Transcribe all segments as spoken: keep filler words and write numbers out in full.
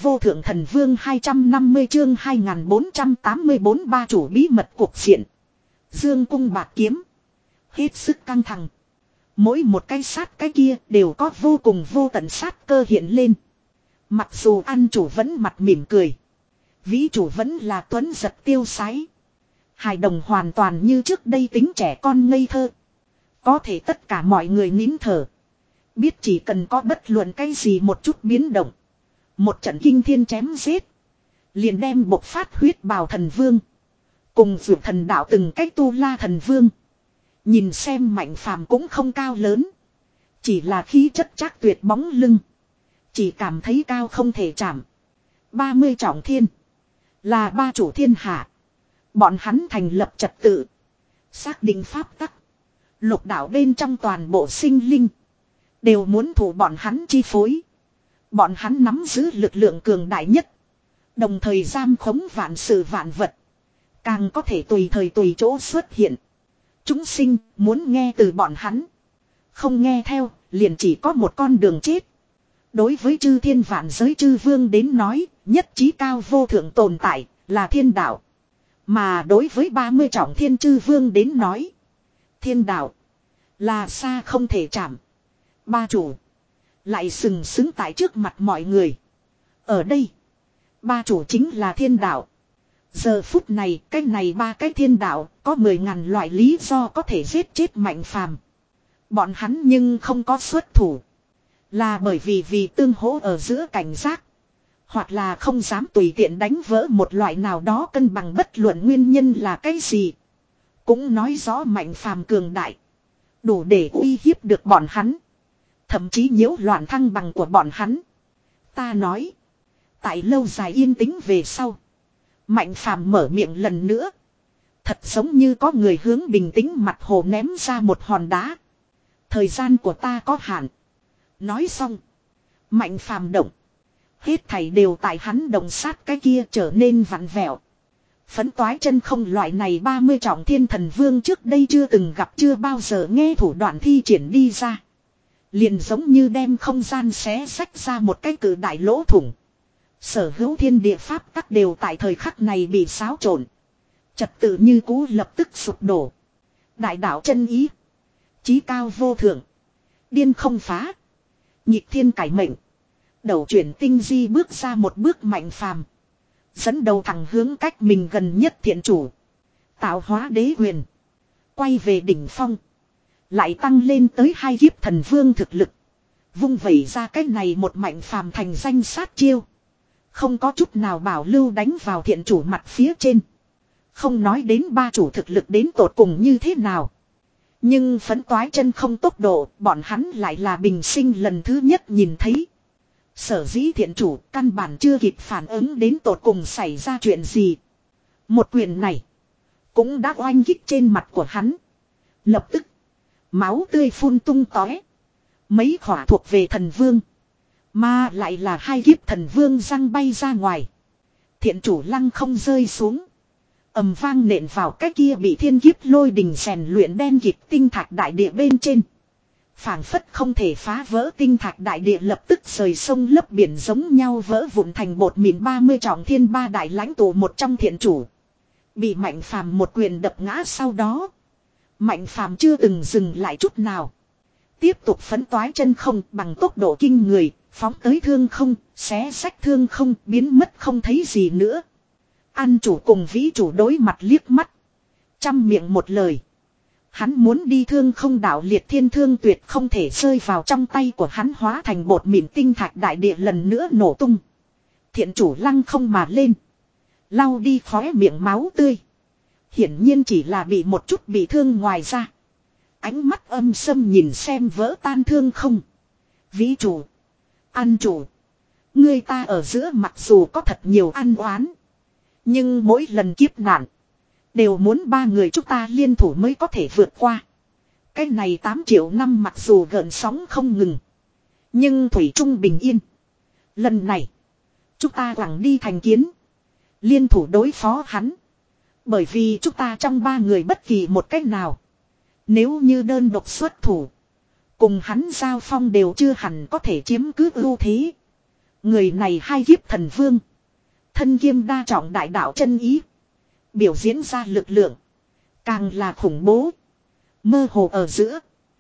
vô thượng thần vương hai trăm năm mươi chương hai nghìn bốn trăm tám mươi bốn ba chủ bí mật cuộc diện. Dương cung bạc kiếm. Hết sức căng thẳng. Mỗi một cái sát cái kia đều có vô cùng vô tận sát cơ hiện lên. Mặc dù ăn chủ vẫn mặt mỉm cười. Vĩ chủ vẫn là tuấn giật tiêu sái. Hài đồng hoàn toàn như trước đây tính trẻ con ngây thơ. Có thể tất cả mọi người nín thở. Biết chỉ cần có bất luận cái gì một chút biến động. Một trận kinh thiên chém giết. Liền đem bộc phát huyết bào thần vương. Cùng vượt thần đạo từng cách tu la thần vương. Nhìn xem Mạnh Phàm cũng không cao lớn. Chỉ là khí chất chắc tuyệt bóng lưng. Chỉ cảm thấy cao không thể chạm. ba mươi trọng thiên. Là ba chủ thiên hạ. Bọn hắn thành lập trật tự. Xác định pháp tắc. Lục đạo bên trong toàn bộ sinh linh. Đều muốn thủ bọn hắn chi phối. Bọn hắn nắm giữ lực lượng cường đại nhất. Đồng thời giam khống vạn sự vạn vật. Càng có thể tùy thời tùy chỗ xuất hiện. Chúng sinh muốn nghe từ bọn hắn. Không nghe theo liền chỉ có một con đường chết. Đối với chư thiên vạn giới chư vương đến nói. Nhất trí cao vô thượng tồn tại là thiên đạo. Mà đối với ba mươi trọng thiên chư vương đến nói. Thiên đạo là xa không thể chạm. Ba chủ lại sừng sững tại trước mặt mọi người. Ở đây ba chủ chính là thiên đạo. Giờ phút này cái này ba cái thiên đạo có mười ngàn loại lý do có thể giết chết Mạnh Phàm. Bọn hắn nhưng không có xuất thủ. Là bởi vì vì tương hỗ ở giữa cảnh giác. Hoặc là không dám tùy tiện đánh vỡ một loại nào đó cân bằng, bất luận nguyên nhân là cái gì. Cũng nói rõ Mạnh Phàm cường đại. Đủ để uy hiếp được bọn hắn. Thậm chí nhiễu loạn thăng bằng của bọn hắn. Ta nói. Tại lâu dài yên tĩnh về sau. Mạnh Phàm mở miệng lần nữa. Thật giống như có người hướng bình tĩnh mặt hồ ném ra một hòn đá. Thời gian của ta có hạn. Nói xong. Mạnh Phàm động. Hết thảy đều tại hắn đồng sát cái kia trở nên vặn vẹo. Phấn toái chân không loại này ba mươi trọng thiên thần vương trước đây chưa từng gặp, chưa bao giờ nghe thủ đoạn thi triển đi ra. Liền giống như đem không gian xé xách ra một cái cự đại lỗ thủng. Sở hữu thiên địa pháp tắc đều tại thời khắc này bị xáo trộn. Trật tự như cũ lập tức sụp đổ. Đại đạo chân ý. Chí cao vô thượng. Điên không phá. Nhịp thiên cải mệnh. Đầu chuyển tinh di bước ra một bước Mạnh Phàm. Dẫn đầu thẳng hướng cách mình gần nhất thiện chủ. Tạo hóa đế quyền. Quay về đỉnh phong. Lại tăng lên tới hai kiếp thần vương thực lực. Vung vẩy ra cái này một Mạnh Phàm thành danh sát chiêu. Không có chút nào bảo lưu đánh vào thiện chủ mặt phía trên. Không nói đến ba chủ thực lực đến tột cùng như thế nào. Nhưng phấn toái chân không tốc độ, bọn hắn lại là bình sinh lần thứ nhất nhìn thấy. Sở dĩ thiện chủ căn bản chưa kịp phản ứng đến tột cùng xảy ra chuyện gì. Một quyền này cũng đã oanh kích trên mặt của hắn. Lập tức máu tươi phun tung tóe. Mấy khỏa thuộc về thần vương. Mà lại là hai kiếp thần vương răng bay ra ngoài. Thiện chủ lăng không rơi xuống. Ầm vang nện vào cái kia bị thiên kiếp lôi đình rèn luyện đen kịt tinh thạch đại địa bên trên. Phảng phất không thể phá vỡ tinh thạch đại địa lập tức rời sông lấp biển giống nhau vỡ vụn thành bột mịn. Ba mươi trọng thiên ba đại lãnh tụ một trong thiện chủ. Bị Mạnh Phàm một quyền đập ngã sau đó. Mạnh Phàm chưa từng dừng lại chút nào. Tiếp tục phấn toái chân không bằng tốc độ kinh người. Phóng tới thương không, xé xách thương không, biến mất không thấy gì nữa. Ăn chủ cùng vĩ chủ đối mặt liếc mắt. Trăm miệng một lời. Hắn muốn đi thương không đảo liệt thiên thương tuyệt không thể rơi vào trong tay của hắn, hóa thành bột mịn tinh thạch đại địa lần nữa nổ tung. Thiện chủ lăng không mà lên. Lau đi khóe miệng máu tươi. Hiển nhiên chỉ là bị một chút bị thương ngoài ra. Ánh mắt âm sâm nhìn xem vỡ tan thương không. Vĩ chủ. Ăn chủ. Người ta ở giữa mặc dù có thật nhiều ăn oán. Nhưng mỗi lần kiếp nạn. Đều muốn ba người chúng ta liên thủ mới có thể vượt qua. Cái này tám triệu năm mặc dù gợn sóng không ngừng. Nhưng thủy chung bình yên. Lần này. Chúng ta quẳng đi thành kiến. Liên thủ đối phó hắn. Bởi vì chúng ta trong ba người bất kỳ một cách nào. Nếu như đơn độc xuất thủ. Cùng hắn giao phong đều chưa hẳn có thể chiếm cứ ưu thế. Người này hai kiếp thần vương. Thân kiêm đa trọng đại đạo chân ý. Biểu diễn ra lực lượng. Càng là khủng bố. Mơ hồ ở giữa.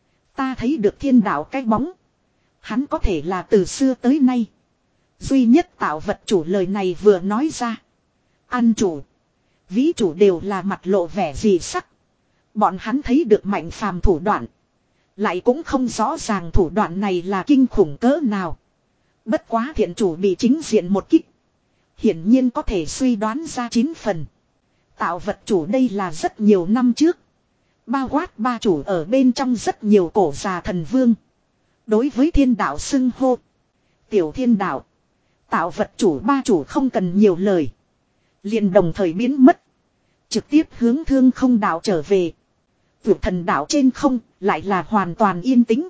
Ta thấy được thiên đạo cái bóng. Hắn có thể là từ xưa tới nay. Duy nhất tạo vật chủ lời này vừa nói ra. Ăn chủ. Vĩ chủ đều là mặt lộ vẻ gì sắc. Bọn hắn thấy được Mạnh Phàm thủ đoạn. Lại cũng không rõ ràng thủ đoạn này là kinh khủng cỡ nào. Bất quá thiện chủ bị chính diện một kích. Hiển nhiên có thể suy đoán ra chín phần. Tạo vật chủ đây là rất nhiều năm trước. Bao quát ba chủ ở bên trong rất nhiều cổ già thần vương. Đối với thiên đạo xưng hô. Tiểu thiên đạo. Tạo vật chủ ba chủ không cần nhiều lời. Liền đồng thời biến mất. Trực tiếp hướng thương không đạo trở về. Vượt thần đạo trên không lại là hoàn toàn yên tĩnh.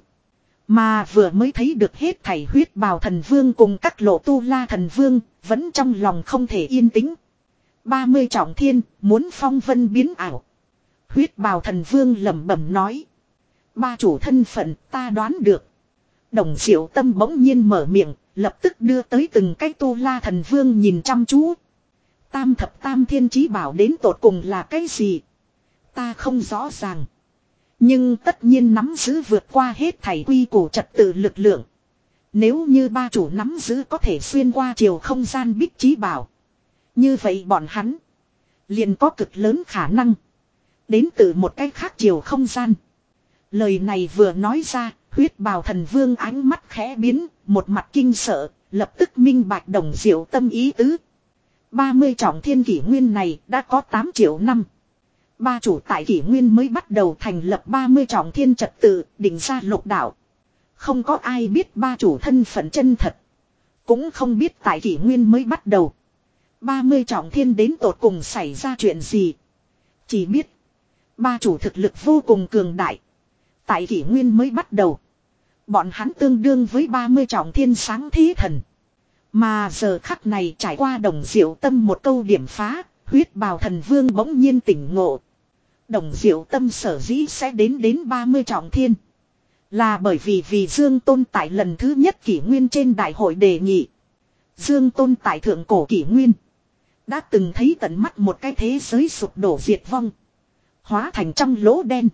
Mà vừa mới thấy được hết thảy huyết bào thần vương cùng các lộ tu la thần vương. Vẫn trong lòng không thể yên tĩnh. ba mươi trọng thiên muốn phong vân biến ảo. Huyết bào thần vương lẩm bẩm nói. Ba chủ thân phận ta đoán được. Đồng Diệu Tâm bỗng nhiên mở miệng. Lập tức đưa tới từng cái tu la thần vương nhìn chăm chú. Tam thập tam thiên chí bảo đến tột cùng là cái gì? Ta không rõ ràng. Nhưng tất nhiên nắm giữ vượt qua hết thảy quy củ trật tự lực lượng. Nếu như ba chủ nắm giữ có thể xuyên qua chiều không gian bích chí bảo. Như vậy bọn hắn liền có cực lớn khả năng đến từ một cái khác chiều không gian. Lời này vừa nói ra, huyết bào thần vương ánh mắt khẽ biến, một mặt kinh sợ, lập tức minh bạch Đồng Diệu Tâm ý tứ. ba mươi trọng thiên kỷ nguyên này đã có tám triệu năm. Ba chủ tại kỷ nguyên mới bắt đầu thành lập ba mươi trọng thiên trật tự, định ra lục đạo. Không có ai biết ba chủ thân phận chân thật. Cũng không biết tại kỷ nguyên mới bắt đầu. ba mươi trọng thiên đến tột cùng xảy ra chuyện gì. Chỉ biết. Ba chủ thực lực vô cùng cường đại. Tại kỷ nguyên mới bắt đầu. Bọn hắn tương đương với ba mươi trọng thiên sáng thí thần. Mà giờ khắc này trải qua Đồng Diệu Tâm một câu điểm phá. Huyết bào thần vương bỗng nhiên tỉnh ngộ. Đồng Diệu Tâm sở dĩ sẽ đến đến ba mươi trọng thiên. Là bởi vì vì Dương Tôn tại lần thứ nhất kỷ nguyên trên đại hội đề nghị. Dương Tôn tại thượng cổ kỷ nguyên. Đã từng thấy tận mắt một cái thế giới sụp đổ diệt vong. Hóa thành trong lỗ đen.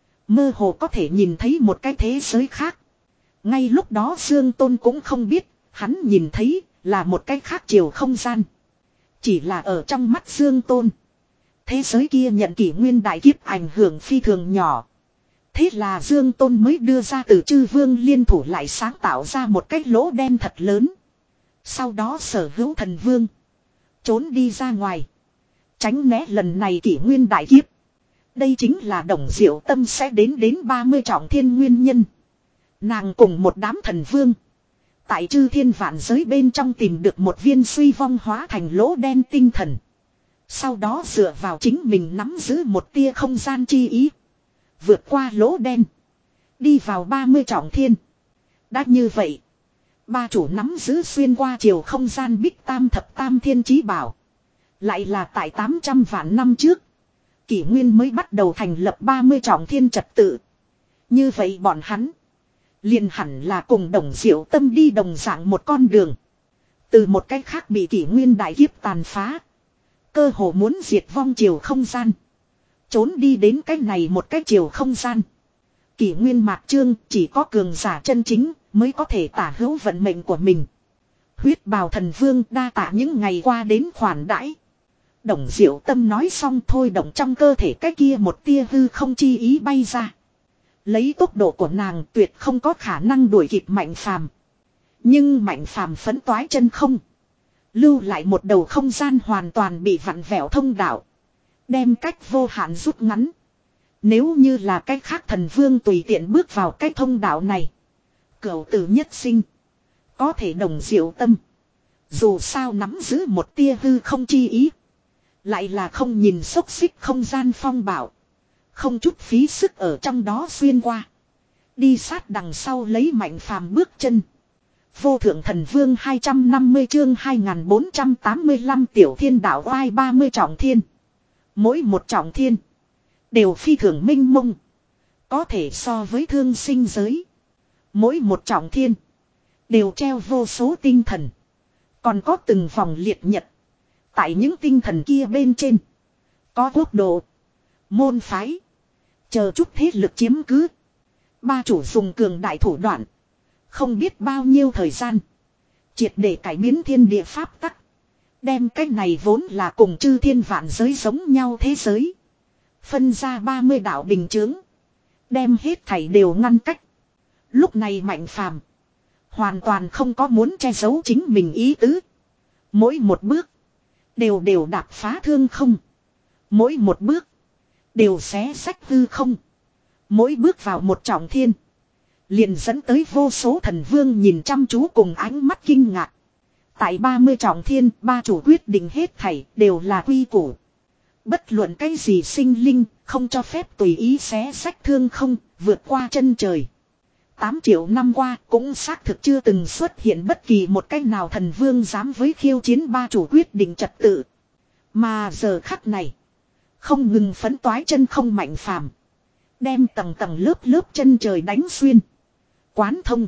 Mơ hồ có thể nhìn thấy một cái thế giới khác. Ngay lúc đó Dương Tôn cũng không biết. Hắn nhìn thấy là một cái khác chiều không gian. Chỉ là ở trong mắt Dương Tôn. Thế giới kia nhận kỷ nguyên đại kiếp ảnh hưởng phi thường nhỏ. Thế là Dương Tôn mới đưa ra từ chư vương liên thủ lại sáng tạo ra một cái lỗ đen thật lớn. Sau đó sở hữu thần vương. Trốn đi ra ngoài. Tránh né lần này kỷ nguyên đại kiếp. Đây chính là Đồng Diệu Tâm sẽ đến đến ba mươi trọng thiên nguyên nhân. Nàng cùng một đám thần vương. Tại chư thiên vạn giới bên trong tìm được một viên suy vong hóa thành lỗ đen tinh thần. Sau đó dựa vào chính mình nắm giữ một tia không gian chi ý. Vượt qua lỗ đen. Đi vào ba mươi trọng thiên. Đã như vậy. Ba chủ nắm giữ xuyên qua chiều không gian bích tam thập tam thiên chí bảo. Lại là tại tám trăm vạn năm trước. Kỷ nguyên mới bắt đầu thành lập ba mươi trọng thiên trật tự. Như vậy bọn hắn. Liền hẳn là cùng Đồng Diệu Tâm đi đồng dạng một con đường. Từ một cách khác bị kỷ nguyên đại kiếp tàn phá. Cơ hồ muốn diệt vong chiều không gian. Trốn đi đến cái này một cái chiều không gian. Kỷ nguyên mạc trương chỉ có cường giả chân chính mới có thể tả hữu vận mệnh của mình. Huyết bào thần vương đa tạ những ngày qua đến khoản đãi. Đồng Diệu Tâm nói xong thôi động trong cơ thể cái kia một tia hư không chi ý bay ra. Lấy tốc độ của nàng tuyệt không có khả năng đuổi kịp Mạnh Phàm. Nhưng Mạnh Phàm phấn toái chân không. Lưu lại một đầu không gian hoàn toàn bị vặn vẹo thông đạo. Đem cách vô hạn rút ngắn. Nếu như là cách khác thần vương tùy tiện bước vào cách thông đạo này. Cửu tử nhất sinh. Có thể Đồng Diệu Tâm. Dù sao nắm giữ một tia hư không chi ý. Lại là không nhìn xốc xích không gian phong bảo. Không chút phí sức ở trong đó xuyên qua. Đi sát đằng sau lấy Mạnh Phàm bước chân. Vô thượng thần vương hai trăm năm mươi chương hai nghìn bốn trăm tám mươi lăm tiểu thiên đạo oai ba mươi trọng thiên. Mỗi một trọng thiên. Đều phi thường minh mông. Có thể so với thương sinh giới. Mỗi một trọng thiên. Đều treo vô số tinh thần. Còn có từng vòng liệt nhật. Tại những tinh thần kia bên trên. Có quốc độ. Môn phái. Chờ chút thế lực chiếm cứ. Ba chủ dùng cường đại thủ đoạn. Không biết bao nhiêu thời gian. Triệt để cải biến thiên địa pháp tắc. Đem cái này vốn là cùng chư thiên vạn giới giống nhau thế giới. Phân ra ba mươi đạo bình chướng. Đem hết thảy đều ngăn cách. Lúc này Mạnh Phàm hoàn toàn không có muốn che giấu chính mình ý tứ. Mỗi một bước. Đều đều đạp phá thương không. Mỗi một bước. Đều xé sách hư không. Mỗi bước vào một trọng thiên. Liền dẫn tới vô số thần vương nhìn chăm chú cùng ánh mắt kinh ngạc. Tại ba mươi trọng thiên, ba chủ quyết định hết thảy đều là quy củ. Bất luận cái gì sinh linh, không cho phép tùy ý xé sách thương không, vượt qua chân trời. tám triệu năm qua cũng xác thực chưa từng xuất hiện bất kỳ một cách nào thần vương dám với khiêu chiến ba chủ quyết định trật tự. Mà giờ khắc này, không ngừng phấn toái chân không Mạnh Phàm đem tầng tầng lớp lớp chân trời đánh xuyên. Quán thông.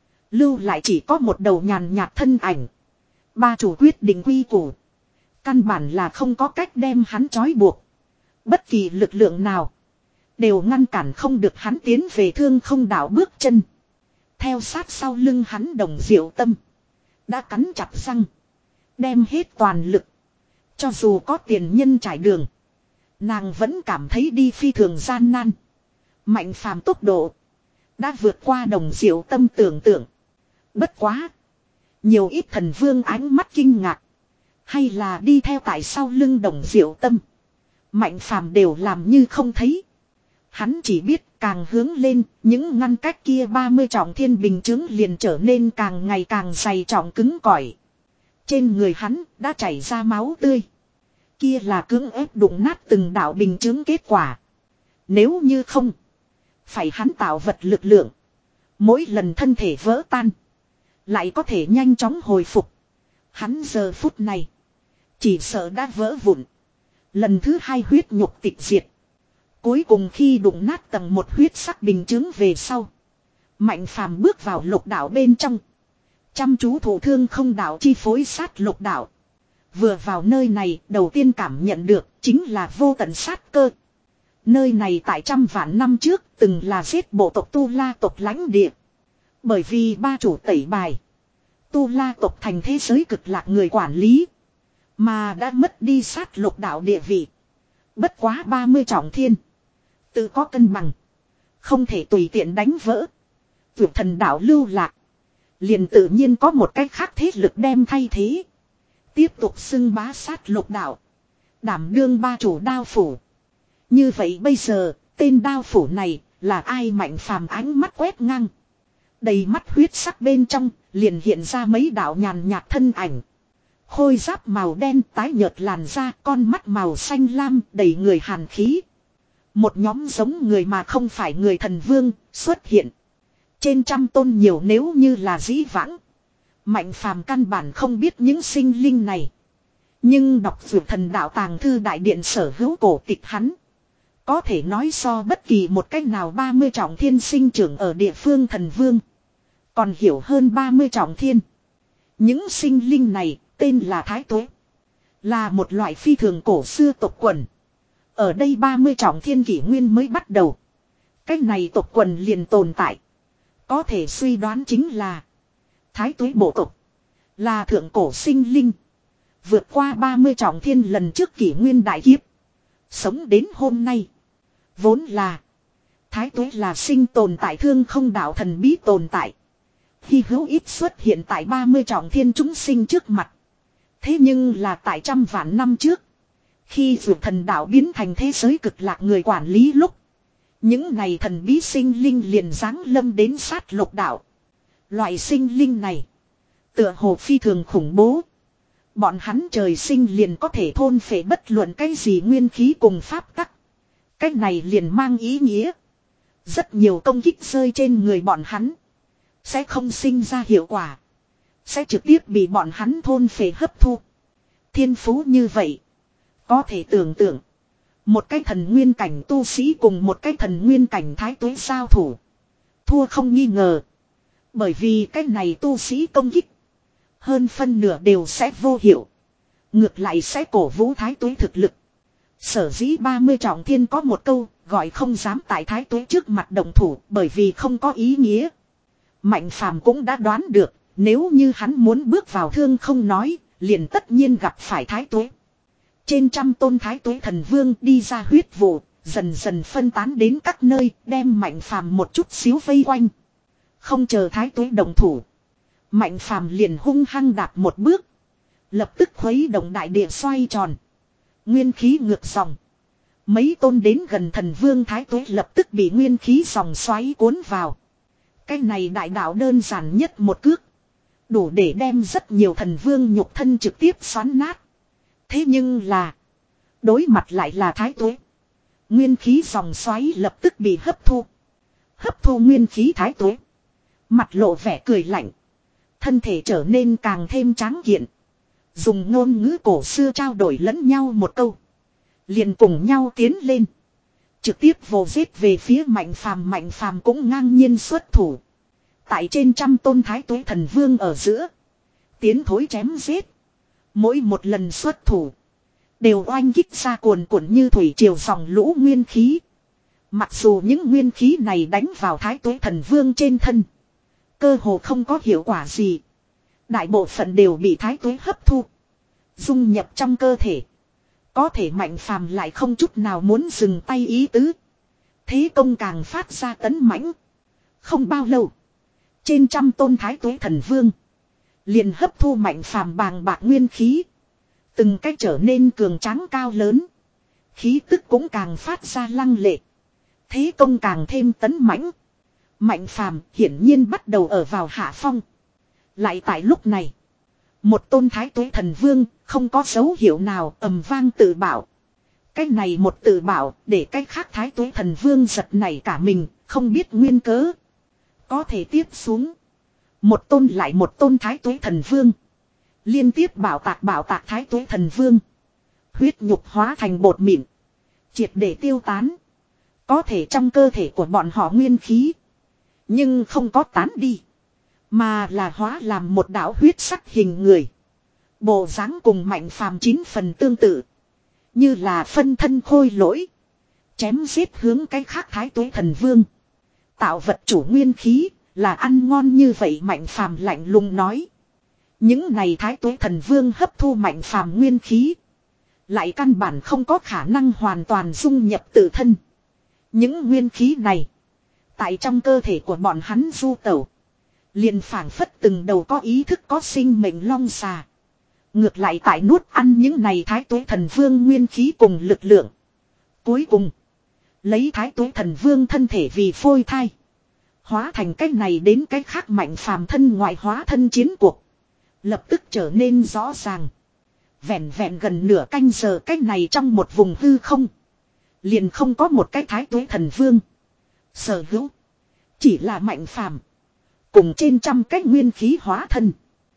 Lưu lại chỉ có một đầu nhàn nhạt thân ảnh. Ba chủ quyết định quy củ. Căn bản là không có cách đem hắn trói buộc. Bất kỳ lực lượng nào. Đều ngăn cản không được hắn tiến về thương không đảo bước chân. Theo sát sau lưng hắn Đồng Diệu Tâm. Đã cắn chặt răng. Đem hết toàn lực. Cho dù có tiền nhân trải đường. Nàng vẫn cảm thấy đi phi thường gian nan. Mạnh Phàm tốc độ. Đã vượt qua Đồng Diệu Tâm tưởng tượng. Bất quá. Nhiều ít thần vương ánh mắt kinh ngạc. Hay là đi theo tại sau lưng Đồng Diệu Tâm. Mạnh Phàm đều làm như không thấy. Hắn chỉ biết càng hướng lên, những ngăn cách kia ba mươi trọng thiên bình chứng liền trở nên càng ngày càng dày trọng cứng cỏi. Trên người hắn đã chảy ra máu tươi. Kia là cưỡng ép đụng nát từng đạo bình chứng kết quả. Nếu như không, phải hắn tạo vật lực lượng. Mỗi lần thân thể vỡ tan, lại có thể nhanh chóng hồi phục. Hắn giờ phút này, chỉ sợ đã vỡ vụn. Lần thứ hai huyết nhục tịch diệt. Cuối cùng khi đụng nát tầng một huyết sắc bình chứng về sau, Mạnh Phàm bước vào lục đạo bên trong. Chăm chú thủ thương không đạo chi phối sát lục đạo. Vừa vào nơi này, đầu tiên cảm nhận được chính là vô tận sát cơ. Nơi này tại trăm vạn năm trước từng là giết bộ tộc Tu La tộc lãnh địa. Bởi vì ba chủ tẩy bài, Tu La tộc thành thế giới cực lạc người quản lý, mà đã mất đi sát lục đạo địa vị. Bất quá ba mươi trọng thiên, tự có cân bằng, không thể tùy tiện đánh vỡ. Vượt thần đạo lưu lạc, liền tự nhiên có một cách khác thế lực đem thay thế. Tiếp tục xưng bá sát lục đạo, đảm đương ba chủ đao phủ. Như vậy bây giờ, tên đao phủ này là ai? Mạnh Phàm ánh mắt quét ngang. Đầy mắt huyết sắc bên trong, liền hiện ra mấy đạo nhàn nhạt thân ảnh. Khôi giáp màu đen tái nhợt làn da, con mắt màu xanh lam đầy người hàn khí. Một nhóm giống người mà không phải người thần vương xuất hiện. Trên trăm tôn nhiều nếu như là dĩ vãng. Mạnh Phàm căn bản không biết những sinh linh này. Nhưng đọc vượt thần đạo tàng thư đại điện sở hữu cổ tịch hắn. Có thể nói so bất kỳ một cách nào ba mươi trọng thiên sinh trưởng ở địa phương thần vương. Còn hiểu hơn ba mươi trọng thiên. Những sinh linh này tên là Thái Tuế. Là một loại phi thường cổ xưa tộc quần. Ở đây ba mươi trọng thiên kỷ nguyên mới bắt đầu. Cách này tộc quần liền tồn tại. Có thể suy đoán chính là Thái Tuế bộ tộc là thượng cổ sinh linh. Vượt qua ba mươi trọng thiên lần trước kỷ nguyên đại kiếp. Sống đến hôm nay. Vốn là Thái Tuế là sinh tồn tại thương không đạo thần bí tồn tại. Hy hữu ít xuất hiện tại ba mươi trọng thiên chúng sinh trước mặt. Thế nhưng là tại trăm vạn năm trước, khi vượt thần đạo biến thành thế giới cực lạc người quản lý lúc, những này thần bí sinh linh liền giáng lâm đến sát lục đạo. Loại sinh linh này tựa hồ phi thường khủng bố. Bọn hắn trời sinh liền có thể thôn phệ bất luận cái gì nguyên khí cùng pháp tắc. Cách này liền mang ý nghĩa rất nhiều công kích rơi trên người bọn hắn sẽ không sinh ra hiệu quả, sẽ trực tiếp bị bọn hắn thôn phệ hấp thu. Thiên phú như vậy, có thể tưởng tượng một cái thần nguyên cảnh tu sĩ cùng một cái thần nguyên cảnh thái tuế giao thủ, thua không nghi ngờ. Bởi vì cái này tu sĩ công kích Hơn phân nửa đều sẽ vô hiệu. Ngược lại sẽ cổ vũ thái tuế thực lực. Sở dĩ ba mươi trọng thiên có một câu gọi không dám tại thái tuế trước mặt đồng thủ bởi vì không có ý nghĩa. Mạnh phàm cũng đã đoán được nếu như hắn muốn bước vào thương không nói liền tất nhiên gặp phải thái tuế. Trên trăm tôn thái tuế thần vương đi ra huyết vụ dần dần phân tán đến các nơi đem mạnh phàm một chút xíu vây quanh. Không chờ thái tuế đồng thủ. Mạnh phàm liền hung hăng đạp một bước. Lập tức khuấy động đại địa xoay tròn. Nguyên khí ngược dòng. Mấy tôn đến gần thần vương thái tuế lập tức bị nguyên khí dòng xoáy cuốn vào. Cái này đại đạo đơn giản nhất một cước. Đủ để đem rất nhiều thần vương nhục thân trực tiếp xoắn nát. Thế nhưng là. Đối mặt lại là thái tuế. Nguyên khí dòng xoáy lập tức bị hấp thu. Hấp thu nguyên khí thái tuế. Mặt lộ vẻ cười lạnh. Thân thể trở nên càng thêm tráng kiện. Dùng ngôn ngữ cổ xưa trao đổi lẫn nhau một câu. Liền cùng nhau tiến lên. Trực tiếp vồ giết về phía mạnh phàm. Mạnh phàm cũng ngang nhiên xuất thủ. Tại trên trăm tôn thái tuế thần vương ở giữa. Tiến thối chém giết. Mỗi một lần xuất thủ. Đều oanh kích ra cuồn cuộn như thủy triều dòng lũ nguyên khí. Mặc dù những nguyên khí này đánh vào thái tuế thần vương trên thân. Cơ hồ không có hiệu quả gì. Đại bộ phận đều bị thái tuế hấp thu. Dung nhập trong cơ thể. Có thể mạnh phàm lại không chút nào muốn dừng tay ý tứ. Thế công càng phát ra tấn mãnh. Không bao lâu. Trên trăm tôn thái tuế thần vương. Liền hấp thu mạnh phàm bàng bạc nguyên khí. Từng cách trở nên cường tráng cao lớn. Khí tức cũng càng phát ra lăng lệ. Thế công càng thêm tấn mãnh. Mạnh phàm hiển nhiên bắt đầu ở vào hạ phong. Lại tại lúc này. Một tôn thái tuế thần vương không có dấu hiệu nào ầm vang tự bảo. Cái này một tự bảo để cái khác thái tuế thần vương giật nảy cả mình không biết nguyên cớ. Có thể tiếp xuống. Một tôn lại một tôn thái tuế thần vương. Liên tiếp bảo tạc bảo tạc thái tuế thần vương. Huyết nhục hóa thành bột mịn. Triệt để tiêu tán. Có thể trong cơ thể của bọn họ nguyên khí. Nhưng không có tán đi. Mà là hóa làm một đạo huyết sắc hình người. Bộ dáng cùng mạnh phàm chín phần tương tự. Như là phân thân khôi lỗi. Chém giết hướng cái khác thái tuế thần vương. Tạo vật chủ nguyên khí là ăn ngon như vậy mạnh phàm lạnh lùng nói. Những này thái tuế thần vương hấp thu mạnh phàm nguyên khí. Lại căn bản không có khả năng hoàn toàn dung nhập tự thân. Những nguyên khí này. Tại trong cơ thể của bọn hắn du tẩu. Liền phảng phất từng đầu có ý thức có sinh mệnh long xà. Ngược lại tại nuốt ăn những này thái tuế thần vương nguyên khí cùng lực lượng. Cuối cùng. Lấy thái tuế thần vương thân thể vì phôi thai. Hóa thành cách này đến cách khác mạnh phàm thân ngoại hóa thân chiến cuộc. Lập tức trở nên rõ ràng. Vẹn vẹn gần nửa canh giờ cách này trong một vùng hư không. Liền không có một cái thái tuế thần vương. Sở hữu. Chỉ là mạnh phàm. Cùng trên trăm cách nguyên khí hóa thân.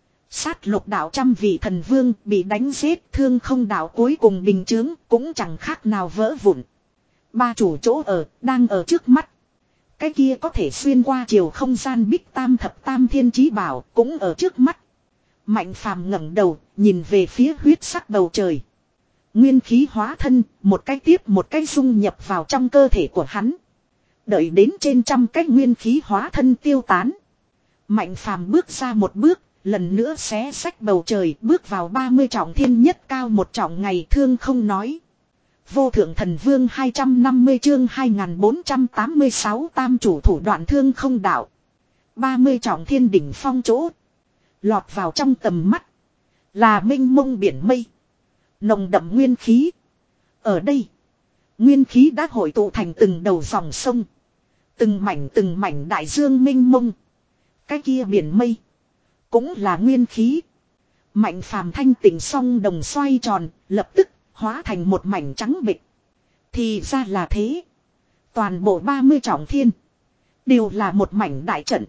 Sát lục đạo trăm vị thần vương bị đánh giết thương không đạo cuối cùng bình chướng cũng chẳng khác nào vỡ vụn. Ba chủ chỗ ở đang ở trước mắt. Cái kia có thể xuyên qua chiều không gian bích tam thập tam thiên chí bảo cũng ở trước mắt. Mạnh phàm ngẩng đầu nhìn về phía huyết sắc bầu trời. Nguyên khí hóa thân một cái tiếp một cái dung nhập vào trong cơ thể của hắn. Đợi đến trên trăm cái nguyên khí hóa thân tiêu tán. Mạnh phàm bước ra một bước. Lần nữa xé sách bầu trời bước vào ba mươi trọng thiên nhất cao một trọng ngày thương không nói. Vô thượng thần vương hai trăm năm mươi chương hai nghìn bốn trăm tám mươi sáu tam chủ thủ đoạn thương không đạo. ba mươi trọng thiên đỉnh phong chỗ. Lọt vào trong tầm mắt. Là mênh mông biển mây. Nồng đậm nguyên khí. Ở đây. Nguyên khí đã hội tụ thành từng đầu dòng sông. Từng mảnh từng mảnh đại dương mênh mông. Cái kia biển mây. Cũng là nguyên khí. Mạnh phàm thanh tỉnh song đồng xoay tròn. Lập tức hóa thành một mảnh trắng bịch. Thì ra là thế. Toàn bộ ba mươi trọng thiên. Đều là một mảnh đại trận.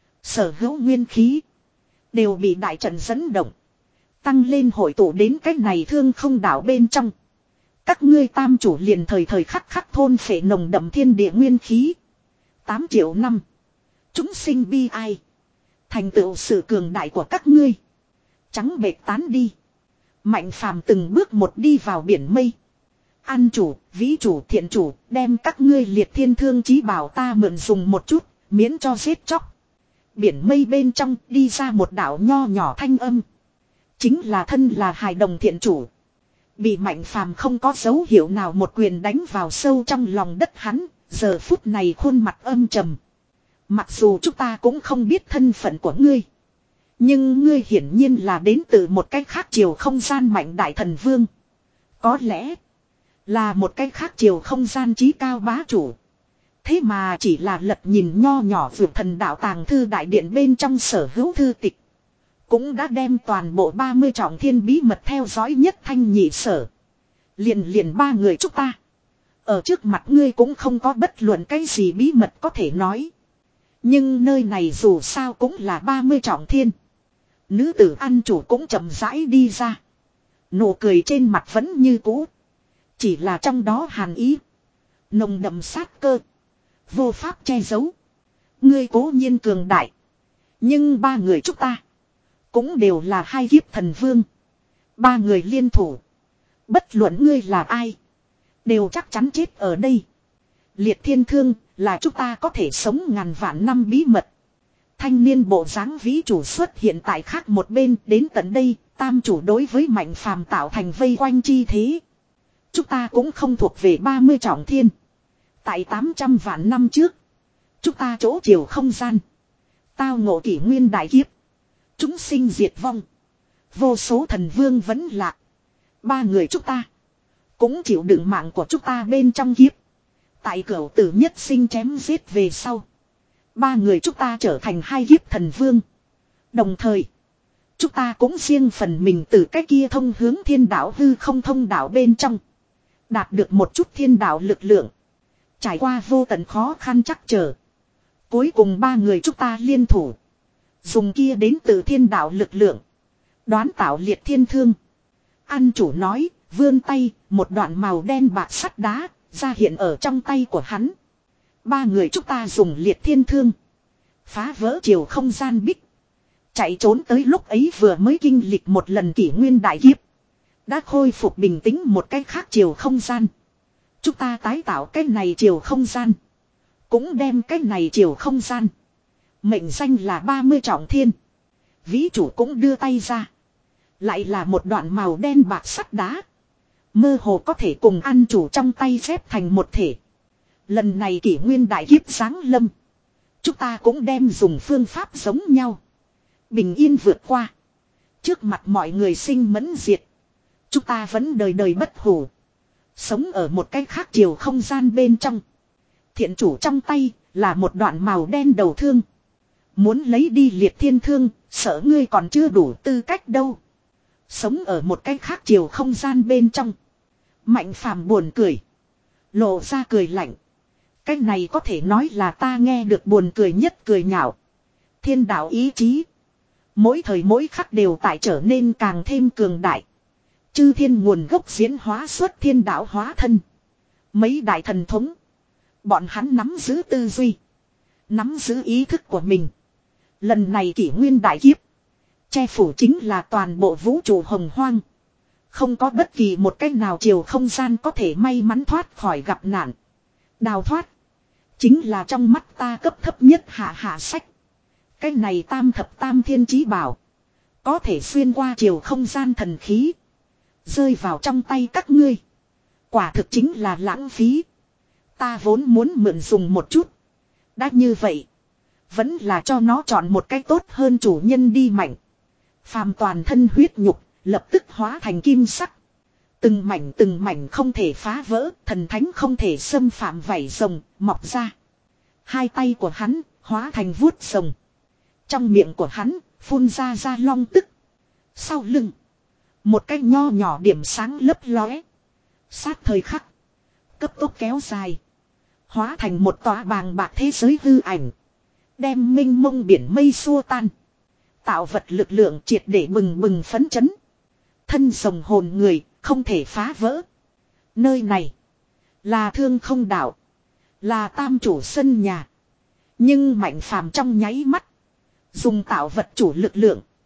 Sở hữu nguyên khí. Đều bị đại trận dẫn động. Tăng lên hội tụ đến cái này thương không đảo bên trong. Các ngươi tam chủ liền thời thời khắc khắc thôn phệ nồng đậm thiên địa nguyên khí. tám triệu năm. Chúng sinh bi ai. Thành tựu sự cường đại của các ngươi. Trắng bệt tán đi. Mạnh phàm từng bước một đi vào biển mây. An chủ, vĩ chủ, thiện chủ, đem các ngươi liệt thiên thương chí bảo ta mượn dùng một chút, miễn cho giết chóc. Biển mây bên trong đi ra một đạo nho nhỏ thanh âm. Chính là thân là hài đồng thiện chủ. Bị mạnh phàm không có dấu hiệu nào một quyền đánh vào sâu trong lòng đất hắn, giờ phút này khuôn mặt âm trầm. Mặc dù chúng ta cũng không biết thân phận của ngươi. Nhưng ngươi hiển nhiên là đến từ một cách khác chiều không gian mạnh đại thần vương. Có lẽ là một cách khác chiều không gian trí cao bá chủ. Thế mà chỉ là lật nhìn nho nhỏ vượt thần đạo tàng thư đại điện bên trong sở hữu thư tịch. Cũng đã đem toàn bộ ba mươi trọng thiên bí mật theo dõi nhất thanh nhị sở. Liền liền ba người chúng ta. Ở trước mặt ngươi cũng không có bất luận cái gì bí mật có thể nói. Nhưng nơi này dù sao cũng là ba mươi trọng thiên. Nữ tử ăn chủ cũng chậm rãi đi ra. Nụ cười trên mặt vẫn như cũ. Chỉ là trong đó hàn ý. Nồng đậm sát cơ. Vô pháp che giấu. Ngươi cố nhiên cường đại. Nhưng ba người chúng ta. Cũng đều là hai kiếp thần vương. Ba người liên thủ. Bất luận ngươi là ai. Đều chắc chắn chết ở đây. Liệt thiên thương là chúng ta có thể sống ngàn vạn năm bí mật. Thanh niên bộ dáng vĩ chủ xuất hiện tại khác một bên đến tận đây. Tam chủ đối với mạnh phàm tạo thành vây quanh chi thế. Chúng ta cũng không thuộc về ba mươi trọng thiên. Tại tám trăm vạn năm trước. Chúng ta chỗ chiều không gian. Tao ngộ kỷ nguyên đại kiếp. Chúng sinh diệt vong. Vô số thần vương vẫn lạc. Ba người chúng ta. Cũng chịu đựng mạng của chúng ta bên trong kiếp. Tại cửu tử nhất sinh chém giết về sau. Ba người chúng ta trở thành hai kiếp thần vương. Đồng thời. Chúng ta cũng riêng phần mình từ cái kia thông hướng thiên đạo hư không thông đạo bên trong. Đạt được một chút thiên đạo lực lượng. Trải qua vô tận khó khăn chắc trở. Cuối cùng ba người chúng ta liên thủ. Dùng kia đến từ thiên đạo lực lượng. Đoán tạo liệt thiên thương. An chủ nói, vươn tay, một đoạn màu đen bạc sắt đá, ra hiện ở trong tay của hắn. Ba người chúng ta dùng liệt thiên thương. Phá vỡ chiều không gian bích. Chạy trốn tới lúc ấy vừa mới kinh lịch một lần kỷ nguyên đại kiếp. Đã khôi phục bình tĩnh một cách khác chiều không gian. Chúng ta tái tạo cái này chiều không gian. Cũng đem cái này chiều không gian. Mệnh danh là ba mươi trọng thiên. Vĩ chủ cũng đưa tay ra. Lại là một đoạn màu đen bạc sắt đá. Mơ hồ có thể cùng ăn chủ trong tay xếp thành một thể. Lần này kỷ nguyên đại kiếp giáng lâm. Chúng ta cũng đem dùng phương pháp giống nhau. Bình yên vượt qua. Trước mặt mọi người sinh mẫn diệt. Chúng ta vẫn đời đời bất hủ. Sống ở một cái khác chiều không gian bên trong. Thiện chủ trong tay là một đoạn màu đen đầu thương. Muốn lấy đi liệt thiên thương, sợ ngươi còn chưa đủ tư cách đâu. Sống ở một cái khác chiều không gian bên trong. Mạnh phàm buồn cười. Lộ ra cười lạnh. Cái này có thể nói là ta nghe được buồn cười nhất cười nhạo. Thiên đạo ý chí. Mỗi thời mỗi khắc đều tại trở nên càng thêm cường đại. Chư thiên nguồn gốc diễn hóa xuất thiên đạo hóa thân. Mấy đại thần thống. Bọn hắn nắm giữ tư duy. Nắm giữ ý thức của mình. Lần này kỷ nguyên đại kiếp. Che phủ chính là toàn bộ vũ trụ hồng hoang. Không có bất kỳ một cách nào chiều không gian có thể may mắn thoát khỏi gặp nạn. Đào thoát. Chính là trong mắt ta cấp thấp nhất hạ hạ sách. Cái này tam thập tam thiên chí bảo. Có thể xuyên qua chiều không gian thần khí. Rơi vào trong tay các ngươi. Quả thực chính là lãng phí. Ta vốn muốn mượn dùng một chút. Đã như vậy. Vẫn là cho nó chọn một cách tốt hơn chủ nhân đi mạnh. Phàm toàn thân huyết nhục. Lập tức hóa thành kim sắc. Từng mảnh từng mảnh không thể phá vỡ. Thần thánh không thể xâm phạm vảy rồng mọc ra. Hai tay của hắn hóa thành vuốt rồng. Trong miệng của hắn phun ra ra long tức. Sau lưng. Một cái nho nhỏ điểm sáng lấp lóe. Sát thời khắc. Cấp tốc kéo dài. Hóa thành một tòa bàng bạc thế giới hư ảnh. Đem minh mông biển mây xua tan. Tạo vật lực lượng triệt để bừng bừng phấn chấn. Thân rồng hồn người không thể phá vỡ. Nơi này. Là thương không đảo. Là tam chủ sân nhà. Nhưng mạnh phàm trong nháy mắt. Dùng tạo vật chủ lực lượng.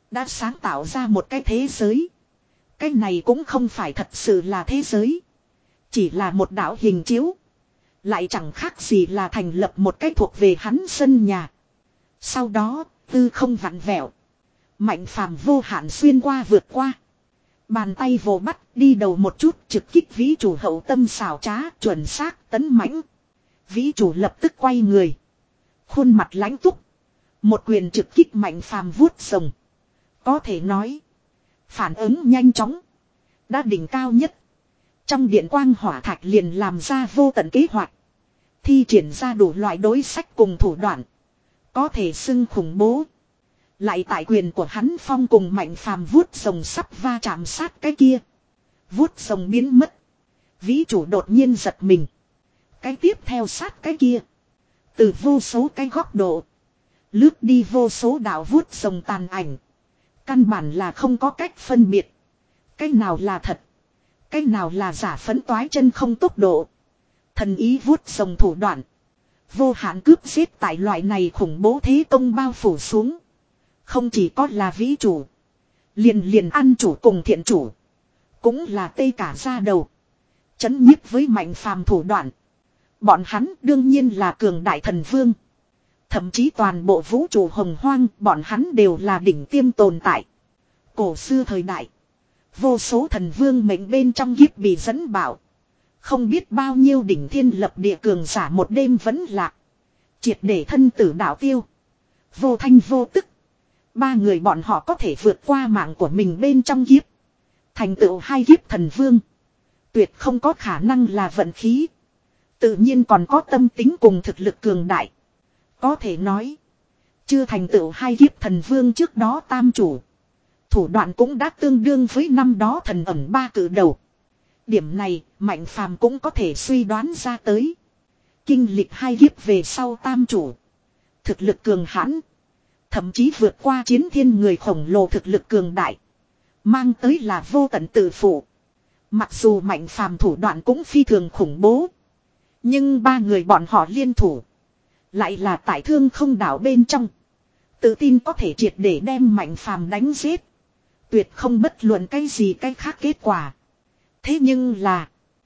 Đã sáng tạo ra một cái thế giới. Cái này cũng không phải thật sự là thế giới. Chỉ là một đảo hình chiếu. Lại chẳng khác gì là thành lập một cái thuộc về hắn sân nhà. Sau đó, tư không vặn vẹo. Mạnh phàm vô hạn xuyên qua vượt qua. Bàn tay vồ bắt đi đầu một chút trực kích vĩ chủ hậu tâm xảo trá chuẩn xác tấn mãnh. Vĩ chủ lập tức quay người. Khuôn mặt lãnh túc. Một quyền trực kích mạnh phàm vuốt rồng. Có thể nói. Phản ứng nhanh chóng. Đã đỉnh cao nhất. Trong điện quang hỏa thạch liền làm ra vô tận kế hoạch. Thi triển ra đủ loại đối sách cùng thủ đoạn. Có thể xưng khủng bố. Lại tại quyền của hắn phong cùng mạnh phàm vuốt rồng sắp va chạm sát cái kia. Vuốt rồng biến mất. Vĩ chủ đột nhiên giật mình. Cái tiếp theo sát cái kia. Từ vô số cái góc độ. Lướt đi vô số đạo vuốt rồng tàn ảnh. Căn bản là không có cách phân biệt. Cái nào là thật. Cái nào là giả phấn toái chân không tốc độ. Thần ý vuốt rồng thủ đoạn. Vô hạn cướp giết tại loại này khủng bố thế công bao phủ xuống. Không chỉ có là vĩ chủ. Liền liền ăn chủ cùng thiện chủ. Cũng là tê cả ra đầu. Chấn nhiếp với mạnh phàm thủ đoạn. Bọn hắn đương nhiên là cường đại thần vương. Thậm chí toàn bộ vũ trụ hồng hoang bọn hắn đều là đỉnh tiêm tồn tại. Cổ xưa thời đại. Vô số thần vương mệnh bên trong kiếp bị dẫn bảo. Không biết bao nhiêu đỉnh thiên lập địa cường giả một đêm vẫn lạc. Triệt để thân tử đạo tiêu. Vô thanh vô tức. Ba người bọn họ có thể vượt qua mạng của mình bên trong kiếp. Thành tựu hai kiếp thần vương. Tuyệt không có khả năng là vận khí. Tự nhiên còn có tâm tính cùng thực lực cường đại. Có thể nói. Chưa thành tựu hai kiếp thần vương trước đó tam chủ. Thủ đoạn cũng đã tương đương với năm đó thần ẩn ba cử đầu. Điểm này mạnh phàm cũng có thể suy đoán ra tới. Kinh lịch hai kiếp về sau tam chủ. Thực lực cường hãn. Thậm chí vượt qua chiến thiên người khổng lồ thực lực cường đại. Mang tới là vô tận tự phụ. Mặc dù mạnh phàm thủ đoạn cũng phi thường khủng bố. Nhưng ba người bọn họ liên thủ. Lại là tại thương không đảo bên trong. Tự tin có thể triệt để đem mạnh phàm đánh giết. Tuyệt không bất luận cái gì cái khác kết quả. Thế nhưng là.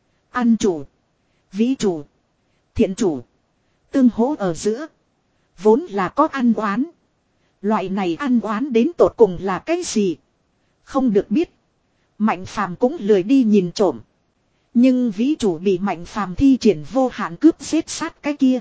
Ăn chủ. Vĩ chủ. Thiện chủ. Tương hỗ ở giữa. Vốn là có ăn oán. Loại này ăn oán đến tột cùng là cái gì? Không được biết. Mạnh phàm cũng lười đi nhìn trộm. Nhưng vĩ chủ bị mạnh phàm thi triển vô hạn cướp giết sát cái kia.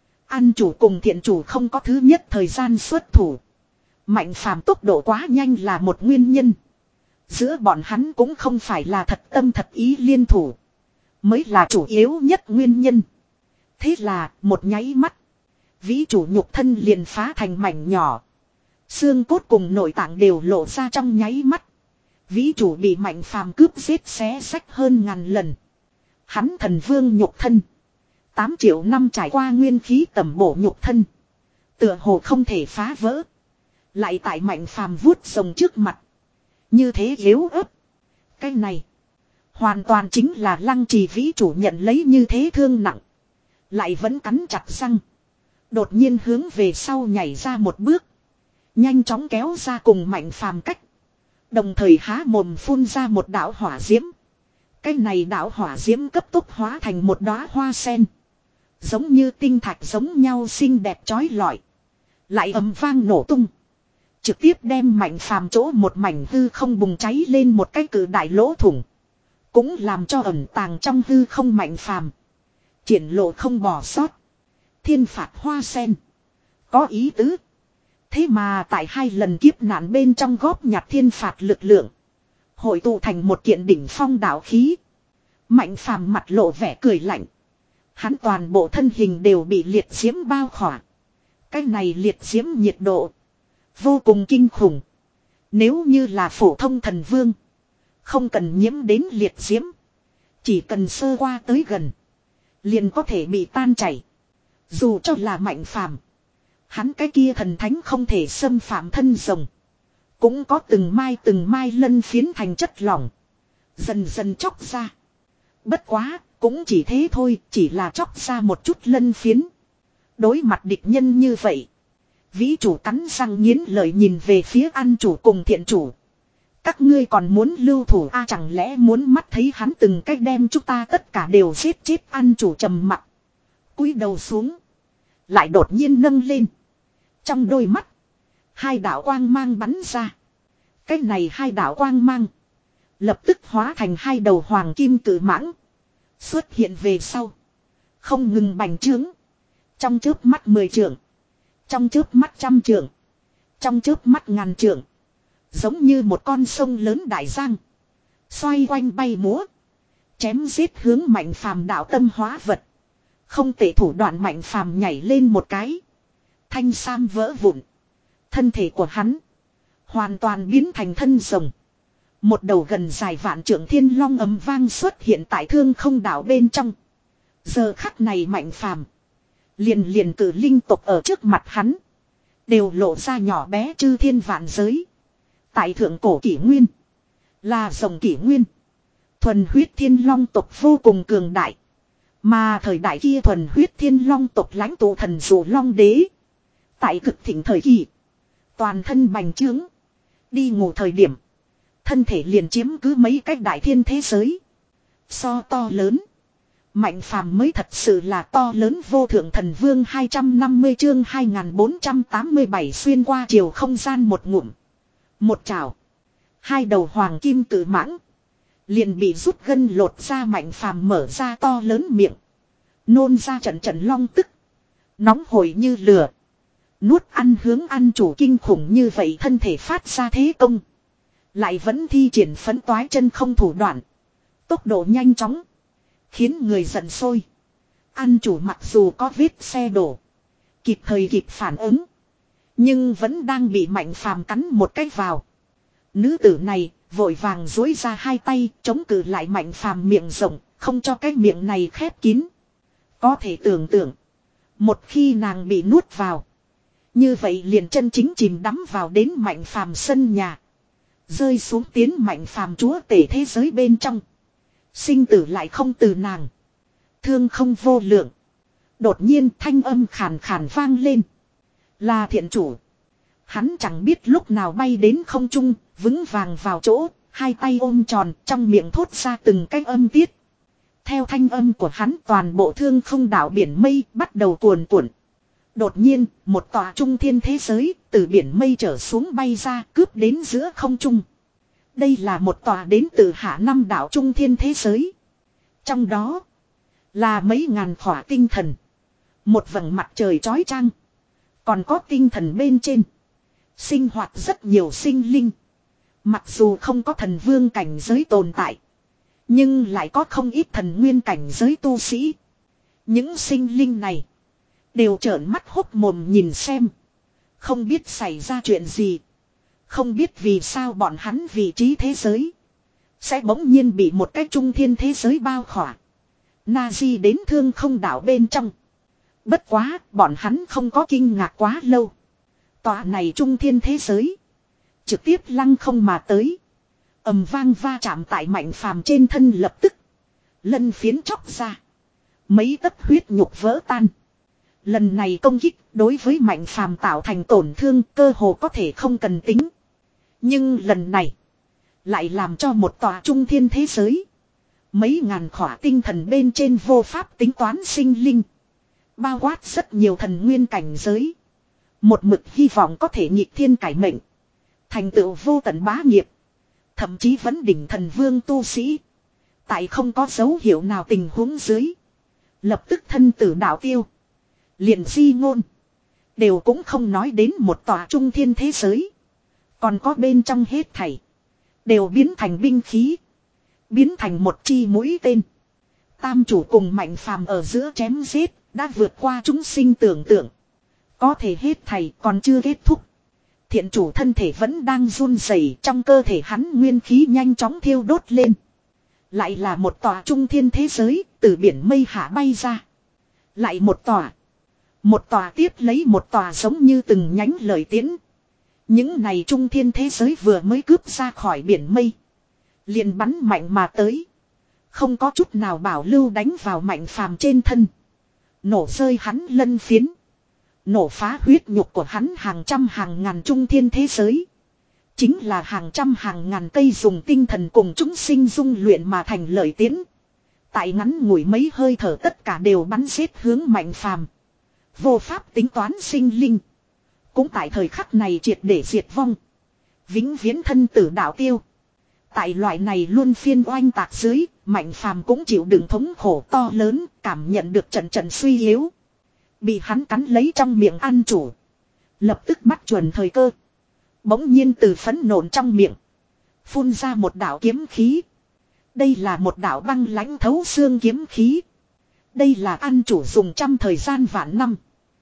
Ăn chủ cùng thiện chủ không có thứ nhất thời gian xuất thủ. Mạnh phàm tốc độ quá nhanh là một nguyên nhân. Giữa bọn hắn cũng không phải là thật tâm thật ý liên thủ. Mới là chủ yếu nhất nguyên nhân. Thế là một nháy mắt. Vĩ chủ nhục thân liền phá thành mảnh nhỏ. Xương cốt cùng nội tạng đều lộ ra trong nháy mắt. Vĩ chủ bị mạnh phàm cướp giết xé sách hơn ngàn lần. Hắn thần vương nhục thân. tám triệu năm trải qua nguyên khí tẩm bổ nhục thân. Tựa hồ không thể phá vỡ. Lại tại mạnh phàm vuốt rồng trước mặt. Như thế yếu ớt. Cái này. Hoàn toàn chính là lăng trì vĩ chủ nhận lấy như thế thương nặng. Lại vẫn cắn chặt răng. Đột nhiên hướng về sau nhảy ra một bước. Nhanh chóng kéo ra cùng mạnh phàm cách. Đồng thời há mồm phun ra một đạo hỏa diễm. Cái này đạo hỏa diễm cấp tốc hóa thành một đóa hoa sen. Giống như tinh thạch giống nhau xinh đẹp chói lọi. Lại ầm vang nổ tung. Trực tiếp đem mạnh phàm chỗ một mảnh hư không bùng cháy lên một cái cử đại lỗ thủng. Cũng làm cho ẩn tàng trong hư không mạnh phàm. Triển lộ không bỏ sót. Thiên phạt hoa sen. Có ý tứ. Thế mà tại hai lần kiếp nạn bên trong góp nhặt thiên phạt lực lượng. Hội tụ thành một kiện đỉnh phong đạo khí. Mạnh phàm mặt lộ vẻ cười lạnh. Hắn toàn bộ thân hình đều bị liệt diễm bao khỏa. Cái này liệt diễm nhiệt độ. Vô cùng kinh khủng. Nếu như là phổ thông thần vương. Không cần nhiễm đến liệt diễm. Chỉ cần sơ qua tới gần. Liền có thể bị tan chảy. Dù cho là mạnh phàm. Hắn cái kia thần thánh không thể xâm phạm thân rồng. Cũng có từng mai từng mai lân phiến thành chất lỏng. Dần dần chóc ra. Bất quá, cũng chỉ thế thôi, chỉ là chóc ra một chút lân phiến. Đối mặt địch nhân như vậy. Vĩ chủ cắn răng nghiến lợi nhìn về phía ăn chủ cùng thiện chủ. Các ngươi còn muốn lưu thủ a à, chẳng lẽ muốn mắt thấy hắn từng cách đem chúng ta tất cả đều giết chết. Ăn chủ trầm mặt. Cúi đầu xuống. Lại đột nhiên nâng lên. Trong đôi mắt. Hai đạo quang mang bắn ra. Cái này hai đạo quang mang. Lập tức hóa thành hai đầu hoàng kim cử mãng. Xuất hiện về sau. Không ngừng bành trướng. Trong chớp mắt mười trượng. Trong chớp mắt trăm trượng. Trong chớp mắt ngàn trượng. Giống như một con sông lớn đại giang. Xoay quanh bay múa. Chém giết hướng Mạnh Phàm đạo tâm hóa vật. Không tệ thủ đoạn Mạnh Phàm nhảy lên một cái. Thanh sam vỡ vụn. Thân thể của hắn. Hoàn toàn biến thành thân rồng. Một đầu gần dài vạn trượng thiên long ầm vang xuất hiện tại thương không đảo bên trong. Giờ khắc này Mạnh Phàm liền liền cử linh tộc ở trước mặt hắn. Đều lộ ra nhỏ bé chư thiên vạn giới. Tại thượng cổ kỷ nguyên. Là rồng kỷ nguyên. Thuần huyết thiên long tộc vô cùng cường đại. Mà thời đại kia thuần huyết thiên long tộc lãnh tụ thần dụ long đế. Tại cực thịnh thời kỳ. Toàn thân bành trướng. Đi ngủ thời điểm. Thân thể liền chiếm cứ mấy cách đại thiên thế giới. So to lớn. Mạnh Phàm mới thật sự là to lớn vô thượng thần vương. Hai trăm năm mươi chương hai nghìn bốn trăm tám mươi bảy xuyên qua chiều không gian một ngụm. Một chảo. Hai đầu hoàng kim cử mãng. Liền bị rút gân lột ra. Mạnh Phàm mở ra to lớn miệng. Nôn ra trận trận long tức. Nóng hổi như lửa. Nuốt ăn hướng ăn chủ kinh khủng như vậy thân thể phát ra thế công. Lại vẫn thi triển phấn toái chân không thủ đoạn. Tốc độ nhanh chóng. Khiến người giận sôi. Ăn chủ mặc dù có vết xe đổ. Kịp thời kịp phản ứng. Nhưng vẫn đang bị Mạnh Phàm cắn một cái vào. Nữ tử này vội vàng duỗi ra hai tay chống cự lại Mạnh Phàm miệng rộng. Không cho cái miệng này khép kín. Có thể tưởng tượng. Một khi nàng bị nuốt vào. Như vậy liền chân chính chìm đắm vào đến Mạnh Phàm sân nhà. Rơi xuống tiến Mạnh Phàm chúa tể thế giới bên trong. Sinh tử lại không từ nàng. Thương không vô lượng. Đột nhiên thanh âm khàn khàn vang lên. Là thiện chủ. Hắn chẳng biết lúc nào bay đến không trung, vững vàng vào chỗ, hai tay ôm tròn, trong miệng thốt ra từng cái âm tiết. Theo thanh âm của hắn toàn bộ thương không đảo biển mây bắt đầu cuồn cuộn. Đột nhiên, một tòa trung thiên thế giới từ biển mây trở xuống bay ra cướp đến giữa không trung. Đây là một tòa đến từ hạ năm đảo trung thiên thế giới. Trong đó là mấy ngàn khỏa tinh thần. Một vầng mặt trời chói chang. Còn có tinh thần bên trên. Sinh hoạt rất nhiều sinh linh. Mặc dù không có thần vương cảnh giới tồn tại. Nhưng lại có không ít thần nguyên cảnh giới tu sĩ. Những sinh linh này. Đều trợn mắt hốc mồm nhìn xem. Không biết xảy ra chuyện gì. Không biết vì sao bọn hắn vị trí thế giới. Sẽ bỗng nhiên bị một cái trung thiên thế giới bao khỏa. Nazi đến thương không đảo bên trong. Bất quá bọn hắn không có kinh ngạc quá lâu. Tòa này trung thiên thế giới. Trực tiếp lăng không mà tới. Ầm vang va chạm tại Mạnh Phàm trên thân lập tức. Lân phiến chóc ra. Mấy tấc huyết nhục vỡ tan. Lần này công kích đối với Mạnh Phàm tạo thành tổn thương cơ hồ có thể không cần tính. Nhưng lần này lại làm cho một tòa trung thiên thế giới. Mấy ngàn khỏa tinh thần bên trên vô pháp tính toán sinh linh. Bao quát rất nhiều thần nguyên cảnh giới. Một mực hy vọng có thể nhịp thiên cải mệnh. Thành tựu vô tận bá nghiệp. Thậm chí vẫn đỉnh thần vương tu sĩ. Tại không có dấu hiệu nào tình huống dưới. Lập tức thân tử đạo tiêu. Liền di ngôn. Đều cũng không nói đến một tòa trung thiên thế giới. Còn có bên trong hết thảy. Đều biến thành binh khí. Biến thành một chi mũi tên. Tam chủ cùng Mạnh Phàm ở giữa chém giết. Đã vượt qua chúng sinh tưởng tượng. Có thể hết thảy còn chưa kết thúc. Thiện chủ thân thể vẫn đang run rẩy, trong cơ thể hắn nguyên khí nhanh chóng thiêu đốt lên. Lại là một tòa trung thiên thế giới, từ biển mây hạ bay ra. Lại một tòa. Một tòa tiếp lấy một tòa giống như từng nhánh lời tiễn. Những này trung thiên thế giới vừa mới cướp ra khỏi biển mây. Liền bắn mạnh mà tới. Không có chút nào bảo lưu đánh vào Mạnh Phàm trên thân. Nổ rơi hắn lân phiến. Nổ phá huyết nhục của hắn hàng trăm hàng ngàn trung thiên thế giới. Chính là hàng trăm hàng ngàn cây dùng tinh thần cùng chúng sinh dung luyện mà thành lợi tiến. Tại ngắn ngủi mấy hơi thở tất cả đều bắn giết hướng Mạnh Phàm. Vô pháp tính toán sinh linh. Cũng tại thời khắc này triệt để diệt vong. Vĩnh viễn thân tử đạo tiêu. Tại loại này luôn phiên oanh tạc dưới, Mạnh Phàm cũng chịu đựng thống khổ to lớn, cảm nhận được trận trận suy yếu. Bị hắn cắn lấy trong miệng ăn chủ. Lập tức bắt chuẩn thời cơ. Bỗng nhiên từ phấn nộn trong miệng. Phun ra một đạo kiếm khí. Đây là một đạo băng lãnh thấu xương kiếm khí. Đây là ăn chủ dùng trăm thời gian vạn năm.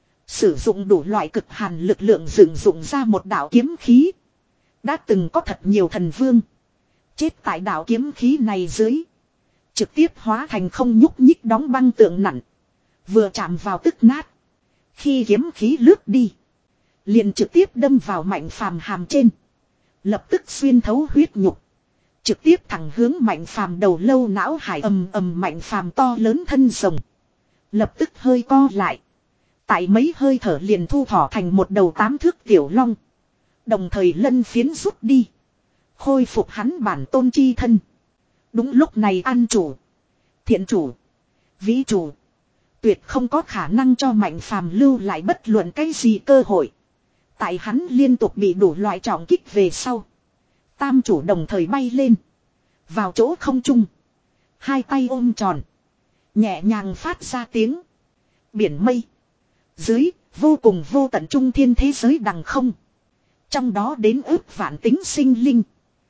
Sử dụng đủ loại cực hàn lực lượng dựng dụng ra một đạo kiếm khí. Đã từng có thật nhiều thần vương. Chết tại đạo kiếm khí này dưới. Trực tiếp hóa thành không nhúc nhích đóng băng tượng nặng. Vừa chạm vào tức nát. Khi kiếm khí lướt đi. Liền trực tiếp đâm vào Mạnh Phàm hàm trên. Lập tức xuyên thấu huyết nhục. Trực tiếp thẳng hướng Mạnh Phàm đầu lâu não hải ầm ầm Mạnh Phàm to lớn thân rồng. Lập tức hơi co lại. Tại mấy hơi thở liền thu thỏ thành một đầu tám thước tiểu long. Đồng thời lân phiến rút đi. Khôi phục hắn bản tôn chi thân. Đúng lúc này ăn chủ. Thiện chủ. Vĩ chủ. Tuyệt không có khả năng cho Mạnh Phàm lưu lại bất luận cái gì cơ hội. Tại hắn liên tục bị đủ loại trọng kích về sau. Tam chủ đồng thời bay lên. Vào chỗ không trung. Hai tay ôm tròn. Nhẹ nhàng phát ra tiếng. Biển mây. Dưới vô cùng vô tận trung thiên thế giới đằng không. Trong đó đến ước vạn tính sinh linh.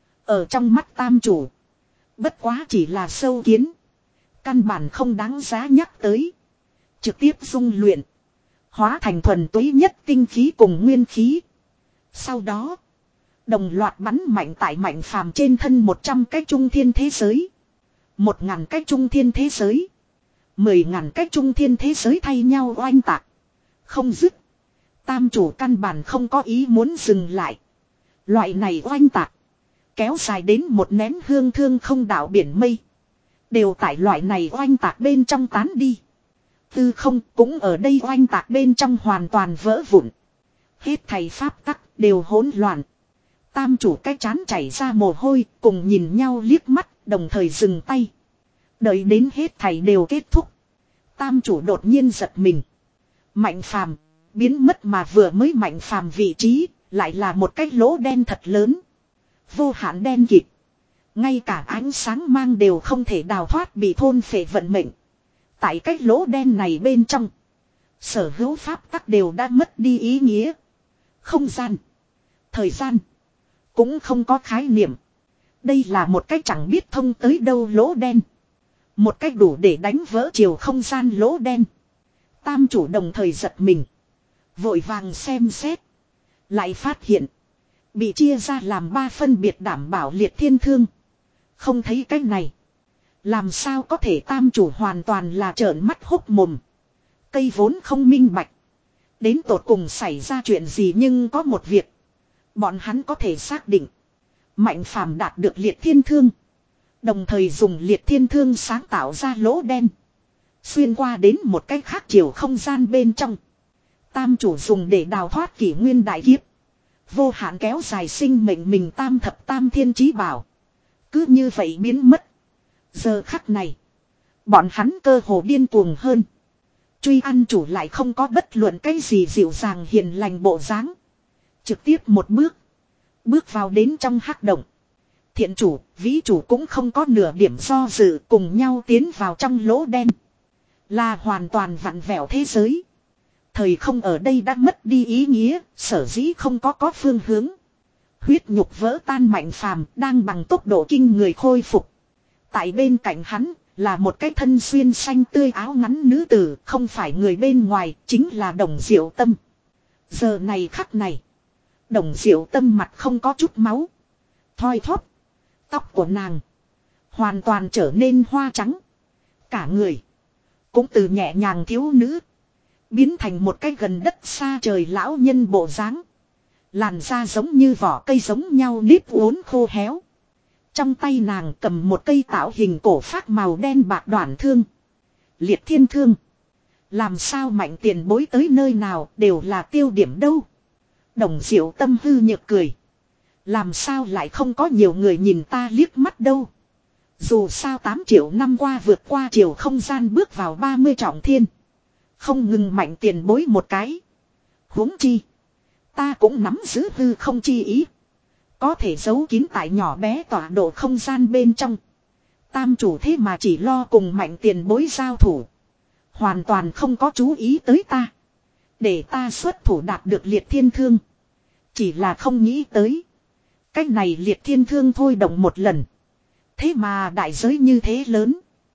Ở trong mắt tam chủ. Bất quá chỉ là sâu kiến. Căn bản không đáng giá nhắc tới. Trực tiếp dung luyện. Hóa thành thuần túy nhất tinh khí cùng nguyên khí. Sau đó. Đồng loạt bắn mạnh tại Mạnh Phàm trên thân một trăm cái trung thiên thế giới. Một ngàn cái trung thiên thế giới. Mười ngàn cái trung thiên thế giới thay nhau oanh tạc. Không dứt. Tam chủ căn bản không có ý muốn dừng lại. Loại này oanh tạc. Kéo dài đến một nén hương thương không đảo biển mây. Đều tại loại này oanh tạc bên trong tán đi. Tư không cũng ở đây oanh tạc bên trong hoàn toàn vỡ vụn. Hết thầy pháp tắc đều hỗn loạn. Tam chủ cái chán chảy ra mồ hôi cùng nhìn nhau liếc mắt đồng thời dừng tay. Đợi đến hết thầy đều kết thúc. Tam chủ đột nhiên giật mình. Mạnh Phàm biến mất mà vừa mới Mạnh Phàm vị trí lại là một cái lỗ đen thật lớn. Vô hạn đen kịt. Ngay cả ánh sáng mang đều không thể đào thoát bị thôn phệ vận mệnh. Tại cái lỗ đen này bên trong. Sở hữu pháp tắc đều đã mất đi ý nghĩa. Không gian. Thời gian. Cũng không có khái niệm. Đây là một cách chẳng biết thông tới đâu lỗ đen. Một cách đủ để đánh vỡ chiều không gian lỗ đen. Tam chủ đồng thời giật mình. Vội vàng xem xét. Lại phát hiện. Bị chia ra làm ba phân biệt đảm bảo liệt thiên thương. Không thấy cách này. Làm sao có thể tam chủ hoàn toàn là trợn mắt hốc mồm. Cây vốn không minh bạch. Đến tột cùng xảy ra chuyện gì nhưng có một việc. Bọn hắn có thể xác định. Mạnh Phàm đạt được liệt thiên thương. Đồng thời dùng liệt thiên thương sáng tạo ra lỗ đen. Xuyên qua đến một cách khác chiều không gian bên trong. Tam chủ dùng để đào thoát kỷ nguyên đại kiếp. Vô hạn kéo dài sinh mệnh mình tam thập tam thiên chí bảo. Cứ như vậy biến mất. Giờ khắc này. Bọn hắn cơ hồ điên cuồng hơn. Truy ăn chủ lại không có bất luận cái gì dịu dàng hiền lành bộ dáng. Trực tiếp một bước. Bước vào đến trong hắc động. Thiện chủ, vĩ chủ cũng không có nửa điểm do dự cùng nhau tiến vào trong lỗ đen. Là hoàn toàn vặn vẹo thế giới. Thời không ở đây đã mất đi ý nghĩa, sở dĩ không có có phương hướng. Huyết nhục vỡ tan Mạnh Phàm đang bằng tốc độ kinh người khôi phục. Tại bên cạnh hắn là một cái thân xuyên xanh tươi áo ngắn nữ tử, không phải người bên ngoài, chính là Đồng Diệu Tâm. Giờ này khắc này, Đồng Diệu Tâm mặt không có chút máu. Thoi thóp. Tóc của nàng hoàn toàn trở nên hoa trắng. Cả người cũng từ nhẹ nhàng thiếu nữ biến thành một cái gần đất xa trời lão nhân bộ dáng. Làn da giống như vỏ cây giống nhau nếp uốn khô héo. Trong tay nàng cầm một cây tạo hình cổ phác màu đen bạc đoản thương. Liệt thiên thương Làm sao mạnh tiền bối tới nơi nào đều là tiêu điểm đâu. Đồng Diệu Tâm hư nhược cười. Làm sao lại không có nhiều người nhìn ta liếc mắt đâu. Dù sao tám triệu năm qua vượt qua chiều không gian bước vào ba mươi trọng thiên. Không ngừng mạnh tiền bối một cái. Huống chi. Ta cũng nắm giữ hư không chi ý. Có thể giấu kín tại nhỏ bé tọa độ không gian bên trong. Tam chủ thế mà chỉ lo cùng mạnh tiền bối giao thủ. Hoàn toàn không có chú ý tới ta. Để ta xuất thủ đạt được liệt thiên thương. Chỉ là không nghĩ tới. Cách này liệt thiên thương thôi động một lần. Thế mà đại giới như thế lớn.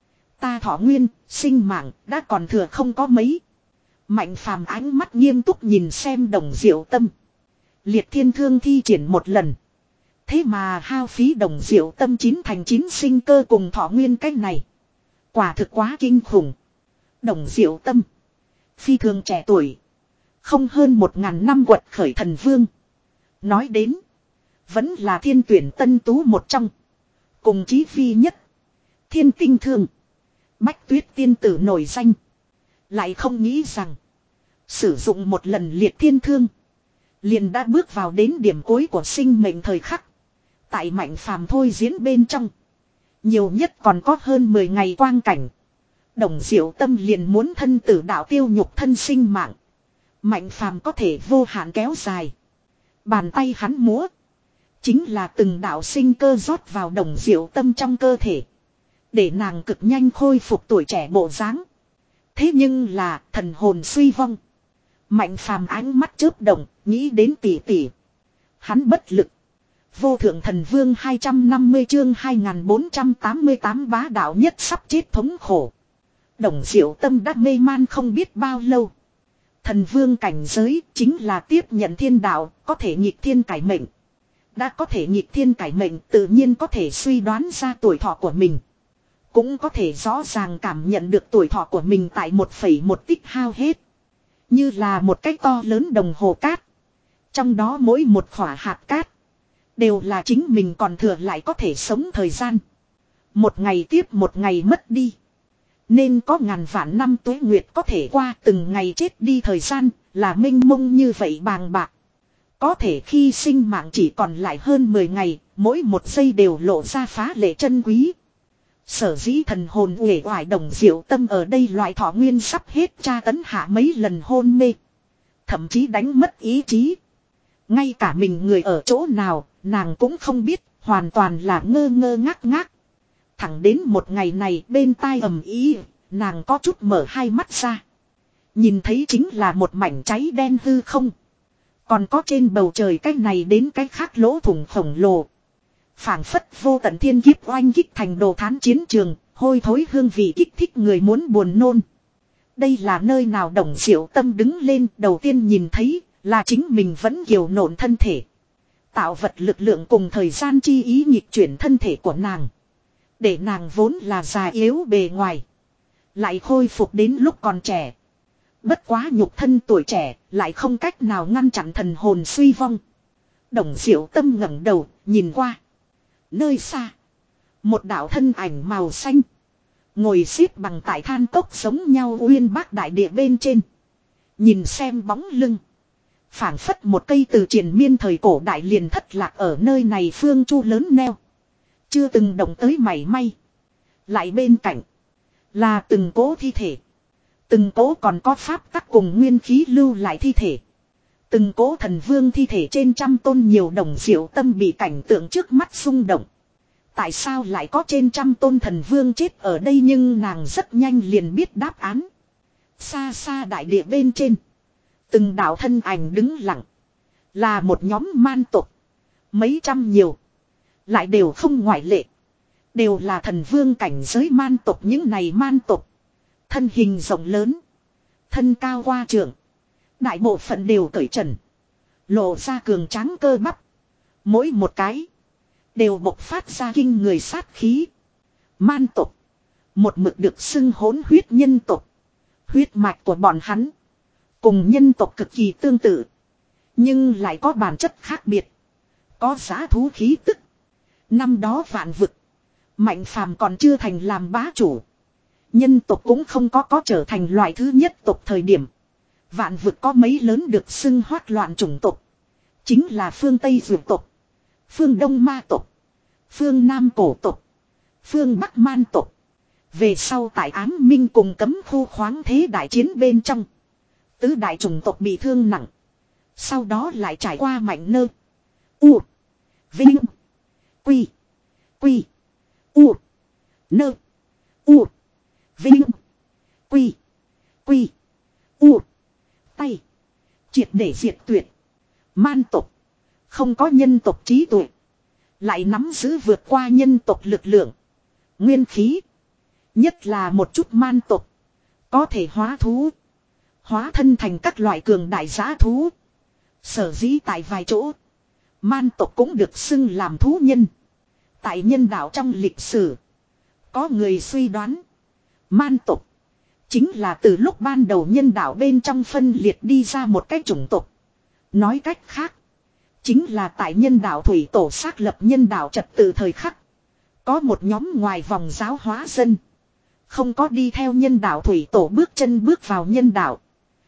Ta thọ nguyên, sinh mạng, đã còn thừa không có mấy. Mạnh phàm ánh mắt nghiêm túc nhìn xem Đồng Diệu Tâm. Liệt thiên thương thi triển một lần. Thế mà hao phí Đồng Diệu Tâm chín thành chín sinh cơ cùng thọ nguyên cách này. Quả thực quá kinh khủng. Đồng Diệu Tâm. Phi thường trẻ tuổi. Không hơn một ngàn năm quật khởi thần vương. Nói đến. Vẫn là thiên tuyển tân tú một trong. Cùng chí phi nhất. Thiên tinh thương. Bách tuyết tiên tử nổi danh. Lại không nghĩ rằng. Sử dụng một lần liệt thiên thương. Liền đã bước vào đến điểm cuối của sinh mệnh thời khắc. Tại mạnh phàm thôi diễn bên trong. Nhiều nhất còn có hơn mười ngày quang cảnh. Đồng Diệu Tâm liền muốn thân tử đạo tiêu nhục thân sinh mạng. Mạnh phàm có thể vô hạn kéo dài. Bàn tay hắn múa. Chính là từng đạo sinh cơ rót vào Đồng Diệu Tâm trong cơ thể. Để nàng cực nhanh khôi phục tuổi trẻ bộ dáng. Thế nhưng là thần hồn suy vong. Mạnh phàm ánh mắt chớp động, nghĩ đến tỷ tỷ. Hắn bất lực. Vô thượng thần vương hai trăm năm mươi chương hai nghìn bốn trăm tám mươi tám bá đạo nhất sắp chết thống khổ. Đồng Diệu Tâm đã mê man không biết bao lâu. Thần vương cảnh giới chính là tiếp nhận thiên đạo, có thể nghịch thiên cải mệnh. Đã có thể nghịch thiên cải mệnh tự nhiên có thể suy đoán ra tuổi thọ của mình. Cũng có thể rõ ràng cảm nhận được tuổi thọ của mình tại một phẩy một tích hao hết. Như là một cái to lớn đồng hồ cát. Trong đó mỗi một khỏa hạt cát. Đều là chính mình còn thừa lại có thể sống thời gian. Một ngày tiếp một ngày mất đi. Nên có ngàn vạn năm tuế nguyệt có thể qua từng ngày chết đi thời gian là mênh mông như vậy bàng bạc. Có thể khi sinh mạng chỉ còn lại hơn mười ngày, mỗi một giây đều lộ ra phá lệ chân quý. Sở dĩ thần hồn uể oải Đồng Diệu Tâm ở đây loại thọ nguyên sắp hết tra tấn hạ mấy lần hôn mê. Thậm chí đánh mất ý chí. Ngay cả mình người ở chỗ nào, nàng cũng không biết, hoàn toàn là ngơ ngơ ngác ngác. Thẳng đến một ngày này bên tai ầm ý, nàng có chút mở hai mắt ra. Nhìn thấy chính là một mảnh cháy đen hư không. Còn có trên bầu trời cái này đến cái khác lỗ thủng khổng lồ. Phảng phất vô tận thiên kiếp oanh kích thành đồ thán chiến trường, hôi thối hương vị kích thích người muốn buồn nôn. Đây là nơi nào Đồng Diệu Tâm đứng lên đầu tiên nhìn thấy là chính mình vẫn kiều nộn thân thể. Tạo vật lực lượng cùng thời gian chi ý nhịp chuyển thân thể của nàng. Để nàng vốn là già yếu bề ngoài. Lại khôi phục đến lúc còn trẻ. Bất quá nhục thân tuổi trẻ lại không cách nào ngăn chặn thần hồn suy vong. Đồng Diệu Tâm ngẩng đầu nhìn qua. Nơi xa. Một đạo thân ảnh màu xanh. Ngồi xếp bằng tại than cốc giống nhau uyên bác đại địa bên trên. Nhìn xem bóng lưng. Phảng phất một cây từ triền miên thời cổ đại liền thất lạc ở nơi này phương chu lớn neo. Chưa từng động tới mảy may. Lại bên cạnh. Là từng cố thi thể. Từng cố còn có pháp tắc cùng nguyên khí lưu lại thi thể. Từng cố thần vương thi thể trên trăm tôn nhiều Đồng Diệu Tâm bị cảnh tượng trước mắt xung động. Tại sao lại có trên trăm tôn thần vương chết ở đây nhưng nàng rất nhanh liền biết đáp án. Xa xa đại địa bên trên. Từng đạo thân ảnh đứng lặng. Là một nhóm man tộc. Mấy trăm nhiều. Lại đều không ngoại lệ. Đều là thần vương cảnh giới man tộc những này man tộc. Thân hình rộng lớn. Thân cao qua trượng. Đại bộ phận đều cởi trần. Lộ ra cường tráng cơ bắp. Mỗi một cái. Đều bộc phát ra kinh người sát khí. Man tộc. Một mực được xưng hỗn huyết nhân tộc. Huyết mạch của bọn hắn. Cùng nhân tộc cực kỳ tương tự. Nhưng lại có bản chất khác biệt. Có giá thú khí tức. Năm đó vạn vực. Mạnh phàm còn chưa thành làm bá chủ. Nhân tộc cũng không có có trở thành loại thứ nhất tộc thời điểm. Vạn vực có mấy lớn được xưng hoát loạn chủng tộc. Chính là phương Tây dược tộc, phương Đông ma tộc, phương Nam cổ tộc, phương Bắc man tộc. Về sau tại Ám Minh cùng cấm khu khoáng thế đại chiến bên trong, tứ đại chủng tộc bị thương nặng. Sau đó lại trải qua mạnh nơ, u, vinh, quy, quy, u, nơ, u, vinh, quy, quy, u, tay, triệt để diệt tuyệt. Man tộc không có nhân tộc trí tuệ, lại nắm giữ vượt qua nhân tộc lực lượng, nguyên khí. Nhất là một chút man tộc có thể hóa thú, hóa thân thành các loại cường đại giá thú. Sở dĩ tại vài chỗ, man tộc cũng được xưng làm thú nhân. Tại nhân đạo trong lịch sử, có người suy đoán man tộc chính là từ lúc ban đầu nhân đạo bên trong phân liệt đi ra một cái chủng tộc. Nói cách khác, chính là tại nhân đạo thủy tổ xác lập nhân đạo trật tự thời khắc, có một nhóm ngoài vòng giáo hóa dân, không có đi theo nhân đạo thủy tổ bước chân bước vào nhân đạo,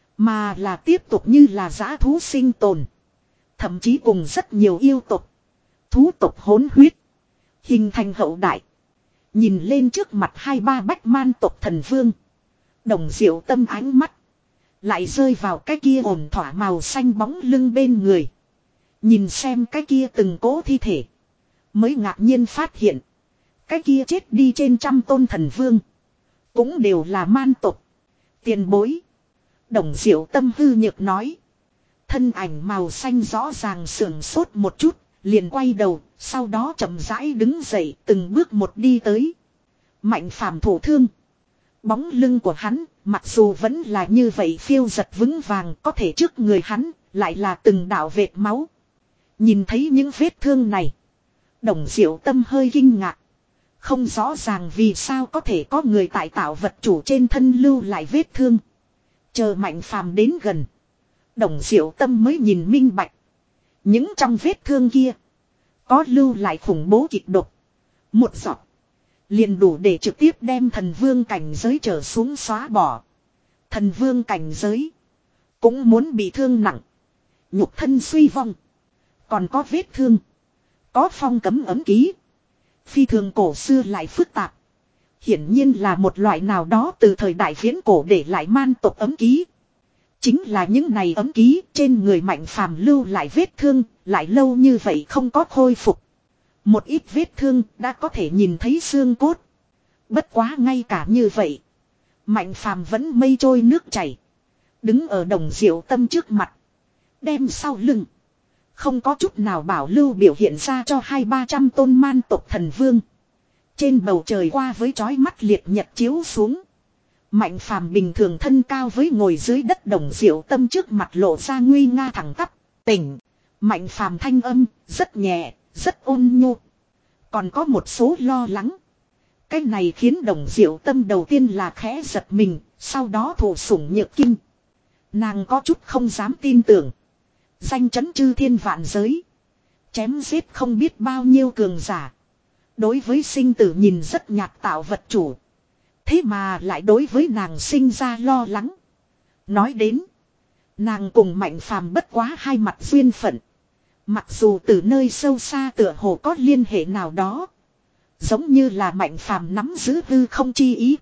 mà là tiếp tục như là dã thú sinh tồn. Thậm chí cùng rất nhiều yêu tộc, thú tộc hỗn huyết, hình thành hậu đại. Nhìn lên trước mặt hai ba bách man tộc thần vương, Đồng Diệu Tâm ánh mắt lại rơi vào cái kia ổn thỏa màu xanh bóng lưng bên người. Nhìn xem cái kia từng cố thi thể, mới ngạc nhiên phát hiện, cái kia chết đi trên trăm tôn thần vương cũng đều là man tộc. Tiền bối, Đồng Diệu Tâm hư nhược nói. Thân ảnh màu xanh rõ ràng sườn sốt một chút, liền quay đầu, sau đó chậm rãi đứng dậy, từng bước một đi tới. Mạnh phàm thủ thương. Bóng lưng của hắn, mặc dù vẫn là như vậy phiêu giật vững vàng, có thể trước người hắn, lại là từng đạo vệt máu. Nhìn thấy những vết thương này, Đồng Diệu Tâm hơi kinh ngạc. Không rõ ràng vì sao có thể có người tại tạo vật chủ trên thân lưu lại vết thương. Chờ Mạnh phàm đến gần, Đồng Diệu Tâm mới nhìn minh bạch. Những trong vết thương kia, có lưu lại khủng bố kịch độc. Một giọt liền đủ để trực tiếp đem thần vương cảnh giới trở xuống xóa bỏ. Thần vương cảnh giới cũng muốn bị thương nặng, nhục thân suy vong. Còn có vết thương, có phong cấm ấm ký, phi thường cổ xưa lại phức tạp. Hiển nhiên là một loại nào đó từ thời đại viễn cổ để lại man tộc ấm ký. Chính là những này ấm ký trên người Mạnh phàm lưu lại vết thương, lại lâu như vậy không có khôi phục. Một ít vết thương đã có thể nhìn thấy xương cốt. Bất quá ngay cả như vậy, Mạnh phàm vẫn mây trôi nước chảy, đứng ở Đồng Diệu Tâm trước mặt, đem sau lưng không có chút nào bảo lưu biểu hiện ra cho hai ba trăm tôn man tộc thần vương. Trên bầu trời qua với chói mắt liệt nhật chiếu xuống, Mạnh phàm bình thường thân cao với ngồi dưới đất Đồng Diệu Tâm trước mặt lộ ra nguy nga thẳng tắp. Tỉnh. Mạnh phàm thanh âm rất nhẹ, rất ôn nhu, còn có một số lo lắng. Cái này khiến Đồng Diệu Tâm đầu tiên là khẽ giật mình, sau đó thụ sủng nhược kinh. Nàng có chút không dám tin tưởng. Danh chấn chư thiên vạn giới, chém giết không biết bao nhiêu cường giả, đối với sinh tử nhìn rất nhạt tạo vật chủ, thế mà lại đối với nàng sinh ra lo lắng. Nói đến, nàng cùng Mạnh phàm bất quá hai mặt duyên phận. Mặc dù từ nơi sâu xa tựa hồ có liên hệ nào đó, giống như là Mạnh phàm nắm giữ hư không chi ý,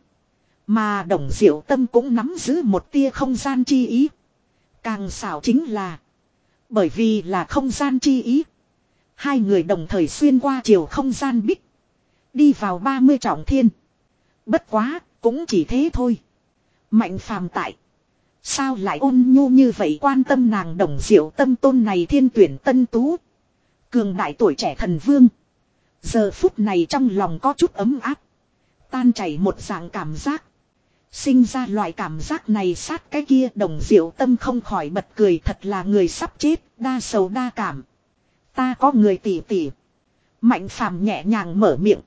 mà Đồng Diệu Tâm cũng nắm giữ một tia không gian chi ý. Càng xảo chính là, bởi vì là không gian chi ý, hai người đồng thời xuyên qua chiều không gian bích, đi vào ba mươi trọng thiên. Bất quá, cũng chỉ thế thôi. Mạnh phàm tại, sao lại ôn nhu như vậy quan tâm nàng Đồng Diệu Tâm tôn này thiên tuyển tân tú, cường đại tuổi trẻ thần vương. Giờ phút này trong lòng có chút ấm áp, tan chảy một dạng cảm giác. Sinh ra loại cảm giác này sát cái kia, Đồng Diệu Tâm không khỏi bật cười, thật là người sắp chết, đa sầu đa cảm. Ta có người tỉ tỉ. Mạnh phàm nhẹ nhàng mở miệng.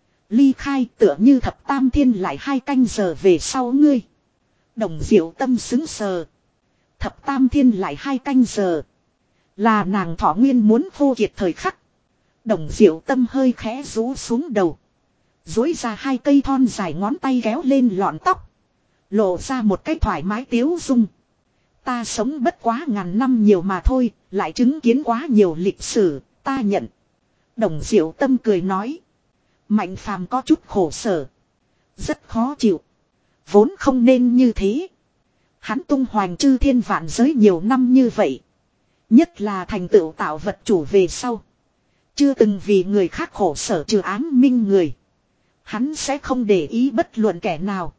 Ly khai tựa như thập tam thiên lại hai canh giờ về sau ngươi. Đồng Diệu Tâm xứng sờ. Thập tam thiên lại hai canh giờ, là nàng thọ nguyên muốn khô kiệt thời khắc. Đồng Diệu Tâm hơi khẽ rũ xuống đầu, Dối ra hai cây thon dài ngón tay kéo lên lọn tóc. Lộ ra một cái thoải mái tiếu dung. Ta sống bất quá ngàn năm nhiều mà thôi, lại chứng kiến quá nhiều lịch sử, ta nhận. Đồng Diệu Tâm cười nói. Mạnh Phàm có chút khổ sở. Rất khó chịu. Vốn không nên như thế. Hắn tung hoành chư thiên vạn giới nhiều năm như vậy. Nhất là thành tựu tạo vật chủ về sau. Chưa từng vì người khác khổ sở trừ ám minh người. Hắn sẽ không để ý bất luận kẻ nào.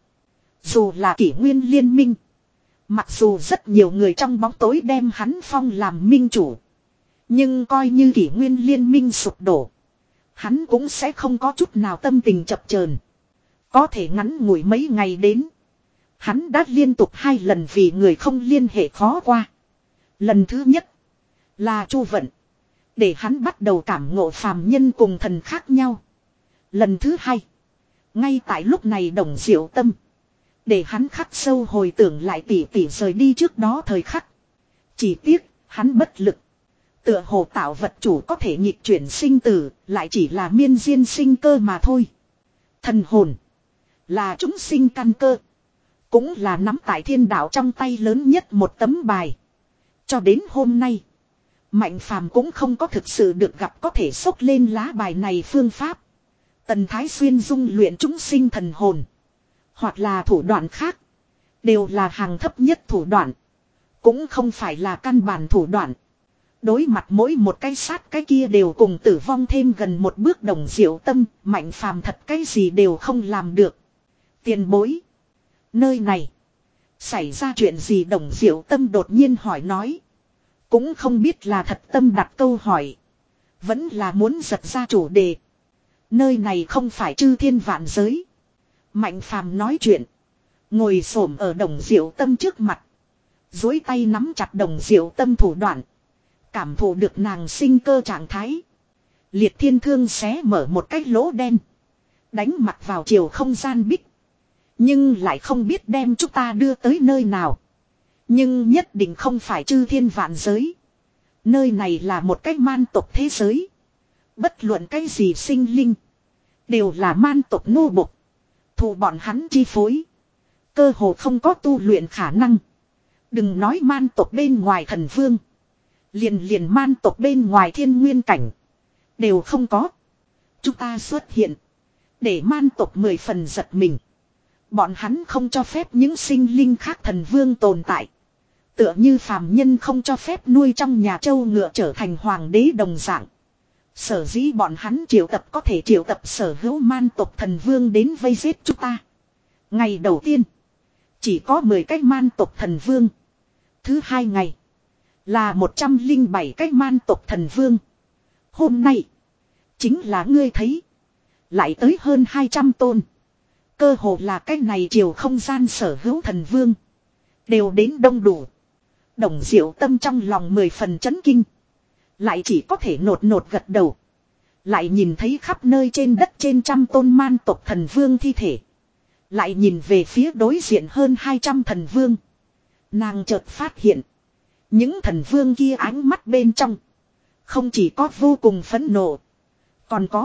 Dù là kỷ nguyên liên minh. Mặc dù rất nhiều người trong bóng tối đem hắn phong làm minh chủ. Nhưng coi như kỷ nguyên liên minh sụp đổ. Hắn cũng sẽ không có chút nào tâm tình chập chờn. Có thể ngắn ngủi mấy ngày đến. Hắn đã liên tục hai lần vì người không liên hệ khó qua. Lần thứ nhất là Chu Vận. Để hắn bắt đầu cảm ngộ phàm nhân cùng thần khác nhau. Lần thứ hai. Ngay tại lúc này Đồng Diệu Tâm. Để hắn khắc sâu hồi tưởng lại tỉ tỉ rời đi trước đó thời khắc. Chỉ tiếc, hắn bất lực. Tựa hồ tạo vật chủ có thể nhịp chuyển sinh tử, lại chỉ là miên diên sinh cơ mà thôi. Thần hồn. Là chúng sinh căn cơ. Cũng là nắm tại thiên đạo trong tay lớn nhất một tấm bài. Cho đến hôm nay. Mạnh Phàm cũng không có thực sự được gặp có thể xốc lên lá bài này phương pháp. Tần Thái Xuyên dung luyện chúng sinh thần hồn. Hoặc là thủ đoạn khác. Đều là hàng thấp nhất thủ đoạn. Cũng không phải là căn bản thủ đoạn. Đối mặt mỗi một cái sát cái kia đều cùng tử vong thêm gần một bước Đồng Diệu Tâm. Mạnh Phàm thật cái gì đều không làm được. Tiền bối. Nơi này. Xảy ra chuyện gì Đồng Diệu Tâm đột nhiên hỏi nói. Cũng không biết là thật tâm đặt câu hỏi. Vẫn là muốn giật ra chủ đề. Nơi này không phải chư thiên vạn giới. Mạnh Phàm nói chuyện. Ngồi xổm ở Đồng Diệu Tâm trước mặt. Dối tay nắm chặt Đồng Diệu Tâm thủ đoạn. Cảm thụ được nàng sinh cơ trạng thái. Liệt thiên thương xé mở một cái lỗ đen. Đánh mặt vào chiều không gian bích. Nhưng lại không biết đem chúng ta đưa tới nơi nào. Nhưng nhất định không phải chư thiên vạn giới. Nơi này là một cái man tộc thế giới. Bất luận cái gì sinh linh. Đều là man tộc nô bộc. Thù bọn hắn chi phối. Cơ hồ không có tu luyện khả năng. Đừng nói man tộc bên ngoài thần vương. Liền liền man tộc bên ngoài thiên nguyên cảnh. Đều không có. Chúng ta xuất hiện. Để man tộc mười phần giật mình. Bọn hắn không cho phép những sinh linh khác thần vương tồn tại. Tựa như phàm nhân không cho phép nuôi trong nhà trâu ngựa trở thành hoàng đế đồng dạng. Sở dĩ bọn hắn triệu tập có thể triệu tập sở hữu man tộc thần vương đến vây giết chúng ta. Ngày đầu tiên. Chỉ có mười cái man tộc thần vương. Thứ hai ngày. Là một trăm lẻ bảy cái man tộc thần vương. Hôm nay. Chính là ngươi thấy. Lại tới hơn hai trăm tôn. Cơ hồ là cái này chiều không gian sở hữu thần vương. Đều đến đông đủ. Đồng Diệu Tâm trong lòng mười phần chấn kinh. Lại chỉ có thể nột nột gật đầu. Lại nhìn thấy khắp nơi trên đất trên trăm tôn man tộc thần vương thi thể. Lại nhìn về phía đối diện hơn hai trăm thần vương. Nàng chợt phát hiện. Những thần vương kia ánh mắt bên trong. Không chỉ có vô cùng phẫn nộ. Còn có.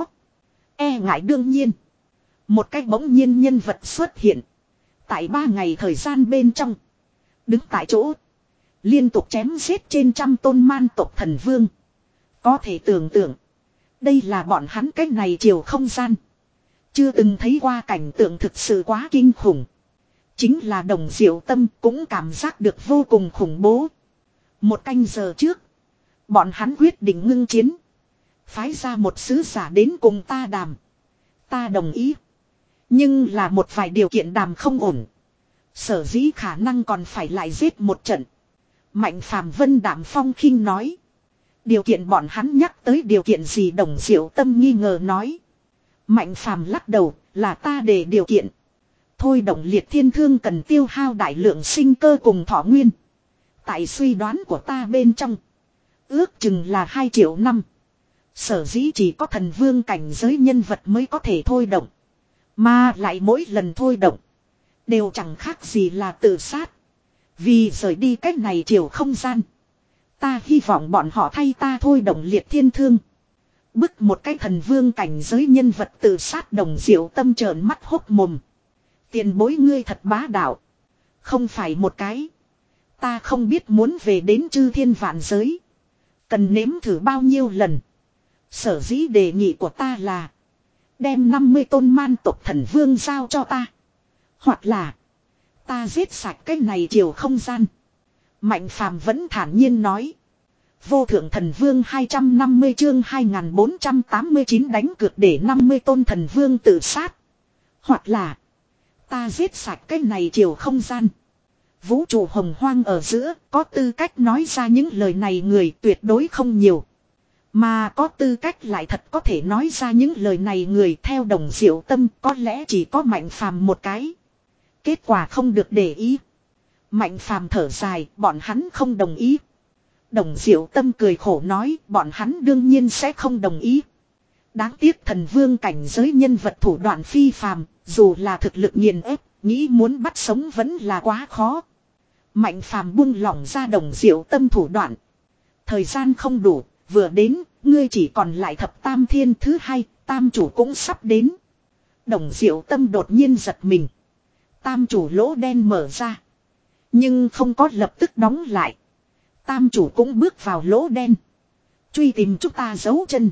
E ngại đương nhiên. Một cách bỗng nhiên nhân vật xuất hiện. Tại ba ngày thời gian bên trong. Đứng tại chỗ. Liên tục chém giết trên trăm tôn man tộc thần vương. Có thể tưởng tượng. Đây là bọn hắn cách này chiều không gian. Chưa từng thấy qua cảnh tượng thực sự quá kinh khủng. Chính là Đồng Diệu Tâm cũng cảm giác được vô cùng khủng bố. Một canh giờ trước. Bọn hắn quyết định ngưng chiến. Phái ra một sứ giả đến cùng ta đàm. Ta đồng ý. Nhưng là một vài điều kiện đàm không ổn. Sở dĩ khả năng còn phải lại giết một trận. Mạnh Phàm Vân Đạm Phong khinh nói. Điều kiện bọn hắn nhắc tới điều kiện gì Đồng Diệu Tâm nghi ngờ nói. Mạnh Phàm lắc đầu là ta để điều kiện. Thôi động liệt thiên thương cần tiêu hao đại lượng sinh cơ cùng thọ nguyên. Tại suy đoán của ta bên trong. Ước chừng là hai triệu năm. Sở dĩ chỉ có thần vương cảnh giới nhân vật mới có thể thôi động. Mà lại mỗi lần thôi động. Đều chẳng khác gì là tự sát. Vì rời đi cách này chiều không gian. Ta hy vọng bọn họ thay ta thôi động liệt thiên thương. Bức một cái thần vương cảnh giới nhân vật tự sát Đồng Diệu Tâm trợn mắt hốc mồm. Tiền bối ngươi thật bá đạo. Không phải một cái. Ta không biết muốn về đến chư thiên vạn giới. Cần nếm thử bao nhiêu lần. Sở dĩ đề nghị của ta là. Đem năm mươi tôn man tộc thần vương giao cho ta. Hoặc là. Ta giết sạch cái này chiều không gian. Mạnh Phàm vẫn thản nhiên nói. Vô thượng thần vương hai trăm năm mươi chương hai nghìn bốn trăm tám mươi chín đánh cược để năm mươi tôn thần vương tự sát. Hoặc là. Ta giết sạch cái này chiều không gian. Vũ trụ hồng hoang ở giữa có tư cách nói ra những lời này người tuyệt đối không nhiều. Mà có tư cách lại thật có thể nói ra những lời này người theo Đồng Diệu Tâm có lẽ chỉ có Mạnh Phàm một cái. Kết quả không được để ý. Mạnh Phàm thở dài, bọn hắn không đồng ý. Đồng Diệu Tâm cười khổ nói, bọn hắn đương nhiên sẽ không đồng ý. Đáng tiếc thần vương cảnh giới nhân vật thủ đoạn phi phàm, dù là thực lực nghiền ép, nghĩ muốn bắt sống vẫn là quá khó. Mạnh Phàm buông lỏng ra Đồng Diệu Tâm thủ đoạn. Thời gian không đủ, vừa đến, ngươi chỉ còn lại thập tam thiên thứ hai, tam chủ cũng sắp đến. Đồng Diệu Tâm đột nhiên giật mình. Tam chủ lỗ đen mở ra. Nhưng không có lập tức đóng lại. Tam chủ cũng bước vào lỗ đen. Truy tìm chúng ta giấu chân.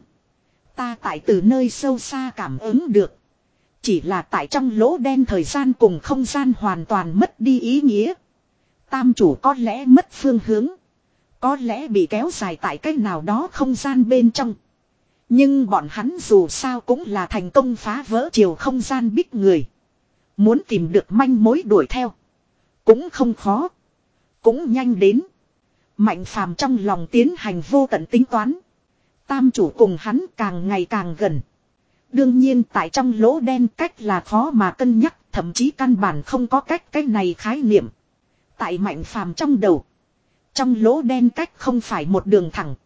Ta tại từ nơi sâu xa cảm ứng được. Chỉ là tại trong lỗ đen thời gian cùng không gian hoàn toàn mất đi ý nghĩa. Tam chủ có lẽ mất phương hướng. Có lẽ bị kéo dài tại cách nào đó không gian bên trong. Nhưng bọn hắn dù sao cũng là thành công phá vỡ chiều không gian bích người. Muốn tìm được manh mối đuổi theo. Cũng không khó. Cũng nhanh đến. Mạnh Phàm trong lòng tiến hành vô tận tính toán. Tam chủ cùng hắn càng ngày càng gần. Đương nhiên tại trong lỗ đen cách là khó mà cân nhắc. Thậm chí căn bản không có cách cái này khái niệm. Tại Mạnh Phàm trong đầu. Trong lỗ đen cách không phải một đường thẳng.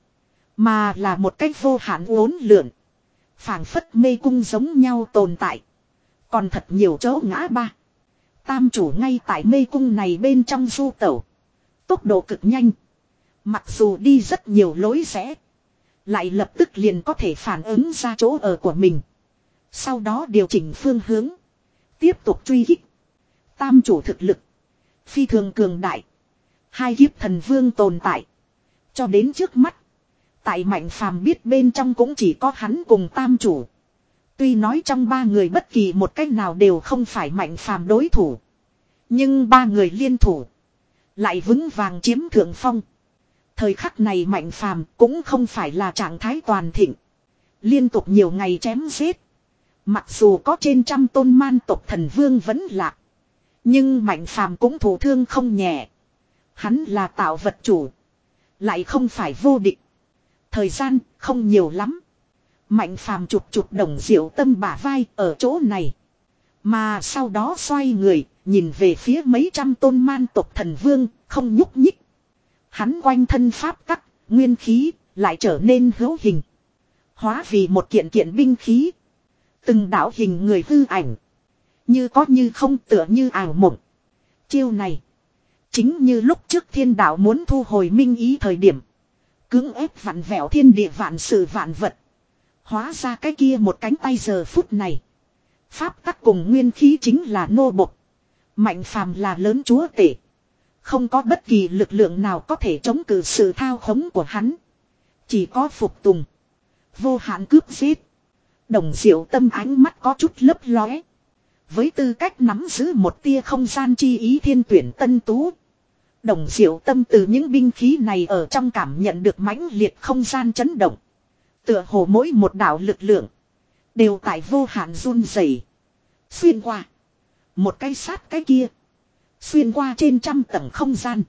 Mà là một cách vô hạn uốn lượn. Phảng phất mê cung giống nhau tồn tại. Còn thật nhiều chỗ ngã ba. Tam chủ ngay tại mê cung này bên trong du tẩu. Tốc độ cực nhanh. Mặc dù đi rất nhiều lối rẽ. Lại lập tức liền có thể phản ứng ra chỗ ở của mình. Sau đó điều chỉnh phương hướng. Tiếp tục truy kích. Tam chủ thực lực. Phi thường cường đại. Hai kiếp thần vương tồn tại. Cho đến trước mắt. Tại Mạnh Phàm biết bên trong cũng chỉ có hắn cùng tam chủ. Tuy nói trong ba người bất kỳ một cách nào đều không phải Mạnh Phàm đối thủ. Nhưng ba người liên thủ. Lại vững vàng chiếm thượng phong. Thời khắc này Mạnh Phàm cũng không phải là trạng thái toàn thịnh. Liên tục nhiều ngày chém giết. Mặc dù có trên trăm tôn man tộc thần vương vẫn lạc. Nhưng Mạnh Phàm cũng thụ thương không nhẹ. Hắn là tạo vật chủ. Lại không phải vô địch. Thời gian không nhiều lắm. Mạnh Phàm chụp chụp Đồng Diệu Tâm bả vai ở chỗ này. Mà sau đó xoay người, nhìn về phía mấy trăm tôn man tộc thần vương, không nhúc nhích. Hắn quanh thân pháp tắc, nguyên khí, lại trở nên hữu hình. Hóa vì một kiện kiện binh khí. Từng đạo hình người hư ảnh. Như có như không tựa như ảo mộng. Chiêu này. Chính như lúc trước thiên đạo muốn thu hồi minh ý thời điểm. Cưỡng ép vặn vẹo thiên địa vạn sự vạn vật. Hóa ra cái kia một cánh tay giờ phút này. Pháp tắc cùng nguyên khí chính là nô bộc. Mạnh Phàm là lớn chúa tể. Không có bất kỳ lực lượng nào có thể chống cự sự thao khống của hắn. Chỉ có phục tùng. Vô hạn cướp giết. Đồng Diệu Tâm ánh mắt có chút lấp lóe. Với tư cách nắm giữ một tia không gian chi ý thiên tuyển tân tú. Đồng Diệu Tâm từ những binh khí này ở trong cảm nhận được mãnh liệt không gian chấn động. Tựa hồ mỗi một đạo lực lượng. Đều tại vô hạn run rẩy. Xuyên qua. Một cái sát cái kia. Xuyên qua trên trăm tầng không gian.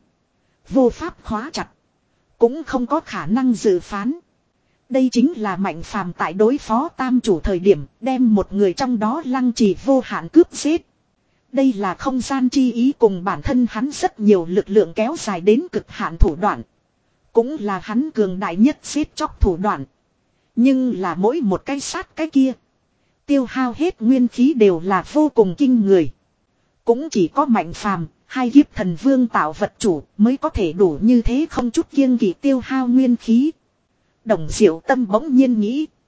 Vô pháp khóa chặt. Cũng không có khả năng dự phán. Đây chính là Mạnh Phàm tại đối phó tam chủ thời điểm đem một người trong đó lăng trì vô hạn cướp giết. Đây là không gian chi ý cùng bản thân hắn rất nhiều lực lượng kéo dài đến cực hạn thủ đoạn. Cũng là hắn cường đại nhất giết chóc thủ đoạn. Nhưng là mỗi một cái sát cái kia. Tiêu hao hết nguyên khí đều là vô cùng kinh người. Cũng chỉ có Mạnh Phàm, hai kiếp thần vương tạo vật chủ mới có thể đủ như thế không chút kiêng kỵ tiêu hao nguyên khí. Đồng Diệu Tâm bỗng nhiên nghĩ.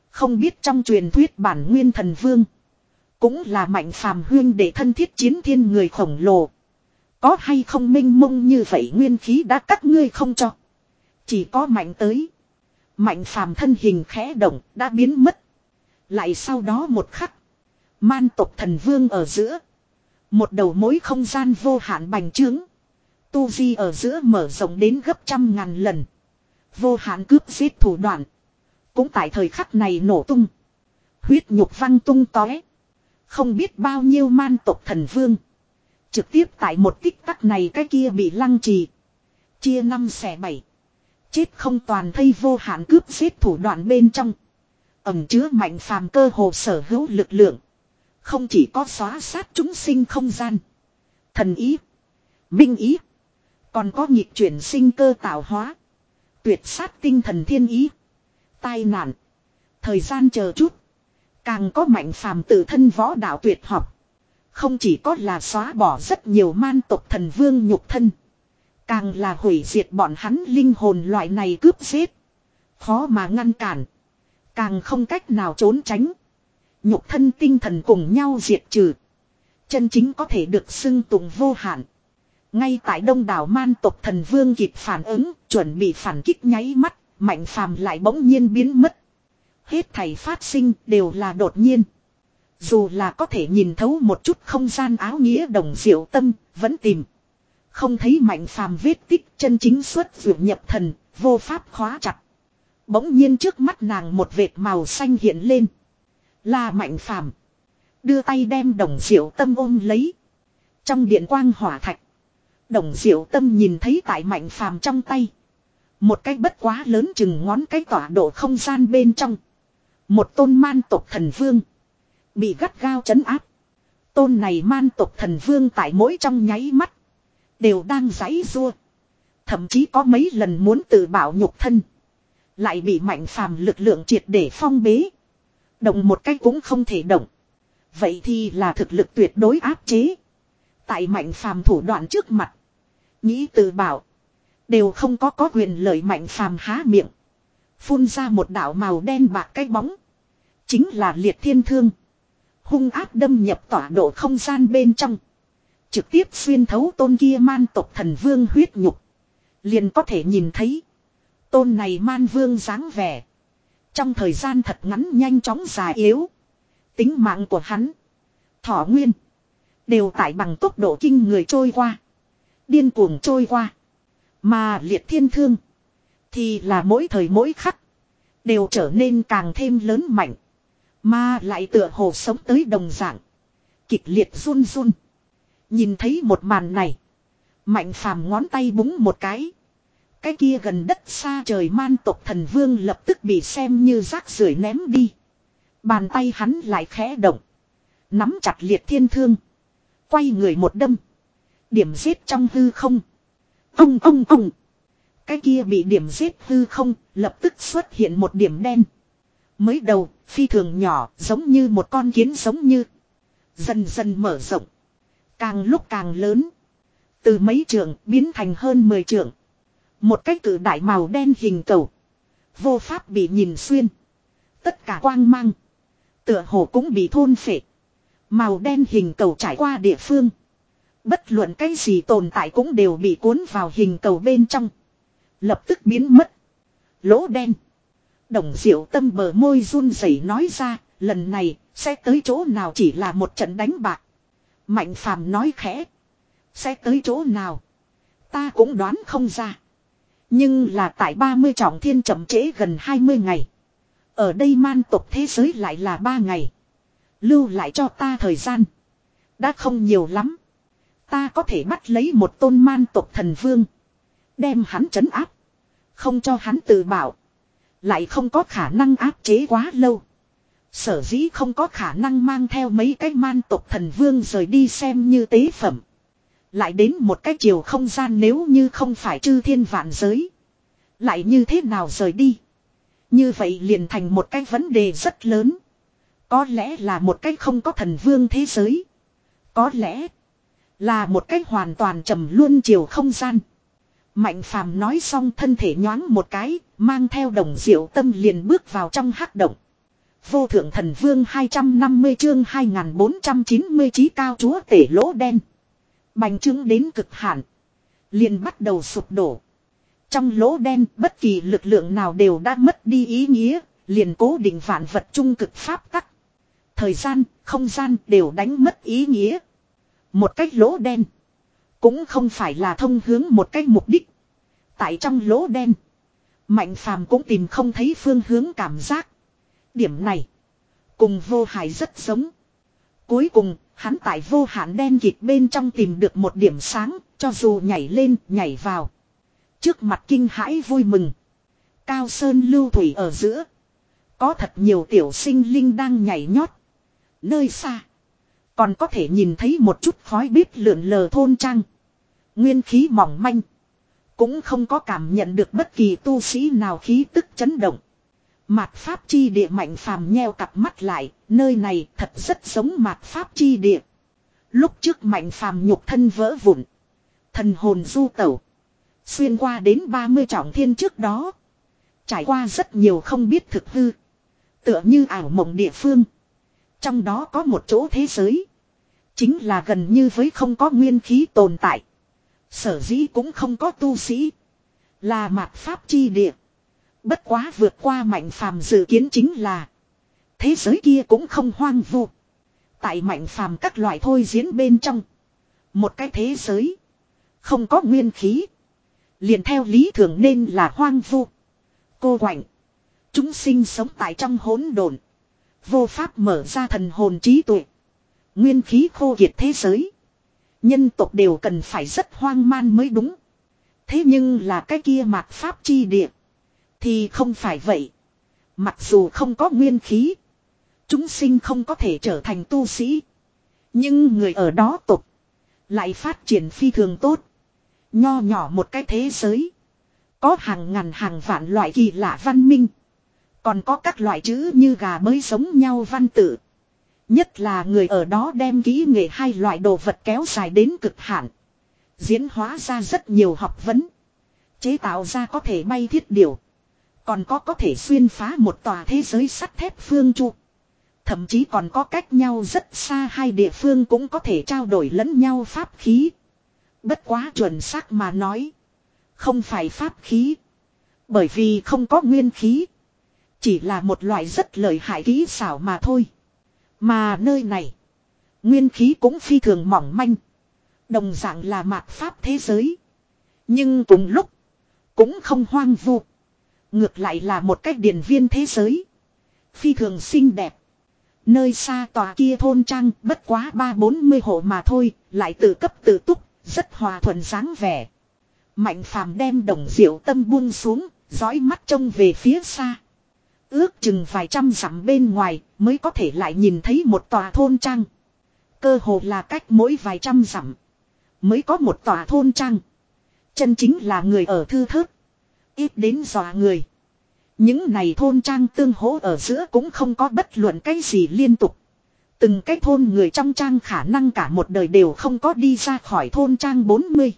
Không biết trong truyền thuyết bản nguyên thần vương. Cũng là Mạnh Phàm huyên để thân thiết chiến thiên người khổng lồ. Có hay không minh mông như vậy nguyên khí đã các ngươi không cho. Chỉ có mạnh tới. Mạnh Phàm thân hình khẽ động đã biến mất. Lại sau đó một khắc. Man tộc thần vương ở giữa. Một đầu mối không gian vô hạn bành trướng. Tu vi ở giữa mở rộng đến gấp trăm ngàn lần. Vô hạn cướp giết thủ đoạn. Cũng tại thời khắc này nổ tung. Huyết nhục văng tung tóe. Không biết bao nhiêu man tộc thần vương. Trực tiếp tại một tích tắc này cái kia bị lăng trì. Chia năm xẻ bảy. Chết không toàn thây vô hạn cướp giết thủ đoạn bên trong. Ẩm chứa Mạnh Phàm cơ hồ sở hữu lực lượng. Không chỉ có xóa sát chúng sinh không gian. Thần ý. Minh ý. Còn có nhịp chuyển sinh cơ tạo hóa. Tuyệt sát tinh thần thiên ý. Tai nạn. Thời gian chờ chút. Càng có Mạnh Phàm tự thân võ đạo tuyệt học. Không chỉ có là xóa bỏ rất nhiều man tộc thần vương nhục thân. Càng là hủy diệt bọn hắn linh hồn loại này cướp giết. Khó mà ngăn cản. Càng không cách nào trốn tránh. Nhục thân tinh thần cùng nhau diệt trừ. Chân chính có thể được xưng tụng vô hạn. Ngay tại đông đảo man tộc thần vương kịp phản ứng, chuẩn bị phản kích nháy mắt, Mạnh Phàm lại bỗng nhiên biến mất. Hết thảy phát sinh đều là đột nhiên. Dù là có thể nhìn thấu một chút không gian áo nghĩa Đồng Diệu Tâm, vẫn tìm. Không thấy Mạnh Phàm vết tích chân chính xuất vượt nhập thần, vô pháp khóa chặt. Bỗng nhiên trước mắt nàng một vệt màu xanh hiện lên. Là Mạnh Phàm. Đưa tay đem Đồng Diệu Tâm ôm lấy. Trong điện quang hỏa thạch. Đồng Diệu Tâm nhìn thấy tại Mạnh Phàm trong tay. Một cái bất quá lớn chừng ngón cái tọa độ không gian bên trong. Một tôn man tộc thần vương. Bị gắt gao trấn áp. Tôn này man tộc thần vương tại mỗi trong nháy mắt. Đều đang giãy giụa. Thậm chí có mấy lần muốn tự bảo nhục thân. Lại bị Mạnh Phàm lực lượng triệt để phong bế. Động một cái cũng không thể động. Vậy thì là thực lực tuyệt đối áp chế. Tại Mạnh Phàm thủ đoạn trước mặt. Nghĩ tự bảo. Đều không có có quyền lợi. Mạnh Phàm há miệng. Phun ra một đạo màu đen bạc cái bóng. Chính là Liệt Thiên Thương. Hung áp đâm nhập tọa độ không gian bên trong. Trực tiếp xuyên thấu tôn kia man tộc thần vương huyết nhục. Liền có thể nhìn thấy. Tôn này man vương dáng vẻ. Trong thời gian thật ngắn nhanh chóng già yếu. Tính mạng của hắn. Thọ nguyên. Đều tại bằng tốc độ kinh người trôi qua. Điên cuồng trôi qua. Mà Liệt Thiên Thương. Thì là mỗi thời mỗi khắc. Đều trở nên càng thêm lớn mạnh. Mà lại tựa hồ sống tới đồng dạng. Kịch liệt run run. Nhìn thấy một màn này. Mạnh Phàm ngón tay búng một cái. Cái kia gần đất xa trời man tộc thần vương lập tức bị xem như rác rưởi ném đi. Bàn tay hắn lại khẽ động. Nắm chặt Liệt Thiên Thương. Quay người một đâm. Điểm giết trong hư không. Ông ông ông. Cái kia bị điểm giết hư không. Lập tức xuất hiện một điểm đen. Mới đầu phi thường nhỏ. Giống như một con kiến giống như. Dần dần mở rộng. Càng lúc càng lớn. Từ mấy trượng biến thành hơn mười trượng. Một cái cự đại màu đen hình cầu. Vô pháp bị nhìn xuyên. Tất cả quang mang. Tựa hồ cũng bị thôn phệ. Màu đen hình cầu trải qua địa phương. Bất luận cái gì tồn tại cũng đều bị cuốn vào hình cầu bên trong. Lập tức biến mất. Lỗ đen. Đồng Diệu Tâm bờ môi run rẩy nói ra. Lần này sẽ tới chỗ nào chỉ là một trận đánh bạc. Mạnh Phàm nói khẽ. Sẽ tới chỗ nào. Ta cũng đoán không ra. Nhưng là tại ba mươi trọng thiên chậm trễ gần hai mươi ngày. Ở đây man tộc thế giới lại là ba ngày. Lưu lại cho ta thời gian. Đã không nhiều lắm. Ta có thể bắt lấy một tôn man tộc thần vương. Đem hắn trấn áp. Không cho hắn tự bảo. Lại không có khả năng áp chế quá lâu. Sở dĩ không có khả năng mang theo mấy cái man tộc thần vương rời đi xem như tế phẩm. Lại đến một cái chiều không gian nếu như không phải chư thiên vạn giới. Lại như thế nào rời đi. Như vậy liền thành một cái vấn đề rất lớn. Có lẽ là một cái không có thần vương thế giới. Có lẽ là một cái hoàn toàn trầm luân chiều không gian. Mạnh Phàm nói xong thân thể nhoáng một cái, mang theo Đồng Diệu Tâm liền bước vào trong hắc động. Vô thượng thần vương hai trăm năm mươi chương hai nghìn bốn trăm chín mươi chí cao chúa tể lỗ đen. Bành trướng đến cực hạn. Liền bắt đầu sụp đổ. Trong lỗ đen bất kỳ lực lượng nào đều đã mất đi ý nghĩa. Liền cố định vạn vật trung cực pháp tắc. Thời gian, không gian đều đánh mất ý nghĩa. Một cách lỗ đen. Cũng không phải là thông hướng một cách mục đích. Tại trong lỗ đen. Mạnh phàm cũng tìm không thấy phương hướng cảm giác. Điểm này. Cùng vô hải rất giống. Cuối cùng, hắn tại vô hạn đen kịt bên trong tìm được một điểm sáng. Cho dù nhảy lên, nhảy vào. Trước mặt kinh hãi vui mừng. Cao sơn lưu thủy ở giữa. Có thật nhiều tiểu sinh linh đang nhảy nhót. Nơi xa. Còn có thể nhìn thấy một chút khói bếp lượn lờ thôn trang. Nguyên khí mỏng manh. Cũng không có cảm nhận được bất kỳ tu sĩ nào khí tức chấn động. Mạt pháp chi địa mạnh phàm nheo cặp mắt lại. Nơi này thật rất giống mạt pháp chi địa. Lúc trước mạnh phàm nhục thân vỡ vụn. Thần hồn du tẩu. Xuyên qua đến ba mươi trọng thiên trước đó. Trải qua rất nhiều không biết thực hư. Tựa như ảo mộng địa phương. Trong đó có một chỗ thế giới. Chính là gần như với không có nguyên khí tồn tại. Sở dĩ cũng không có tu sĩ. Là mạt pháp chi địa. Bất quá vượt qua mạnh phàm dự kiến chính là. Thế giới kia cũng không hoang vu. Tại mạnh phàm các loại thôi diễn bên trong. Một cái thế giới. Không có nguyên khí. Liền theo lý thường nên là hoang vu. Cô quạnh. Chúng sinh sống tại trong hỗn độn. Vô pháp mở ra thần hồn trí tuệ. Nguyên khí khô kiệt thế giới. Nhân tộc đều cần phải rất hoang man mới đúng. Thế nhưng là cái kia mạt pháp chi địa. Thì không phải vậy. Mặc dù không có nguyên khí. Chúng sinh không có thể trở thành tu sĩ. Nhưng người ở đó tộc. Lại phát triển phi thường tốt. Nho nhỏ một cái thế giới. Có hàng ngàn hàng vạn loại kỳ lạ văn minh. Còn có các loại chữ như gà mới giống nhau văn tự. Nhất là người ở đó đem kỹ nghệ hai loại đồ vật kéo dài đến cực hạn. Diễn hóa ra rất nhiều học vấn. Chế tạo ra có thể bay thiết điều. Còn có có thể xuyên phá một tòa thế giới sắt thép phương chu. Thậm chí còn có cách nhau rất xa hai địa phương cũng có thể trao đổi lẫn nhau pháp khí. Bất quá chuẩn xác mà nói. Không phải pháp khí. Bởi vì không có nguyên khí. Chỉ là một loại rất lợi hại kỹ xảo mà thôi. Mà nơi này. Nguyên khí cũng phi thường mỏng manh. Đồng dạng là mạt pháp thế giới. Nhưng cùng lúc. Cũng không hoang vu. Ngược lại là một cách điển viên thế giới. Phi thường xinh đẹp. Nơi xa tòa kia thôn trang bất quá ba bốn mươi hộ mà thôi. Lại tự cấp tự túc. Rất hòa thuận dáng vẻ. Mạnh phàm đem đồng diệu tâm buông xuống. Dõi mắt trông về phía xa. Ước chừng vài trăm dặm bên ngoài mới có thể lại nhìn thấy một tòa thôn trang. Cơ hồ là cách mỗi vài trăm dặm mới có một tòa thôn trang. Chân chính là người ở thư thớt. Ít đến dọa người. Những này thôn trang tương hỗ ở giữa cũng không có bất luận cái gì liên tục. Từng cái thôn người trong trang khả năng cả một đời đều không có đi ra khỏi thôn trang bốn mươi,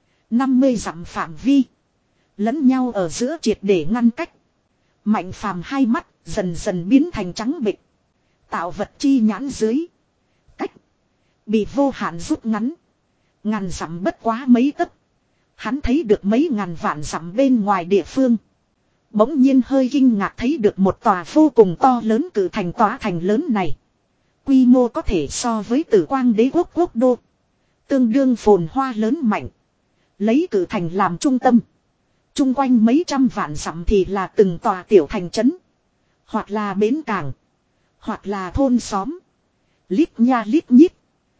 năm mươi dặm phạm vi. Lẫn nhau ở giữa triệt để ngăn cách. Mạnh phàm hai mắt dần dần biến thành trắng bệch. Tạo vật chi nhãn dưới. Cách. Bị vô hạn rút ngắn. Ngàn dặm bất quá mấy tấc. Hắn thấy được mấy ngàn vạn dặm bên ngoài địa phương. Bỗng nhiên hơi kinh ngạc thấy được một tòa vô cùng to lớn cử thành. Tòa thành lớn này. Quy mô có thể so với Tử Quang Đế quốc quốc đô. Tương đương phồn hoa lớn mạnh. Lấy cử thành làm trung tâm. Trung quanh mấy trăm vạn dặm thì là từng tòa tiểu thành trấn. Hoặc là bến cảng. Hoặc là thôn xóm. Lít nha lít nhít.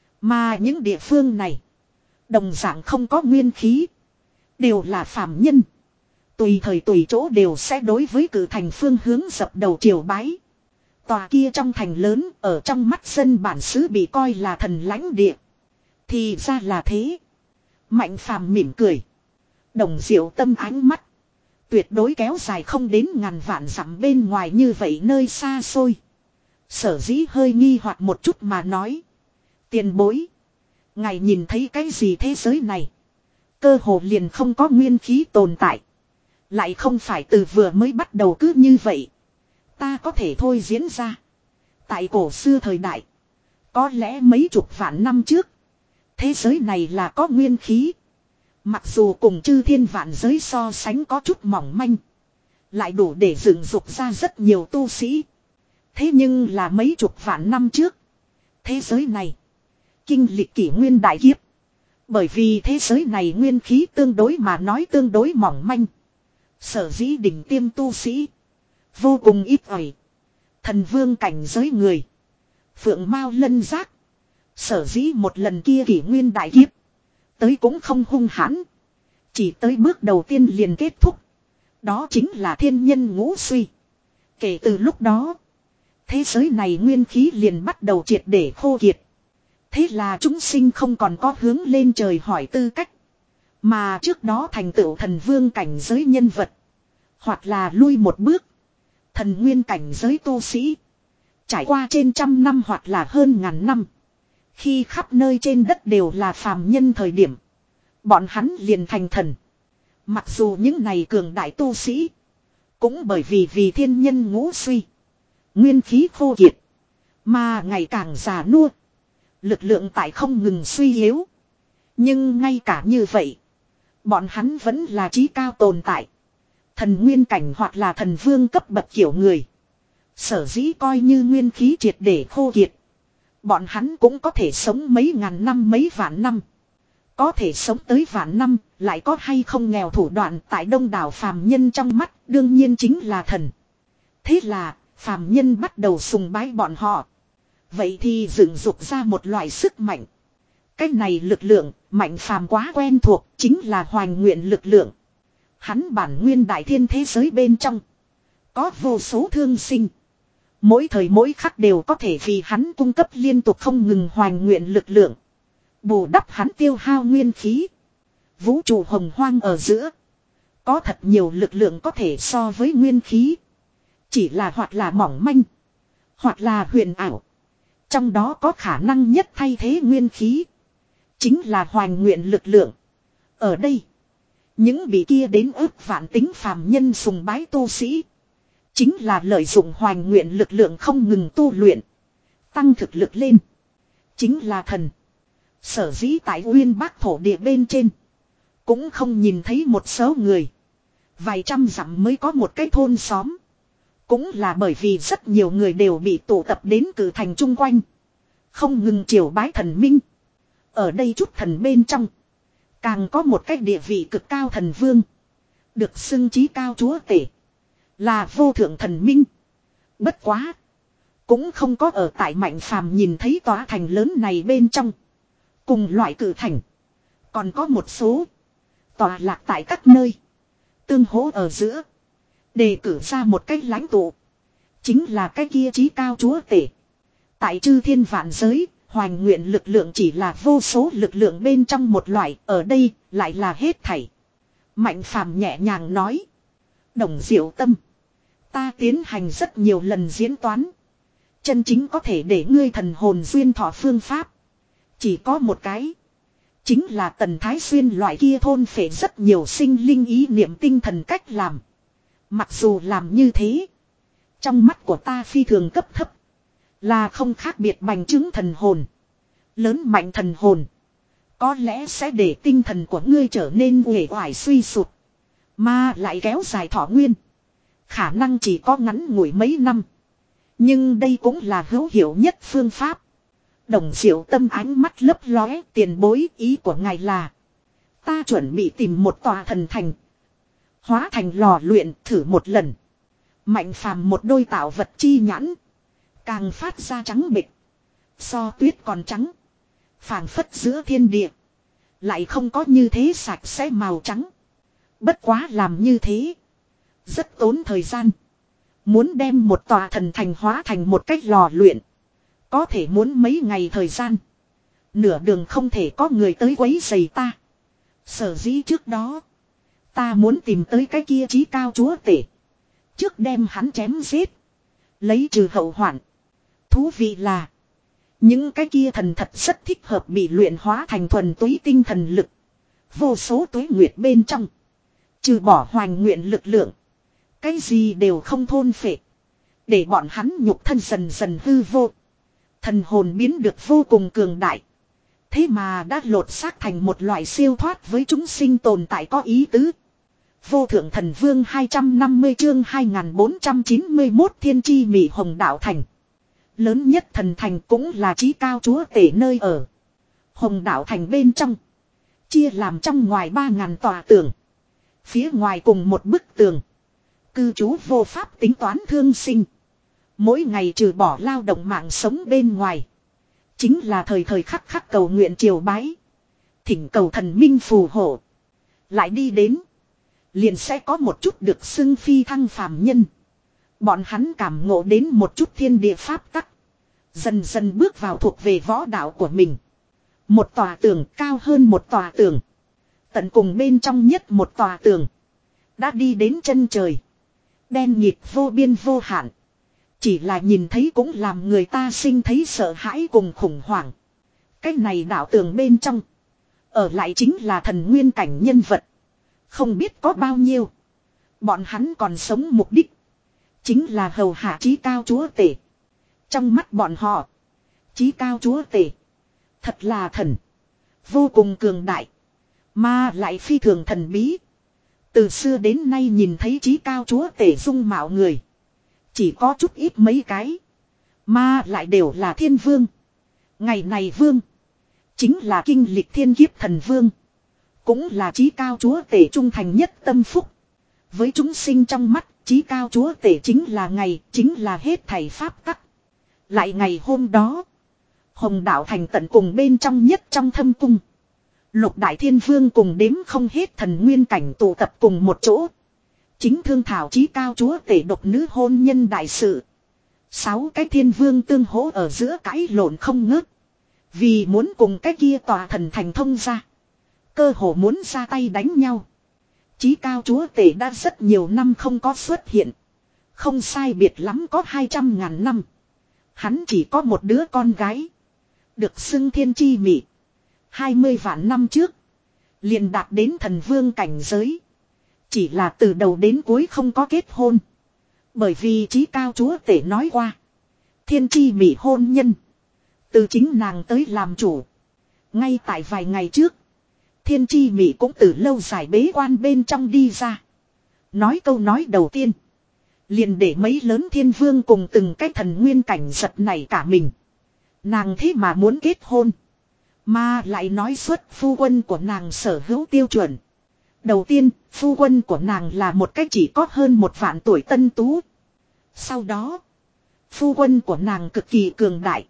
Mà những địa phương này. Đồng dạng không có nguyên khí. Đều là phàm nhân. Tùy thời tùy chỗ đều sẽ đối với cử thành phương hướng dập đầu triều bái. Tòa kia trong thành lớn ở trong mắt dân bản xứ bị coi là thần lãnh địa. Thì ra là thế. Mạnh phàm mỉm cười. Đồng diệu tâm ánh mắt. Tuyệt đối kéo dài không đến ngàn vạn dặm bên ngoài như vậy nơi xa xôi. Sở dĩ hơi nghi hoặc một chút mà nói. Tiền bối. Ngài nhìn thấy cái gì thế giới này? Cơ hồ liền không có nguyên khí tồn tại. Lại không phải từ vừa mới bắt đầu cứ như vậy. Ta có thể thôi diễn ra. Tại cổ xưa thời đại. Có lẽ mấy chục vạn năm trước. Thế giới này là có nguyên khí. Mặc dù cùng chư thiên vạn giới so sánh có chút mỏng manh. Lại đủ để dựng dục ra rất nhiều tu sĩ. Thế nhưng là mấy chục vạn năm trước. Thế giới này. Kinh lịch kỷ nguyên đại kiếp. Bởi vì thế giới này nguyên khí tương đối mà nói tương đối mỏng manh. Sở dĩ đỉnh tiêm tu sĩ. Vô cùng ít ỏi. Thần vương cảnh giới người. Phượng Mao Lân Giác. Sở dĩ một lần kia kỷ nguyên đại kiếp. Tới cũng không hung hãn. Chỉ tới bước đầu tiên liền kết thúc. Đó chính là thiên nhân ngũ suy. Kể từ lúc đó. Thế giới này nguyên khí liền bắt đầu triệt để khô kiệt. Thế là chúng sinh không còn có hướng lên trời hỏi tư cách. Mà trước đó thành tựu thần vương cảnh giới nhân vật. Hoặc là lui một bước. Thần nguyên cảnh giới tu sĩ. Trải qua trên trăm năm hoặc là hơn ngàn năm. Khi khắp nơi trên đất đều là phàm nhân thời điểm. Bọn hắn liền thành thần. Mặc dù những này cường đại tu sĩ. Cũng bởi vì vì thiên nhân ngũ suy. Nguyên khí khô kiệt. Mà ngày càng già nua. Lực lượng tại không ngừng suy yếu. Nhưng ngay cả như vậy. Bọn hắn vẫn là trí cao tồn tại. Thần nguyên cảnh hoặc là thần vương cấp bậc kiểu người. Sở dĩ coi như nguyên khí triệt để khô kiệt. Bọn hắn cũng có thể sống mấy ngàn năm mấy vạn năm. Có thể sống tới vạn năm, lại có hay không nghèo thủ đoạn tại đông đảo phàm nhân trong mắt, đương nhiên chính là thần. Thế là, phàm nhân bắt đầu sùng bái bọn họ. Vậy thì dựng dục ra một loại sức mạnh. Cái này lực lượng, mạnh phàm quá quen thuộc, chính là hoành nguyện lực lượng. Hắn bản nguyên đại thiên thế giới bên trong. Có vô số thương sinh. Mỗi thời mỗi khắc đều có thể vì hắn cung cấp liên tục không ngừng hoành nguyện lực lượng. Bù đắp hắn tiêu hao nguyên khí. Vũ trụ hồng hoang ở giữa. Có thật nhiều lực lượng có thể so với nguyên khí. Chỉ là hoặc là mỏng manh. Hoặc là huyền ảo. Trong đó có khả năng nhất thay thế nguyên khí. Chính là hoành nguyện lực lượng. Ở đây. Những bị kia đến ước vạn tính phàm nhân sùng bái tu sĩ. Chính là lợi dụng hoành nguyện lực lượng không ngừng tu luyện. Tăng thực lực lên. Chính là thần. Sở dĩ tại Uyên Bác thổ địa bên trên. Cũng không nhìn thấy một số người. Vài trăm dặm mới có một cái thôn xóm. Cũng là bởi vì rất nhiều người đều bị tụ tập đến cử thành chung quanh. Không ngừng triều bái thần minh. Ở đây chút thần bên trong. Càng có một cái địa vị cực cao thần vương. Được xưng chí cao chúa tể. Là vô thượng thần minh. Bất quá. Cũng không có ở tại mạnh phàm nhìn thấy tòa thành lớn này bên trong. Cùng loại cử thành. Còn có một số. Tòa lạc tại các nơi. Tương hỗ ở giữa. Đề cử ra một cách lãnh tụ. Chính là cái kia chí cao chúa tể. Tại chư thiên vạn giới. Hoành nguyện lực lượng chỉ là vô số lực lượng bên trong một loại. Ở đây lại là hết thảy. Mạnh phàm nhẹ nhàng nói. Đồng diệu tâm. Ta tiến hành rất nhiều lần diễn toán. Chân chính có thể để ngươi thần hồn duyên thọ phương pháp. Chỉ có một cái. Chính là Tần Thái Xuyên loại kia thôn phệ rất nhiều sinh linh ý niệm tinh thần cách làm. Mặc dù làm như thế. Trong mắt của ta phi thường cấp thấp. Là không khác biệt bành trướng thần hồn. Lớn mạnh thần hồn. Có lẽ sẽ để tinh thần của ngươi trở nên uể oải suy sụt. Mà lại kéo dài thọ nguyên. Khả năng chỉ có ngắn ngủi mấy năm. Nhưng đây cũng là hữu hiệu nhất phương pháp. Đồng diệu tâm ánh mắt lấp lóe, tiền bối, ý của ngài là. Ta chuẩn bị tìm một tòa thần thành. Hóa thành lò luyện thử một lần. Mạnh phàm một đôi tạo vật chi nhãn. Càng phát ra trắng bệch. So tuyết còn trắng. Phảng phất giữa thiên địa. Lại không có như thế sạch sẽ màu trắng. Bất quá làm như thế. Rất tốn thời gian. Muốn đem một tòa thần thành hóa thành một cách lò luyện. Có thể muốn mấy ngày thời gian. Nửa đường không thể có người tới quấy rầy ta. Sở dĩ trước đó. Ta muốn tìm tới cái kia chí cao chúa tể. Trước đem hắn chém giết. Lấy trừ hậu hoạn. Thú vị là. Những cái kia thần thật rất thích hợp bị luyện hóa thành thuần túy tinh thần lực. Vô số tuế nguyệt bên trong. Trừ bỏ hoành nguyện lực lượng. Cái gì đều không thôn phệ. Để bọn hắn nhục thân dần dần hư vô. Thần hồn biến được vô cùng cường đại. Thế mà đã lột xác thành một loại siêu thoát với chúng sinh tồn tại có ý tứ. Vô thượng thần vương hai trăm năm mươi chương hai nghìn bốn trăm chín mươi mốt thiên chi mị hồng đạo thành. Lớn nhất thần thành cũng là chí cao chúa tể nơi ở. Hồng đạo thành bên trong. Chia làm trong ngoài ba ngàn tòa tường. Phía ngoài cùng một bức tường. Cư trú vô pháp tính toán thương sinh. Mỗi ngày trừ bỏ lao động mạng sống bên ngoài. Chính là thời thời khắc khắc cầu nguyện triều bái. Thỉnh cầu thần minh phù hộ. Lại đi đến. Liền sẽ có một chút được xưng phi thăng phàm nhân. Bọn hắn cảm ngộ đến một chút thiên địa pháp tắc. Dần dần bước vào thuộc về võ đạo của mình. Một tòa tường cao hơn một tòa tường. Tận cùng bên trong nhất một tòa tường. Đã đi đến chân trời. Đen nhịp vô biên vô hạn. Chỉ là nhìn thấy cũng làm người ta sinh thấy sợ hãi cùng khủng hoảng. Cái này đạo tường bên trong. Ở lại chính là thần nguyên cảnh nhân vật. Không biết có bao nhiêu. Bọn hắn còn sống mục đích. Chính là hầu hạ chí cao chúa tể. Trong mắt bọn họ. Chí cao chúa tể. Thật là thần. Vô cùng cường đại. Mà lại phi thường thần bí. Từ xưa đến nay nhìn thấy chí cao chúa tể dung mạo người. Chỉ có chút ít mấy cái. Mà lại đều là thiên vương. Ngày này vương. Chính là kinh lịch thiên kiếp thần vương. Cũng là chí cao chúa tể trung thành nhất tâm phúc. Với chúng sinh trong mắt, chí cao chúa tể chính là ngày, chính là hết thảy pháp tắc. Lại ngày hôm đó. Hồng đạo thành tận cùng bên trong nhất trong thâm cung. Lục đại thiên vương cùng đếm không hết thần nguyên cảnh tụ tập cùng một chỗ. Chính thương thảo chí cao chúa tể độc nữ hôn nhân đại sự. Sáu cái thiên vương tương hỗ ở giữa cãi lộn không ngớt. Vì muốn cùng cái kia tòa thần thành thông ra. Cơ hồ muốn ra tay đánh nhau. Chí cao chúa tể đã rất nhiều năm không có xuất hiện. Không sai biệt lắm có hai trăm ngàn năm. Hắn chỉ có một đứa con gái. Được xưng thiên chi mị. Hai mươi vạn năm trước. Liền đạt đến thần vương cảnh giới. Chỉ là từ đầu đến cuối không có kết hôn. Bởi vì chí cao chúa tể nói qua. Thiên chi mị hôn nhân. Từ chính nàng tới làm chủ. Ngay tại vài ngày trước. Thiên chi mị cũng từ lâu dài bế quan bên trong đi ra. Nói câu nói đầu tiên. Liền để mấy lớn thiên vương cùng từng cái thần nguyên cảnh giật này cả mình. Nàng thế mà muốn kết hôn. Mà lại nói xuất phu quân của nàng sở hữu tiêu chuẩn. Đầu tiên, phu quân của nàng là một cái chỉ có hơn một vạn tuổi tân tú. Sau đó, phu quân của nàng cực kỳ cường đại.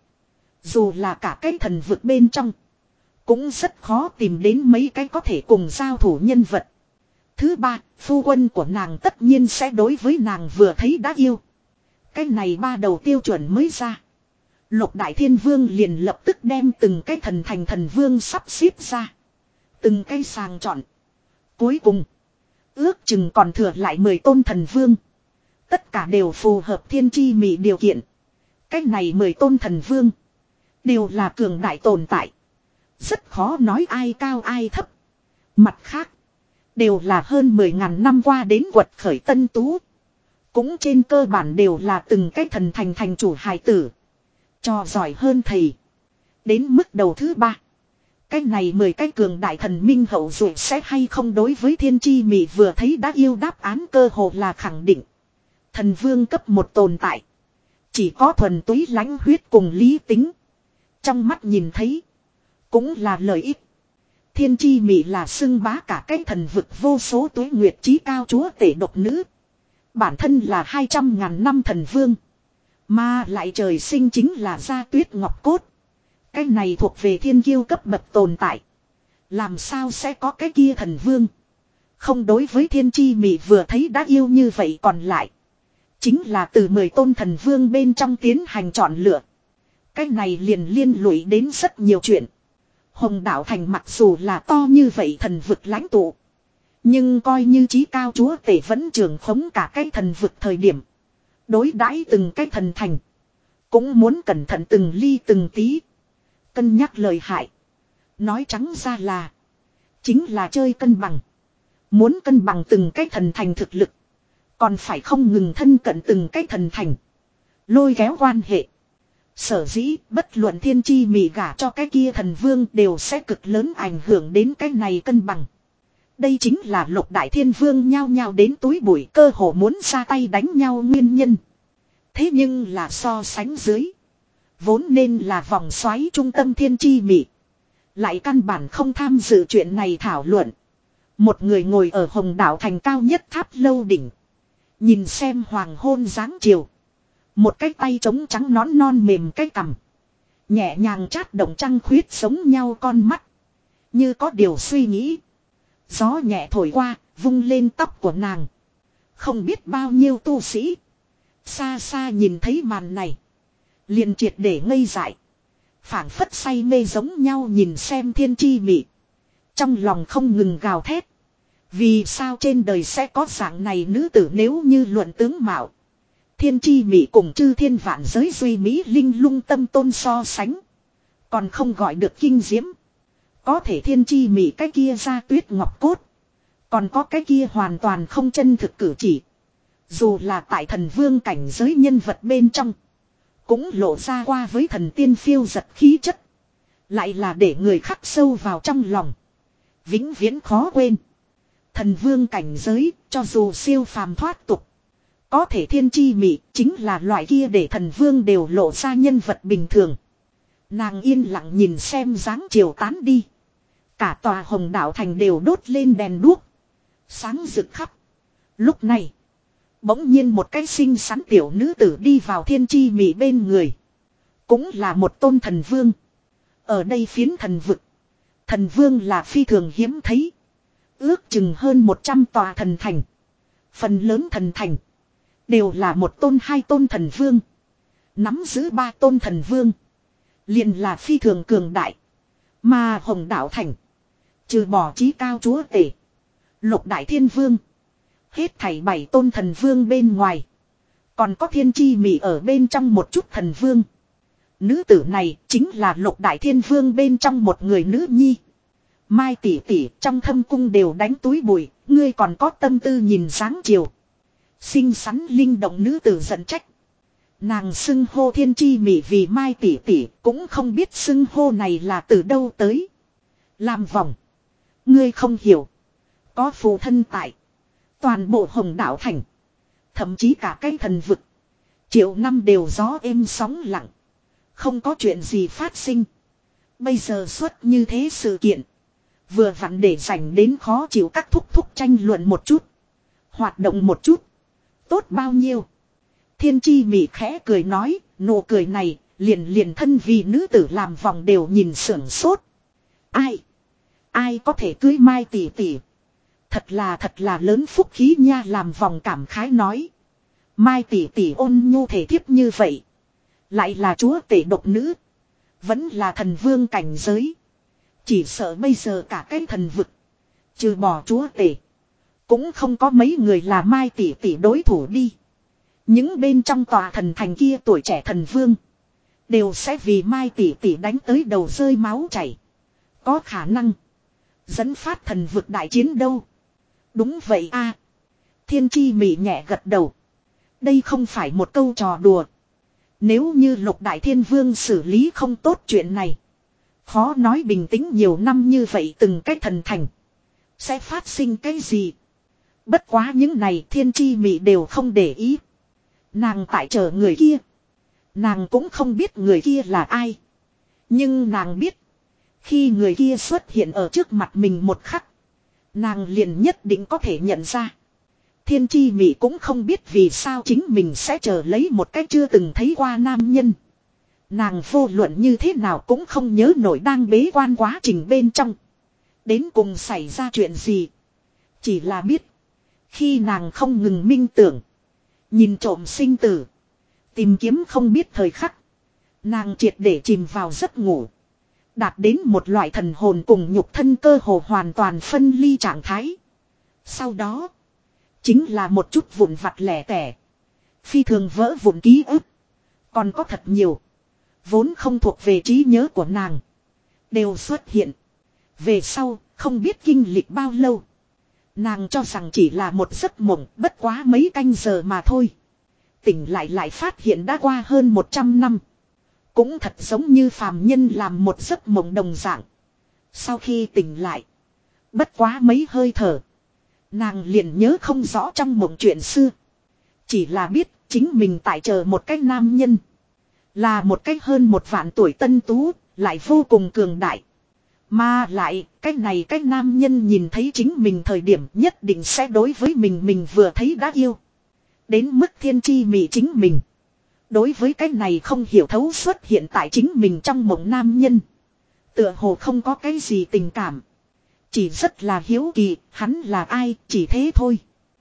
Dù là cả cái thần vực bên trong. Cũng rất khó tìm đến mấy cái có thể cùng giao thủ nhân vật. Thứ ba, phu quân của nàng tất nhiên sẽ đối với nàng vừa thấy đã yêu. Cái này ba đầu tiêu chuẩn mới ra. Lục đại thiên vương liền lập tức đem từng cái thần thành thần vương sắp xếp ra. Từng cái sàng chọn. Cuối cùng, ước chừng còn thừa lại mười tôn thần vương. Tất cả đều phù hợp thiên chi mị điều kiện. Cái này mười tôn thần vương. Đều là cường đại tồn tại. Rất khó nói ai cao ai thấp. Mặt khác. Đều là hơn mười ngàn năm qua đến quật khởi tân tú. Cũng trên cơ bản đều là từng cái thần thành thành chủ hài tử. Cho giỏi hơn thầy. Đến mức đầu thứ ba. Cái này mười cái cường đại thần minh hậu duệ sẽ hay không đối với thiên chi mị vừa thấy đã yêu đáp án cơ hồ là khẳng định. Thần vương cấp một tồn tại. Chỉ có thuần túy lãnh huyết cùng lý tính. Trong mắt nhìn thấy. Cũng là lợi ích. Thiên chi mị là xưng bá cả cái thần vực vô số tuế nguyệt chí cao chúa tể độc nữ. Bản thân là hai trăm ngàn năm thần vương. Mà lại trời sinh chính là gia tuyết ngọc cốt. Cái này thuộc về thiên kiêu cấp bậc tồn tại. Làm sao sẽ có cái kia thần vương. Không đối với thiên chi mị vừa thấy đã yêu như vậy còn lại. Chính là từ mười tôn thần vương bên trong tiến hành chọn lựa. Cái này liền liên lụy đến rất nhiều chuyện. Hồng đạo thành mặc dù là to như vậy thần vực lãnh tụ. Nhưng coi như chí cao chúa tể vẫn trường khống cả cái thần vực thời điểm. Đối đãi từng cái thần thành. Cũng muốn cẩn thận từng ly từng tí. Cân nhắc lời hại. Nói trắng ra là. Chính là chơi cân bằng. Muốn cân bằng từng cái thần thành thực lực. Còn phải không ngừng thân cận từng cái thần thành. lôi kéo quan hệ. Sở dĩ bất luận thiên chi mị gả cho cái kia thần vương đều sẽ cực lớn ảnh hưởng đến cái này cân bằng. Đây chính là lục đại thiên vương nhao nhao đến túi bụi cơ hồ muốn ra tay đánh nhau nguyên nhân. Thế nhưng là so sánh dưới. Vốn nên là vòng xoáy trung tâm thiên chi mị. Lại căn bản không tham dự chuyện này thảo luận. Một người ngồi ở hồng đảo thành cao nhất tháp lâu đỉnh. Nhìn xem hoàng hôn dáng chiều. Một cái tay trống trắng nón non mềm cái cằm. Nhẹ nhàng chát động trăng khuyết giống nhau con mắt. Như có điều suy nghĩ. Gió nhẹ thổi qua, vung lên tóc của nàng. Không biết bao nhiêu tu sĩ. Xa xa nhìn thấy màn này. Liền triệt để ngây dại. Phảng phất say mê giống nhau nhìn xem thiên chi mị. Trong lòng không ngừng gào thét. Vì sao trên đời sẽ có dạng này nữ tử nếu như luận tướng mạo. Thiên chi mị cùng chư thiên vạn giới duy mỹ linh lung tâm tôn so sánh. Còn không gọi được kinh diễm. Có thể thiên chi mị cái kia ra tuyết ngọc cốt. Còn có cái kia hoàn toàn không chân thực cử chỉ. Dù là tại thần vương cảnh giới nhân vật bên trong. Cũng lộ ra qua với thần tiên phiêu giật khí chất. Lại là để người khắc sâu vào trong lòng. Vĩnh viễn khó quên. Thần vương cảnh giới cho dù siêu phàm thoát tục. Có thể thiên chi mị chính là loại kia để thần vương đều lộ ra nhân vật bình thường. Nàng yên lặng nhìn xem dáng chiều tán đi. Cả tòa hồng đảo thành đều đốt lên đèn đuốc. Sáng rực khắp. Lúc này. Bỗng nhiên một cái xinh xắn tiểu nữ tử đi vào thiên chi mị bên người. Cũng là một tôn thần vương. Ở đây phiến thần vực. Thần vương là phi thường hiếm thấy. Ước chừng hơn một trăm tòa thần thành. Phần lớn thần thành. Đều là một tôn hai tôn thần vương. Nắm giữ ba tôn thần vương. Liền là phi thường cường đại. Mà hồng đảo thành. Trừ bỏ chí cao chúa tể. Lục đại thiên vương. Hết thảy bảy tôn thần vương bên ngoài. Còn có thiên chi mị ở bên trong một chút thần vương. Nữ tử này chính là lục đại thiên vương bên trong một người nữ nhi. Mai tỷ tỷ trong thâm cung đều đánh túi bụi. Ngươi còn có tâm tư nhìn sáng chiều. Xinh xắn linh động nữ tử giận trách. Nàng xưng hô thiên chi mị vì mai tỷ tỷ cũng không biết xưng hô này là từ đâu tới. Làm vòng. Ngươi không hiểu. Có phù thân tại. Toàn bộ hồng đảo thành. Thậm chí cả cái thần vực. Triệu năm đều gió êm sóng lặng. Không có chuyện gì phát sinh. Bây giờ xuất như thế sự kiện. Vừa vặn để dành đến khó chịu các thúc thúc tranh luận một chút. Hoạt động một chút. Tốt bao nhiêu. Thiên chi mị khẽ cười nói. Nụ cười này liền liền thân vì nữ tử làm vòng đều nhìn sưởng sốt. Ai. Ai có thể cưới mai tỷ tỷ. Thật là thật là lớn phúc khí nha làm vòng cảm khái nói. Mai tỷ tỷ ôn nhu thể thiếp như vậy. Lại là chúa tể độc nữ. Vẫn là thần vương cảnh giới. Chỉ sợ bây giờ cả cái thần vực. Trừ bỏ chúa tể. Cũng không có mấy người là mai tỷ tỷ đối thủ đi. Những bên trong tòa thần thành kia tuổi trẻ thần vương. Đều sẽ vì mai tỷ tỷ đánh tới đầu rơi máu chảy. Có khả năng. Dẫn phát thần vực đại chiến đâu. Đúng vậy a. Thiên chi mị nhẹ gật đầu. Đây không phải một câu trò đùa. Nếu như lục đại thiên vương xử lý không tốt chuyện này. Khó nói bình tĩnh nhiều năm như vậy từng cái thần thành. Sẽ phát sinh cái gì. Bất quá những này thiên chi mị đều không để ý. Nàng tại chờ người kia. Nàng cũng không biết người kia là ai. Nhưng nàng biết. Khi người kia xuất hiện ở trước mặt mình một khắc. Nàng liền nhất định có thể nhận ra. Thiên chi mị cũng không biết vì sao chính mình sẽ chờ lấy một cách chưa từng thấy qua nam nhân. Nàng vô luận như thế nào cũng không nhớ nổi đang bế quan quá trình bên trong. Đến cùng xảy ra chuyện gì. Chỉ là biết. Khi nàng không ngừng minh tưởng. Nhìn trộm sinh tử. Tìm kiếm không biết thời khắc. Nàng triệt để chìm vào giấc ngủ. Đạt đến một loại thần hồn cùng nhục thân cơ hồ hoàn toàn phân ly trạng thái. Sau đó. Chính là một chút vụn vặt lẻ tẻ. Phi thường vỡ vụn ký ức. Còn có thật nhiều. Vốn không thuộc về trí nhớ của nàng. Đều xuất hiện. Về sau không biết kinh lịch bao lâu. Nàng cho rằng chỉ là một giấc mộng bất quá mấy canh giờ mà thôi. Tỉnh lại lại phát hiện đã qua hơn một trăm năm. Cũng thật giống như phàm nhân làm một giấc mộng đồng dạng. Sau khi tỉnh lại. Bất quá mấy hơi thở. Nàng liền nhớ không rõ trong mộng chuyện xưa. Chỉ là biết chính mình tại chờ một cái nam nhân. Là một cái hơn một vạn tuổi tân tú. Lại vô cùng cường đại. Mà lại cái này cái nam nhân nhìn thấy chính mình thời điểm nhất định sẽ đối với mình mình vừa thấy đã yêu. Đến mức thiên chi mị chính mình. Đối với cái này không hiểu thấu xuất hiện tại chính mình trong mộng nam nhân. Tựa hồ không có cái gì tình cảm. Chỉ rất là hiếu kỳ, hắn là ai, chỉ thế thôi.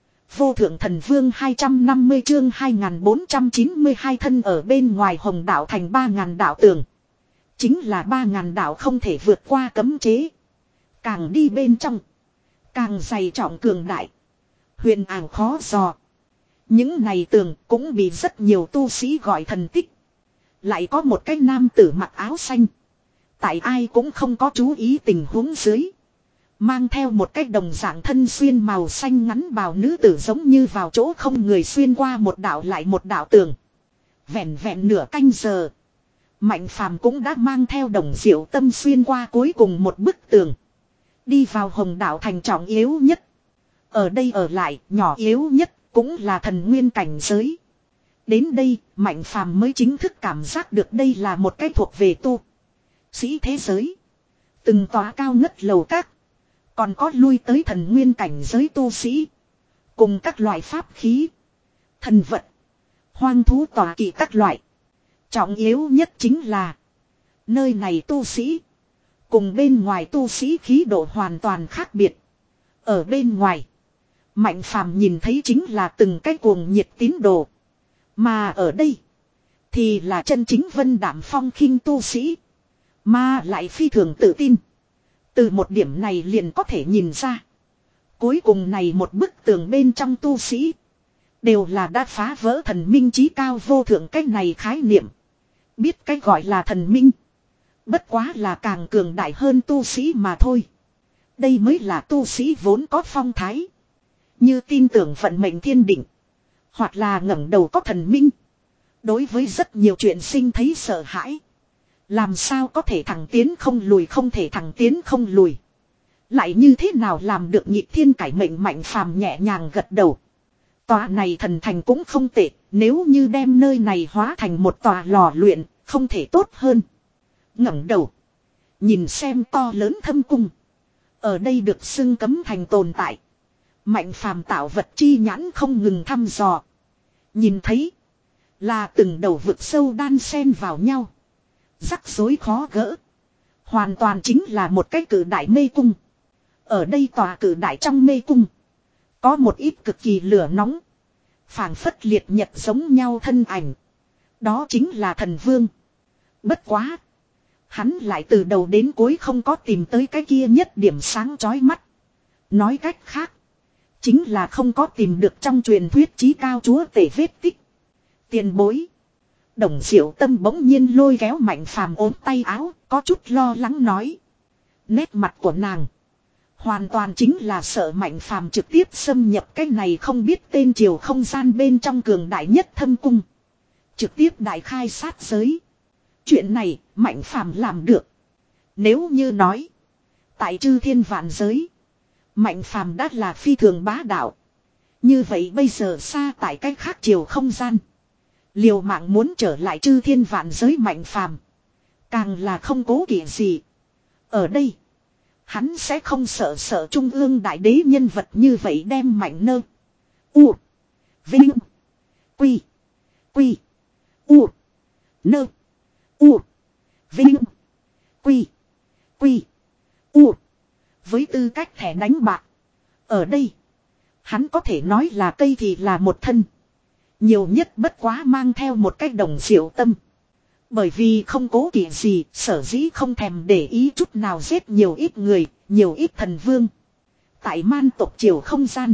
Vô thượng thần vương hai trăm năm mươi chương hai nghìn bốn trăm chín mươi hai thân ở bên ngoài hồng đạo thành ba ngàn đạo tường. Chính là ba ngàn đạo không thể vượt qua cấm chế. Càng đi bên trong. Càng dày trọng cường đại. Huyền ảo khó dò. Những này tường cũng bị rất nhiều tu sĩ gọi thần tích. Lại có một cái nam tử mặc áo xanh. Tại ai cũng không có chú ý tình huống dưới. Mang theo một cái đồng dạng thân xuyên màu xanh ngắn bào nữ tử giống như vào chỗ không người xuyên qua một đạo lại một đạo tường. Vẹn vẹn nửa canh giờ. Mạnh phàm cũng đã mang theo đồng diệu tâm xuyên qua cuối cùng một bức tường. Đi vào hồng đạo thành trọng yếu nhất. Ở đây ở lại nhỏ yếu nhất cũng là thần nguyên cảnh giới. Đến đây mạnh phàm mới chính thức cảm giác được đây là một cái thuộc về tu sĩ thế giới. Từng tòa cao ngất lầu các. Còn có lui tới thần nguyên cảnh giới tu sĩ. Cùng các loại pháp khí. Thần vật. Hoang thú tòa kỵ các loại. Trọng yếu nhất chính là. Nơi này tu sĩ. Cùng bên ngoài tu sĩ khí độ hoàn toàn khác biệt. Ở bên ngoài. Mạnh phàm nhìn thấy chính là từng cái cuồng nhiệt tín đồ. Mà ở đây. Thì là chân chính vân đảm phong khinh tu sĩ. Mà lại phi thường tự tin. Từ một điểm này liền có thể nhìn ra. Cuối cùng này một bức tường bên trong tu sĩ. Đều là đã phá vỡ thần minh chí cao vô thượng cách này khái niệm. Biết cách gọi là thần minh. Bất quá là càng cường đại hơn tu sĩ mà thôi. Đây mới là tu sĩ vốn có phong thái. Như tin tưởng vận mệnh thiên định. Hoặc là ngẩng đầu có thần minh. Đối với rất nhiều chuyện sinh thấy sợ hãi. Làm sao có thể thẳng tiến không lùi, không thể thẳng tiến không lùi. Lại như thế nào làm được nhịp thiên cải mệnh mạnh phàm nhẹ nhàng gật đầu. Tòa này thần thành cũng không tệ, nếu như đem nơi này hóa thành một tòa lò luyện, không thể tốt hơn. Ngẩng đầu. Nhìn xem to lớn thâm cung. Ở đây được xưng cấm thành tồn tại. Mạnh phàm tạo vật chi nhãn không ngừng thăm dò. Nhìn thấy. Là từng đầu vực sâu đan xen vào nhau. Rắc rối khó gỡ. Hoàn toàn chính là một cái cử đại mê cung. Ở đây tòa cử đại trong mê cung. Có một ít cực kỳ lửa nóng. Phảng phất liệt nhật giống nhau thân ảnh. Đó chính là thần vương. Bất quá. Hắn lại từ đầu đến cuối không có tìm tới cái kia nhất điểm sáng chói mắt. Nói cách khác. Chính là không có tìm được trong truyền thuyết chí cao chúa tể vết tích. Tiền bối. Đồng Diệu Tâm bỗng nhiên lôi kéo Mạnh Phàm ốm tay áo, có chút lo lắng nói. Nét mặt của nàng. Hoàn toàn chính là sợ Mạnh Phàm trực tiếp xâm nhập cái này không biết tên triều không gian bên trong cường đại nhất thâm cung. Trực tiếp đại khai sát giới. Chuyện này Mạnh Phàm làm được. Nếu như nói. Tại chư thiên vạn giới. Mạnh Phàm đã là phi thường bá đạo. Như vậy bây giờ xa tại cái khác triều không gian. Liều mạng muốn trở lại chư thiên vạn giới Mạnh Phàm. Càng là không cố kỵ gì. Ở đây. Hắn sẽ không sợ sợ trung ương đại đế nhân vật như vậy đem Mạnh Nơ. U. Vinh. Quy. Quy. U. Nơ. U. Vinh. Quy. Quy. U. Với tư cách thẻ đánh bạc. Ở đây. Hắn có thể nói là cây thì là một thân. Nhiều nhất bất quá mang theo một cách đồng diệu tâm. Bởi vì không cố kỵ gì, sở dĩ không thèm để ý chút nào giết nhiều ít người, nhiều ít thần vương. Tại man tộc triều không gian.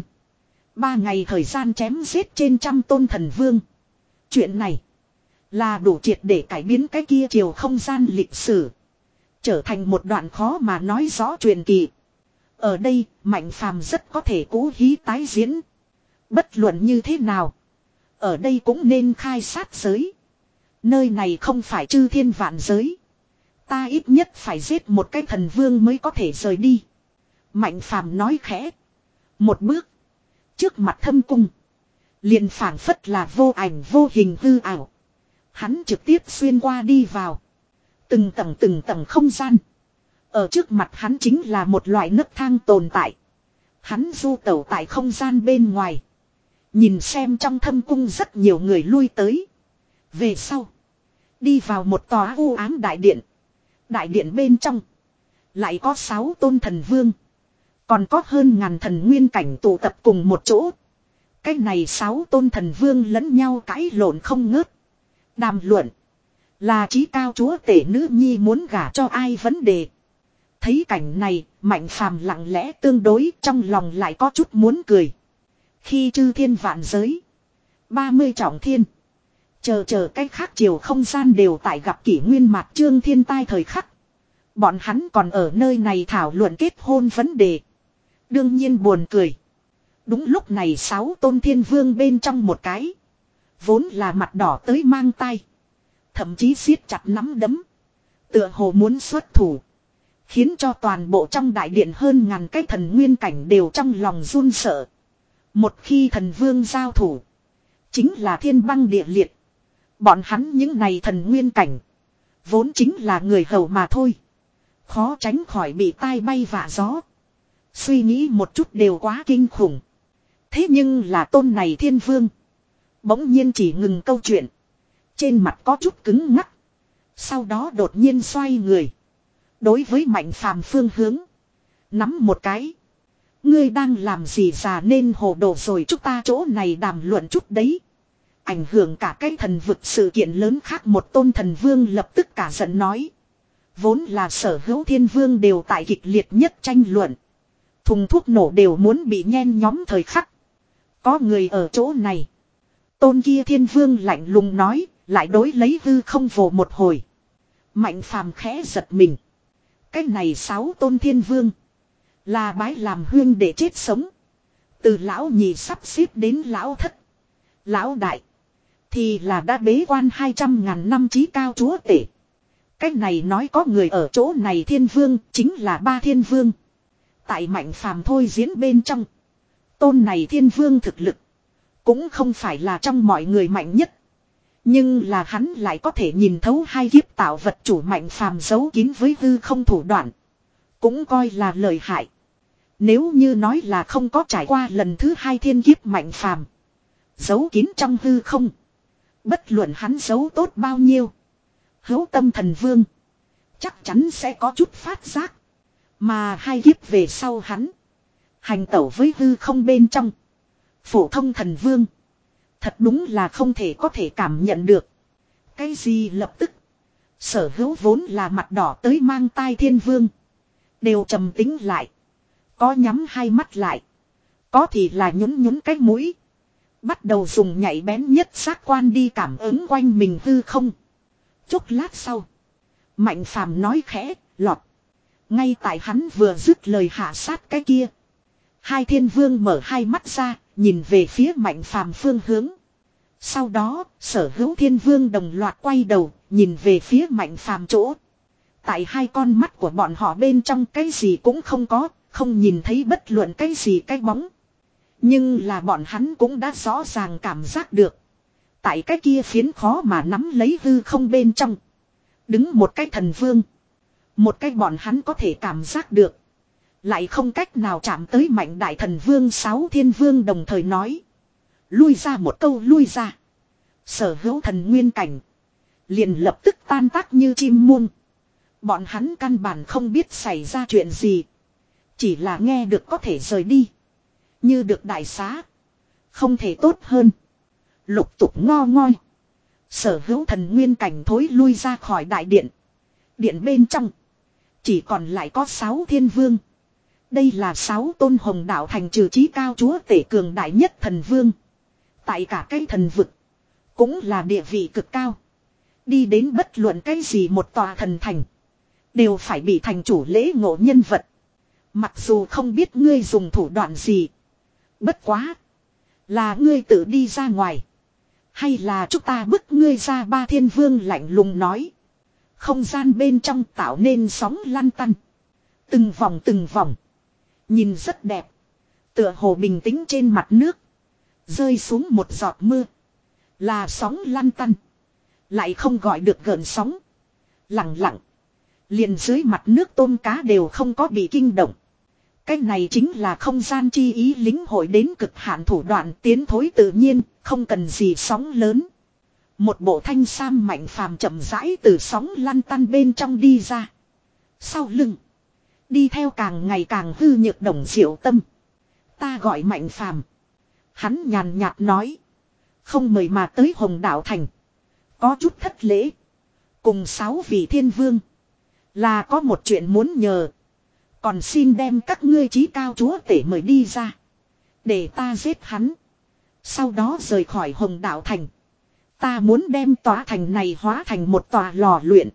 Ba ngày thời gian chém giết trên trăm tôn thần vương. Chuyện này là đủ triệt để cải biến cái kia triều không gian lịch sử. Trở thành một đoạn khó mà nói rõ truyền kỳ. Ở đây, Mạnh Phàm rất có thể cố hí tái diễn. Bất luận như thế nào. Ở đây cũng nên khai sát giới. Nơi này không phải chư thiên vạn giới. Ta ít nhất phải giết một cái thần vương mới có thể rời đi. Mạnh phàm nói khẽ. Một bước. Trước mặt thâm cung. Liền phảng phất là vô ảnh vô hình hư ảo. Hắn trực tiếp xuyên qua đi vào. Từng tầng từng tầng không gian. Ở trước mặt hắn chính là một loại nấc thang tồn tại. Hắn du tẩu tại không gian bên ngoài. Nhìn xem trong thâm cung rất nhiều người lui tới. Về sau. Đi vào một tòa u ám đại điện. Đại điện bên trong. Lại có sáu tôn thần vương. Còn có hơn ngàn thần nguyên cảnh tụ tập cùng một chỗ. Cái này sáu tôn thần vương lẫn nhau cãi lộn không ngớt. Đàm luận. Là chí cao chúa tể nữ nhi muốn gả cho ai vấn đề. Thấy cảnh này, Mạnh Phàm lặng lẽ tương đối, trong lòng lại có chút muốn cười. Khi chư thiên vạn giới. ba mươi trọng thiên. Chờ chờ cách khác chiều không gian đều tại gặp kỷ nguyên mạt trương thiên tai thời khắc. Bọn hắn còn ở nơi này thảo luận kết hôn vấn đề. Đương nhiên buồn cười. Đúng lúc này sáu tôn thiên vương bên trong một cái. Vốn là mặt đỏ tới mang tay. Thậm chí siết chặt nắm đấm. Tựa hồ muốn xuất thủ. Khiến cho toàn bộ trong đại điện hơn ngàn cái thần nguyên cảnh đều trong lòng run sợ. Một khi thần vương giao thủ. Chính là thiên băng địa liệt. Bọn hắn những này thần nguyên cảnh. Vốn chính là người hầu mà thôi. Khó tránh khỏi bị tai bay vạ gió. Suy nghĩ một chút đều quá kinh khủng. Thế nhưng là tôn này thiên vương. Bỗng nhiên chỉ ngừng câu chuyện. Trên mặt có chút cứng ngắc. Sau đó đột nhiên xoay người. Đối với Mạnh Phàm phương hướng. Nắm một cái. Ngươi đang làm gì già nên hồ đồ rồi, chúng ta chỗ này đàm luận chút đấy. Ảnh hưởng cả cái thần vực sự kiện lớn khác, một tôn thần vương lập tức cả giận nói. Vốn là sở hữu thiên vương đều tại kịch liệt nhất tranh luận. Thùng thuốc nổ đều muốn bị nhen nhóm thời khắc. Có người ở chỗ này. Tôn kia thiên vương lạnh lùng nói, lại đối lấy hư không vồ một hồi. Mạnh Phàm khẽ giật mình. Cái này sáu tôn thiên vương. Là bái làm huyên để chết sống. Từ lão nhị sắp xếp đến lão thất. Lão đại. Thì là đã bế quan hai trăm ngàn năm chí cao chúa tể. Cái này nói có người ở chỗ này thiên vương chính là ba thiên vương. Tại Mạnh Phàm thôi diễn bên trong. Tôn này thiên vương thực lực. Cũng không phải là trong mọi người mạnh nhất. Nhưng là hắn lại có thể nhìn thấu hai kiếp tạo vật chủ Mạnh Phàm giấu kín với hư không thủ đoạn. Cũng coi là lợi hại. Nếu như nói là không có trải qua lần thứ hai thiên kiếp Mạnh Phàm. Giấu kín trong hư không. Bất luận hắn giấu tốt bao nhiêu. Hữu tâm thần vương. Chắc chắn sẽ có chút phát giác. Mà hai kiếp về sau hắn. Hành tẩu với hư không bên trong. Phổ thông thần vương. Thật đúng là không thể có thể cảm nhận được. Cái gì lập tức. Sở hữu vốn là mặt đỏ tới mang tai thiên vương. Đều trầm tính lại. Có nhắm hai mắt lại. Có thì là nhún nhún cái mũi. Bắt đầu dùng nhạy bén nhất giác quan đi cảm ứng quanh mình hư không. Chốc lát sau. Mạnh Phàm nói khẽ, lọt. Ngay tại hắn vừa dứt lời hạ sát cái kia. Hai thiên vương mở hai mắt ra, nhìn về phía Mạnh Phàm phương hướng. Sau đó, sở hữu thiên vương đồng loạt quay đầu, nhìn về phía Mạnh Phàm chỗ. Tại hai con mắt của bọn họ bên trong cái gì cũng không có, không nhìn thấy bất luận cái gì cái bóng. Nhưng là bọn hắn cũng đã rõ ràng cảm giác được. Tại cái kia phiến khó mà nắm lấy hư không bên trong. Đứng một cái thần vương. Một cái bọn hắn có thể cảm giác được. Lại không cách nào chạm tới Mạnh đại thần vương sáu thiên vương đồng thời nói. Lui ra một câu lui ra. Sở hữu thần nguyên cảnh. Liền lập tức tan tác như chim muông. Bọn hắn căn bản không biết xảy ra chuyện gì. Chỉ là nghe được có thể rời đi. Như được đại xá. Không thể tốt hơn. Lục tục ngo ngoi. Sở hữu thần nguyên cảnh thối lui ra khỏi đại điện. Điện bên trong. Chỉ còn lại có sáu thiên vương. Đây là sáu tôn hồng đạo thành trừ chí cao chúa tể cường đại nhất thần vương. Tại cả cái thần vực. Cũng là địa vị cực cao. Đi đến bất luận cái gì một tòa thần thành. Đều phải bị thành chủ lễ ngộ nhân vật. Mặc dù không biết ngươi dùng thủ đoạn gì. Bất quá. Là ngươi tự đi ra ngoài. Hay là chúng ta bức ngươi ra, Ba Thiên Vương lạnh lùng nói. Không gian bên trong tạo nên sóng lăn tăn. Từng vòng từng vòng. Nhìn rất đẹp. Tựa hồ bình tĩnh trên mặt nước. Rơi xuống một giọt mưa. Là sóng lăn tăn. Lại không gọi được gợn sóng. Lặng lặng. Liền dưới mặt nước tôm cá đều không có bị kinh động. Cái này chính là không gian chi ý lĩnh hội đến cực hạn thủ đoạn tiến thối tự nhiên, không cần gì sóng lớn. Một bộ thanh sam Mạnh Phàm chậm rãi từ sóng lăn tăn bên trong đi ra. Sau lưng, đi theo càng ngày càng hư nhược Đồng Diệu Tâm. Ta gọi Mạnh Phàm. Hắn nhàn nhạt nói. Không mời mà tới Hồng Đạo Thành. Có chút thất lễ. Cùng sáu vị thiên vương. Là có một chuyện muốn nhờ. Còn xin đem các ngươi chí cao chúa tể mời đi ra. Để ta giết hắn. Sau đó rời khỏi Hồng Đạo Thành. Ta muốn đem tòa thành này hóa thành một tòa lò luyện.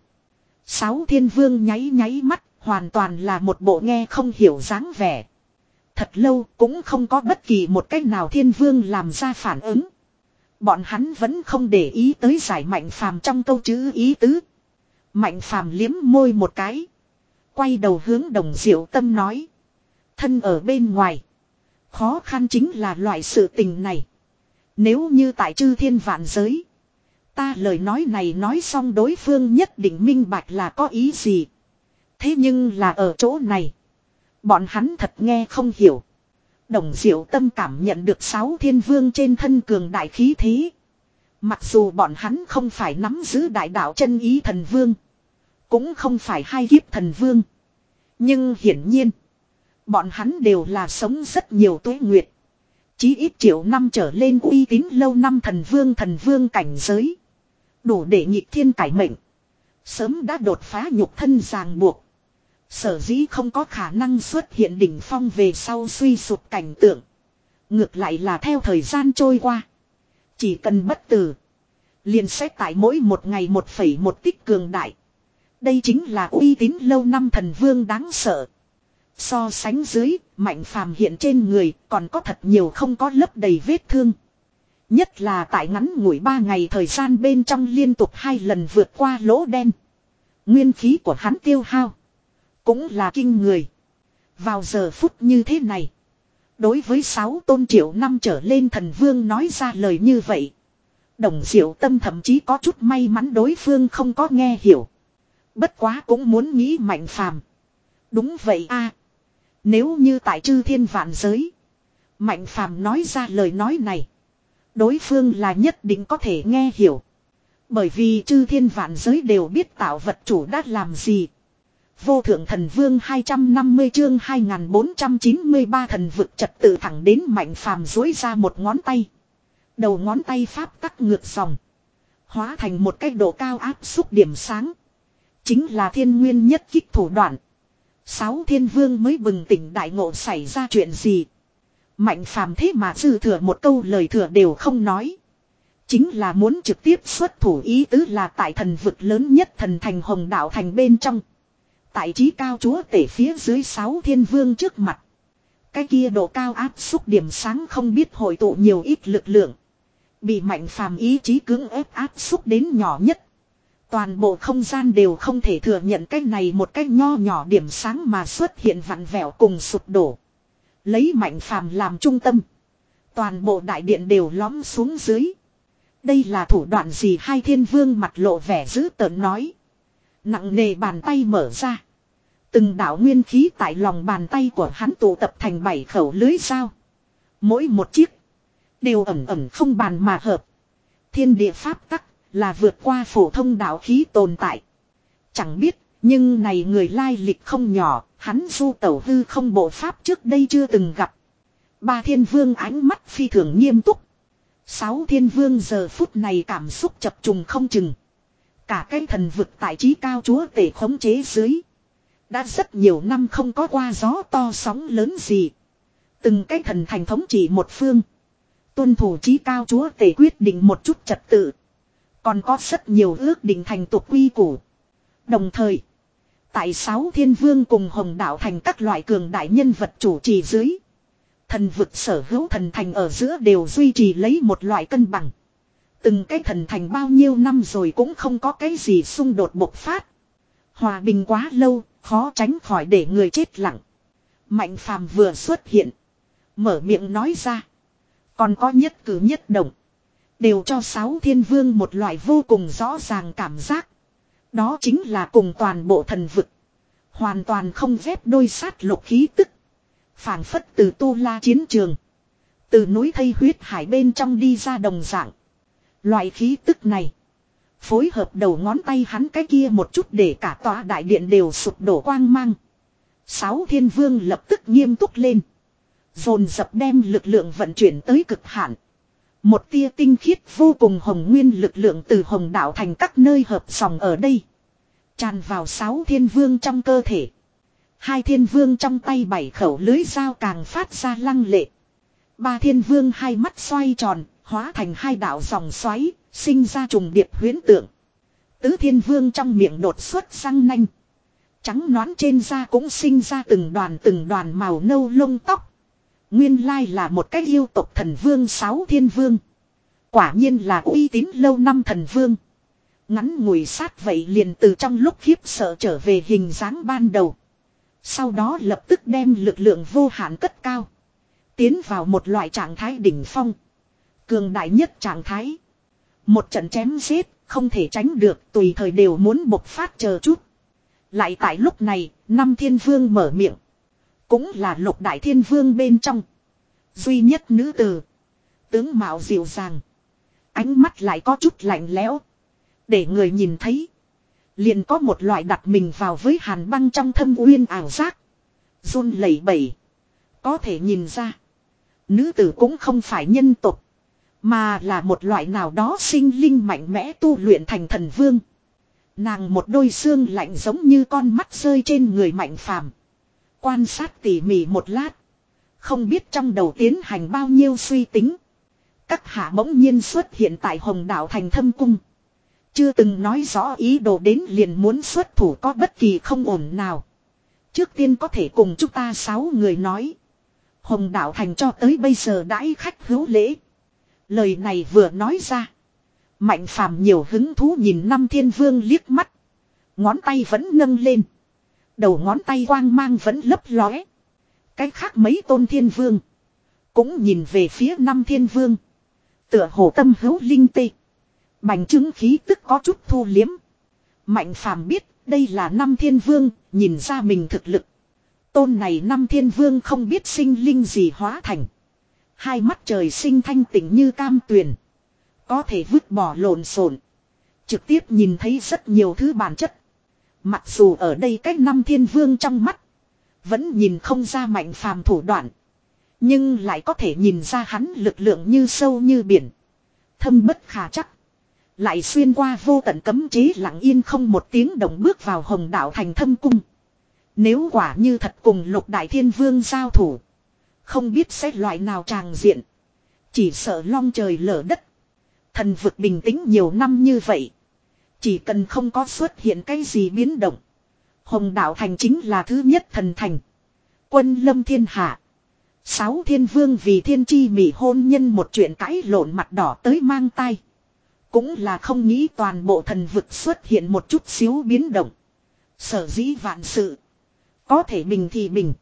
Sáu thiên vương nháy nháy mắt. Hoàn toàn là một bộ nghe không hiểu dáng vẻ. Thật lâu cũng không có bất kỳ một cách nào thiên vương làm ra phản ứng. Bọn hắn vẫn không để ý tới giải Mạnh Phàm trong câu chữ ý tứ. Mạnh Phàm liếm môi một cái. Quay đầu hướng Đồng Diệu Tâm nói. Thân ở bên ngoài. Khó khăn chính là loại sự tình này. Nếu như tại chư thiên vạn giới. Ta lời nói này nói xong đối phương nhất định minh bạch là có ý gì. Thế nhưng là ở chỗ này. Bọn hắn thật nghe không hiểu. Đồng Diệu Tâm cảm nhận được sáu thiên vương trên thân cường đại khí thế. Mặc dù bọn hắn không phải nắm giữ đại đạo chân ý thần vương. Cũng không phải hai kiếp thần vương. Nhưng hiển nhiên. Bọn hắn đều là sống rất nhiều tuế nguyệt. Chí ít triệu năm trở lên uy tín lâu năm thần vương thần vương cảnh giới. Đủ để nhịp thiên cải mệnh. Sớm đã đột phá nhục thân ràng buộc. Sở dĩ không có khả năng xuất hiện đỉnh phong về sau suy sụp cảnh tượng. Ngược lại là theo thời gian trôi qua. Chỉ cần bất tử. Liền xét tại mỗi một ngày một phẩy một tích cường đại. Đây chính là uy tín lâu năm thần vương đáng sợ. So sánh dưới, Mạnh Phàm hiện trên người còn có thật nhiều không có lấp đầy vết thương. Nhất là tại ngắn ngủi ba ngày thời gian bên trong liên tục hai lần vượt qua lỗ đen. Nguyên khí của hắn tiêu hao. Cũng là kinh người. Vào giờ phút như thế này. Đối với sáu tôn triệu năm trở lên thần vương nói ra lời như vậy. Đồng Diệu Tâm thậm chí có chút may mắn đối phương không có nghe hiểu. Bất quá cũng muốn nghĩ Mạnh Phàm. Đúng vậy a. Nếu như tại chư thiên vạn giới. Mạnh Phàm nói ra lời nói này. Đối phương là nhất định có thể nghe hiểu. Bởi vì chư thiên vạn giới đều biết tạo vật chủ đã làm gì. Vô thượng thần vương hai trăm năm mươi chương hai nghìn bốn trăm chín mươi ba thần vực trật tự thẳng đến Mạnh Phàm duỗi ra một ngón tay. Đầu ngón tay pháp tắc ngược dòng. Hóa thành một cái độ cao áp xúc điểm sáng. Chính là thiên nguyên nhất kích thủ đoạn. Sáu thiên vương mới bừng tỉnh đại ngộ xảy ra chuyện gì. Mạnh Phàm thế mà dư thừa một câu lời thừa đều không nói. Chính là muốn trực tiếp xuất thủ, ý tứ là tại thần vực lớn nhất thần thành Hồng Đạo Thành bên trong. Tại chí cao chúa tể phía dưới sáu thiên vương trước mặt. Cái kia độ cao áp xúc điểm sáng không biết hội tụ nhiều ít lực lượng. Bị Mạnh Phàm ý chí cưỡng ép áp xúc đến nhỏ nhất. Toàn bộ không gian đều không thể thừa nhận cái này một cái nho nhỏ điểm sáng mà xuất hiện vặn vẹo cùng sụp đổ. Lấy Mạnh Phàm làm trung tâm. Toàn bộ đại điện đều lõm xuống dưới. Đây là thủ đoạn gì? Hai thiên vương mặt lộ vẻ dữ tợn nói. Nặng nề bàn tay mở ra. Từng đạo nguyên khí tại lòng bàn tay của hắn tụ tập thành bảy khẩu lưới dao. Mỗi một chiếc đều ẩm ẩm không bàn mà hợp. Thiên địa pháp tắc là vượt qua phổ thông đạo khí tồn tại. Chẳng biết, nhưng này người lai lịch không nhỏ, hắn du tẩu hư không bộ pháp trước đây chưa từng gặp. Ba thiên vương ánh mắt phi thường nghiêm túc. Sáu thiên vương giờ phút này cảm xúc chập trùng không chừng. Cả cái thần vực tại chí cao chúa tể khống chế dưới. Đã rất nhiều năm không có qua gió to sóng lớn gì. Từng cái thần thành thống trị một phương. Tuân thủ chí cao chúa tể quyết định một chút trật tự. Còn có rất nhiều ước định thành tục quy củ. Đồng thời, tại sáu thiên vương cùng Hồng Đạo Thành các loại cường đại nhân vật chủ trì dưới. Thần vực sở hữu thần thành ở giữa đều duy trì lấy một loại cân bằng. Từng cái thần thành bao nhiêu năm rồi cũng không có cái gì xung đột bộc phát. Hòa bình quá lâu, khó tránh khỏi để người chết lặng. Mạnh phàm vừa xuất hiện. Mở miệng nói ra. Còn có nhất cử nhất động. Đều cho sáu thiên vương một loại vô cùng rõ ràng cảm giác. Đó chính là cùng toàn bộ thần vực. Hoàn toàn không ghép đôi sát lục khí tức. Phảng phất từ tu la chiến trường. Từ núi thây huyết hải bên trong đi ra đồng dạng. Loại khí tức này. Phối hợp đầu ngón tay hắn cái kia một chút để cả tòa đại điện đều sụp đổ quang mang. Sáu thiên vương lập tức nghiêm túc lên. Dồn dập đem lực lượng vận chuyển tới cực hạn. Một tia tinh khiết vô cùng hồng nguyên lực lượng từ hồng đạo thành các nơi hợp sòng ở đây. Tràn vào sáu thiên vương trong cơ thể. Hai thiên vương trong tay bảy khẩu lưới dao càng phát ra lăng lệ. Ba thiên vương hai mắt xoay tròn, hóa thành hai đạo dòng xoáy, sinh ra trùng điệp huyễn tượng. Tứ thiên vương trong miệng đột xuất răng nanh. Trắng nõn trên da cũng sinh ra từng đoàn từng đoàn màu nâu lông tóc. Nguyên lai là một cái yêu tộc thần vương sáu thiên vương. Quả nhiên là uy tín lâu năm thần vương. Ngắn ngủi sát vậy liền từ trong lúc khiếp sợ trở về hình dáng ban đầu. Sau đó lập tức đem lực lượng vô hạn cất cao. Tiến vào một loại trạng thái đỉnh phong. Cường đại nhất trạng thái. Một trận chém giết, không thể tránh được, tùy thời đều muốn bộc phát chờ chút. Lại tại lúc này, năm thiên vương mở miệng. Cũng là lục đại thiên vương bên trong. Duy nhất nữ tử. Tướng mạo dịu dàng. Ánh mắt lại có chút lạnh lẽo. Để người nhìn thấy. Liền có một loại đặt mình vào với hàn băng trong thâm uyên ảo giác. Run lẩy bẩy. Có thể nhìn ra. Nữ tử cũng không phải nhân tộc. Mà là một loại nào đó sinh linh mạnh mẽ tu luyện thành thần vương. Nàng một đôi xương lạnh giống như con mắt rơi trên người Mạnh Phàm. Quan sát tỉ mỉ một lát. Không biết trong đầu tiến hành bao nhiêu suy tính. Các hạ bỗng nhiên xuất hiện tại Hồng Đạo Thành Thâm Cung. Chưa từng nói rõ ý đồ đến liền muốn xuất thủ có bất kỳ không ổn nào. Trước tiên có thể cùng chúng ta sáu người nói. Hồng Đạo Thành cho tới bây giờ đãi khách hữu lễ. Lời này vừa nói ra. Mạnh Phàm nhiều hứng thú nhìn năm thiên vương liếc mắt. Ngón tay vẫn nâng lên. Đầu ngón tay quang mang vẫn lấp lóe. Cái khác mấy tôn thiên vương. Cũng nhìn về phía năm thiên vương. Tựa hồ tâm hữu linh tê. Bành trướng khí tức có chút thu liếm. Mạnh Phàm biết đây là năm thiên vương, nhìn ra mình thực lực. Tôn này năm thiên vương không biết sinh linh gì hóa thành. Hai mắt trời sinh thanh tịnh như cam tuyền. Có thể vứt bỏ lộn xộn. Trực tiếp nhìn thấy rất nhiều thứ bản chất. Mặc dù ở đây cách năm thiên vương trong mắt. Vẫn nhìn không ra Mạnh Phàm thủ đoạn. Nhưng lại có thể nhìn ra hắn lực lượng như sâu như biển. Thâm bất khả chắc. Lại xuyên qua vô tận cấm chế lặng yên không một tiếng động bước vào Hồng Đạo Thành Thâm Cung. Nếu quả như thật cùng lục đại thiên vương giao thủ. Không biết sẽ loại nào tràng diện. Chỉ sợ long trời lở đất. Thần vực bình tĩnh nhiều năm như vậy. Chỉ cần không có xuất hiện cái gì biến động. Hồng Đạo Thành chính là thứ nhất thần thành. Quân lâm thiên hạ. Sáu thiên vương vì thiên chi mỉ hôn nhân một chuyện cãi lộn mặt đỏ tới mang tay. Cũng là không nghĩ toàn bộ thần vực xuất hiện một chút xíu biến động. Sở dĩ vạn sự. Có thể bình thì bình.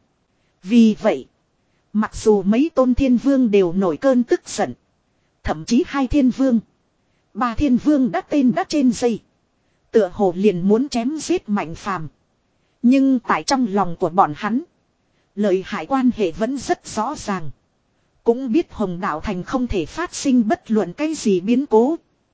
Vì vậy. Mặc dù mấy tôn thiên vương đều nổi cơn tức giận. Thậm chí hai thiên vương. Ba thiên vương đã tên đã trên dây. Tựa hồ liền muốn chém giết Mạnh Phàm. Nhưng tại trong lòng của bọn hắn. Lợi hại quan hệ vẫn rất rõ ràng. Cũng biết Hồng Đạo Thành không thể phát sinh bất luận cái gì biến cố.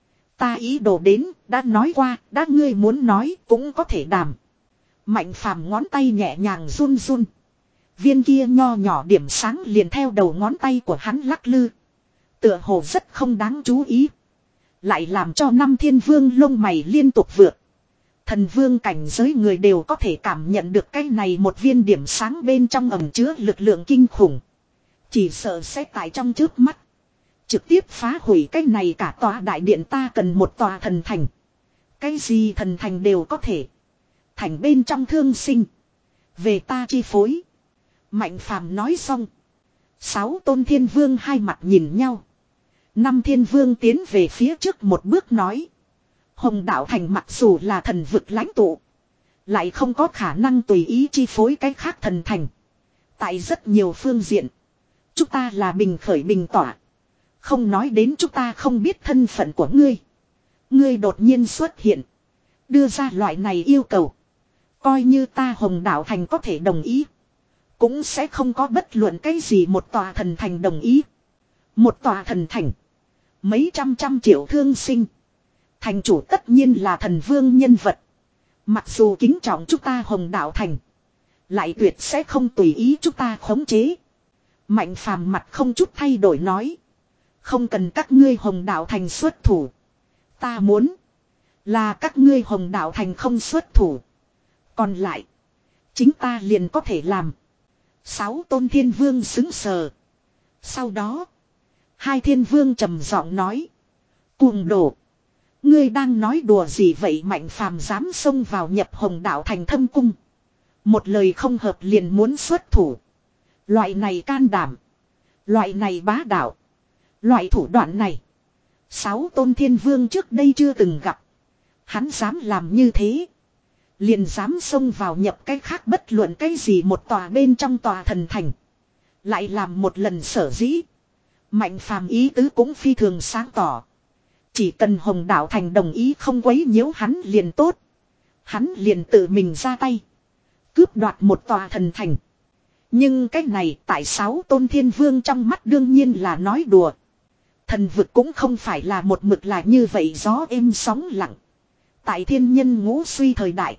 Ta ý đồ đến, đã nói qua, đã ngươi muốn nói, cũng có thể đàm. Mạnh Phàm ngón tay nhẹ nhàng run run. Viên kia nho nhỏ điểm sáng liền theo đầu ngón tay của hắn lắc lư. Tựa hồ rất không đáng chú ý. Lại làm cho năm thiên vương lông mày liên tục vượt. Thần vương cảnh giới người đều có thể cảm nhận được cái này một viên điểm sáng bên trong ẩn chứa lực lượng kinh khủng. Chỉ sợ sẽ tại trong trước mắt. Trực tiếp phá hủy cái này cả tòa đại điện ta cần một tòa thần thành. Cái gì thần thành đều có thể. Thành bên trong thương sinh. Về ta chi phối. Mạnh Phàm nói xong. Sáu tôn thiên vương hai mặt nhìn nhau. Năm thiên vương tiến về phía trước một bước nói. Hồng đạo thành mặc dù là thần vực lãnh tụ. Lại không có khả năng tùy ý chi phối cái khác thần thành. Tại rất nhiều phương diện. Chúng ta là bình khởi bình tỏa. Không nói đến chúng ta không biết thân phận của ngươi. Ngươi đột nhiên xuất hiện. Đưa ra loại này yêu cầu. Coi như ta Hồng đạo thành có thể đồng ý. Cũng sẽ không có bất luận cái gì một tòa thần thành đồng ý. Một tòa thần thành. Mấy trăm trăm triệu thương sinh. Thành chủ tất nhiên là thần vương nhân vật. Mặc dù kính trọng chúng ta Hồng đạo thành. Lại tuyệt sẽ không tùy ý chúng ta khống chế. Mạnh phàm mặt không chút thay đổi nói. Không cần các ngươi Hồng đạo thành xuất thủ. Ta muốn. Là các ngươi Hồng đạo thành không xuất thủ. Còn lại. Chính ta liền có thể làm. Sáu tôn thiên vương xứng sờ. Sau đó. Hai thiên vương trầm giọng nói. Cuồng đổ. Ngươi đang nói đùa gì vậy? Mạnh phàm dám xông vào nhập Hồng đạo thành thâm cung. Một lời không hợp liền muốn xuất thủ. Loại này can đảm. Loại này bá đạo. Loại thủ đoạn này. Sáu tôn thiên vương trước đây chưa từng gặp. Hắn dám làm như thế. Liền dám xông vào nhập cái khác bất luận cái gì một tòa bên trong tòa thần thành. Lại làm một lần sở dĩ. Mạnh phàm ý tứ cũng phi thường sáng tỏ. Chỉ cần Hồng đạo thành đồng ý không quấy nhiễu hắn liền tốt. Hắn liền tự mình ra tay. Cướp đoạt một tòa thần thành. Nhưng cái này tại sáu tôn thiên vương trong mắt đương nhiên là nói đùa. Thần vực cũng không phải là một mực là như vậy gió êm sóng lặng. Tại thiên nhân ngũ suy thời đại.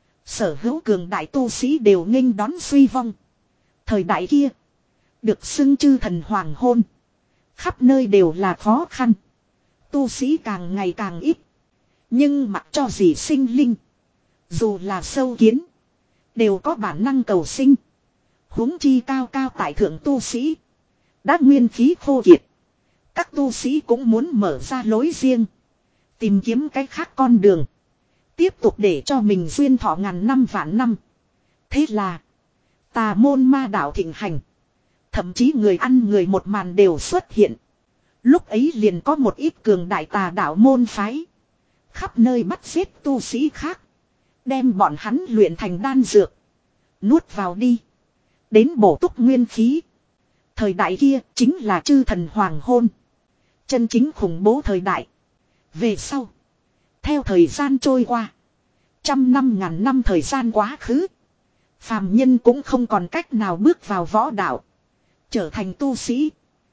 Sở hữu cường đại tu sĩ đều nghênh đón suy vong. Thời đại kia. Được xưng chư thần hoàng hôn. Khắp nơi đều là khó khăn. Tu sĩ càng ngày càng ít. Nhưng mặc cho gì sinh linh. Dù là sâu kiến. Đều có bản năng cầu sinh. Huống chi cao cao tại thượng tu sĩ. Đã nguyên khí khô kiệt. Các tu sĩ cũng muốn mở ra lối riêng. Tìm kiếm cách khác con đường. Tiếp tục để cho mình duyên thọ ngàn năm vạn năm. Thế là. Tà môn ma đạo thịnh hành. Thậm chí người ăn người một màn đều xuất hiện. Lúc ấy liền có một ít cường đại tà đạo môn phái. Khắp nơi bắt giết tu sĩ khác. Đem bọn hắn luyện thành đan dược. Nuốt vào đi. Đến bổ túc nguyên khí. Thời đại kia chính là chư thần hoàng hôn. Chân chính khủng bố thời đại. Về sau. Theo thời gian trôi qua. Trăm năm ngàn năm thời gian quá khứ. Phàm nhân cũng không còn cách nào bước vào võ đạo. Trở thành tu sĩ.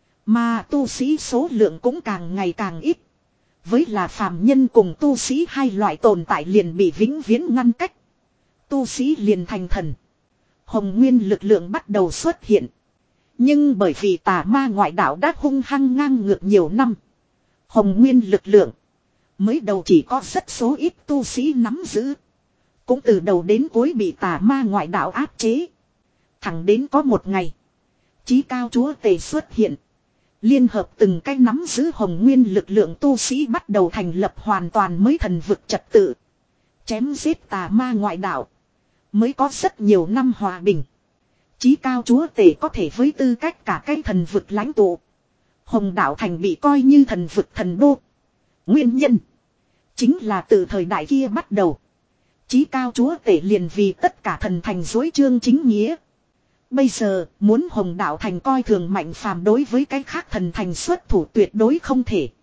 Mà tu sĩ số lượng cũng càng ngày càng ít. Với là phàm nhân cùng tu sĩ hai loại tồn tại liền bị vĩnh viễn ngăn cách. Tu sĩ liền thành thần. Hồng nguyên lực lượng bắt đầu xuất hiện. Nhưng bởi vì tà ma ngoại đạo đã hung hăng ngang ngược nhiều năm. Hồng nguyên lực lượng. Mới đầu chỉ có rất số ít tu sĩ nắm giữ. Cũng từ đầu đến cuối bị tà ma ngoại đạo áp chế. Thẳng đến có một ngày. Chí cao chúa tề xuất hiện. Liên hợp từng cái nắm giữ hồng nguyên lực lượng tu sĩ bắt đầu thành lập hoàn toàn mới thần vực trật tự. Chém giết tà ma ngoại đạo. Mới có rất nhiều năm hòa bình. Chí cao chúa tể có thể với tư cách cả cái thần vực lãnh tụ. Hồng đạo thành bị coi như thần vực thần đô. Nguyên nhân. Chính là từ thời đại kia bắt đầu. Chí cao chúa tể liền vì tất cả thần thành dối chương chính nghĩa. Bây giờ muốn Hồng đạo thành coi thường Mạnh Phàm đối với cái khác thần thành xuất thủ tuyệt đối không thể.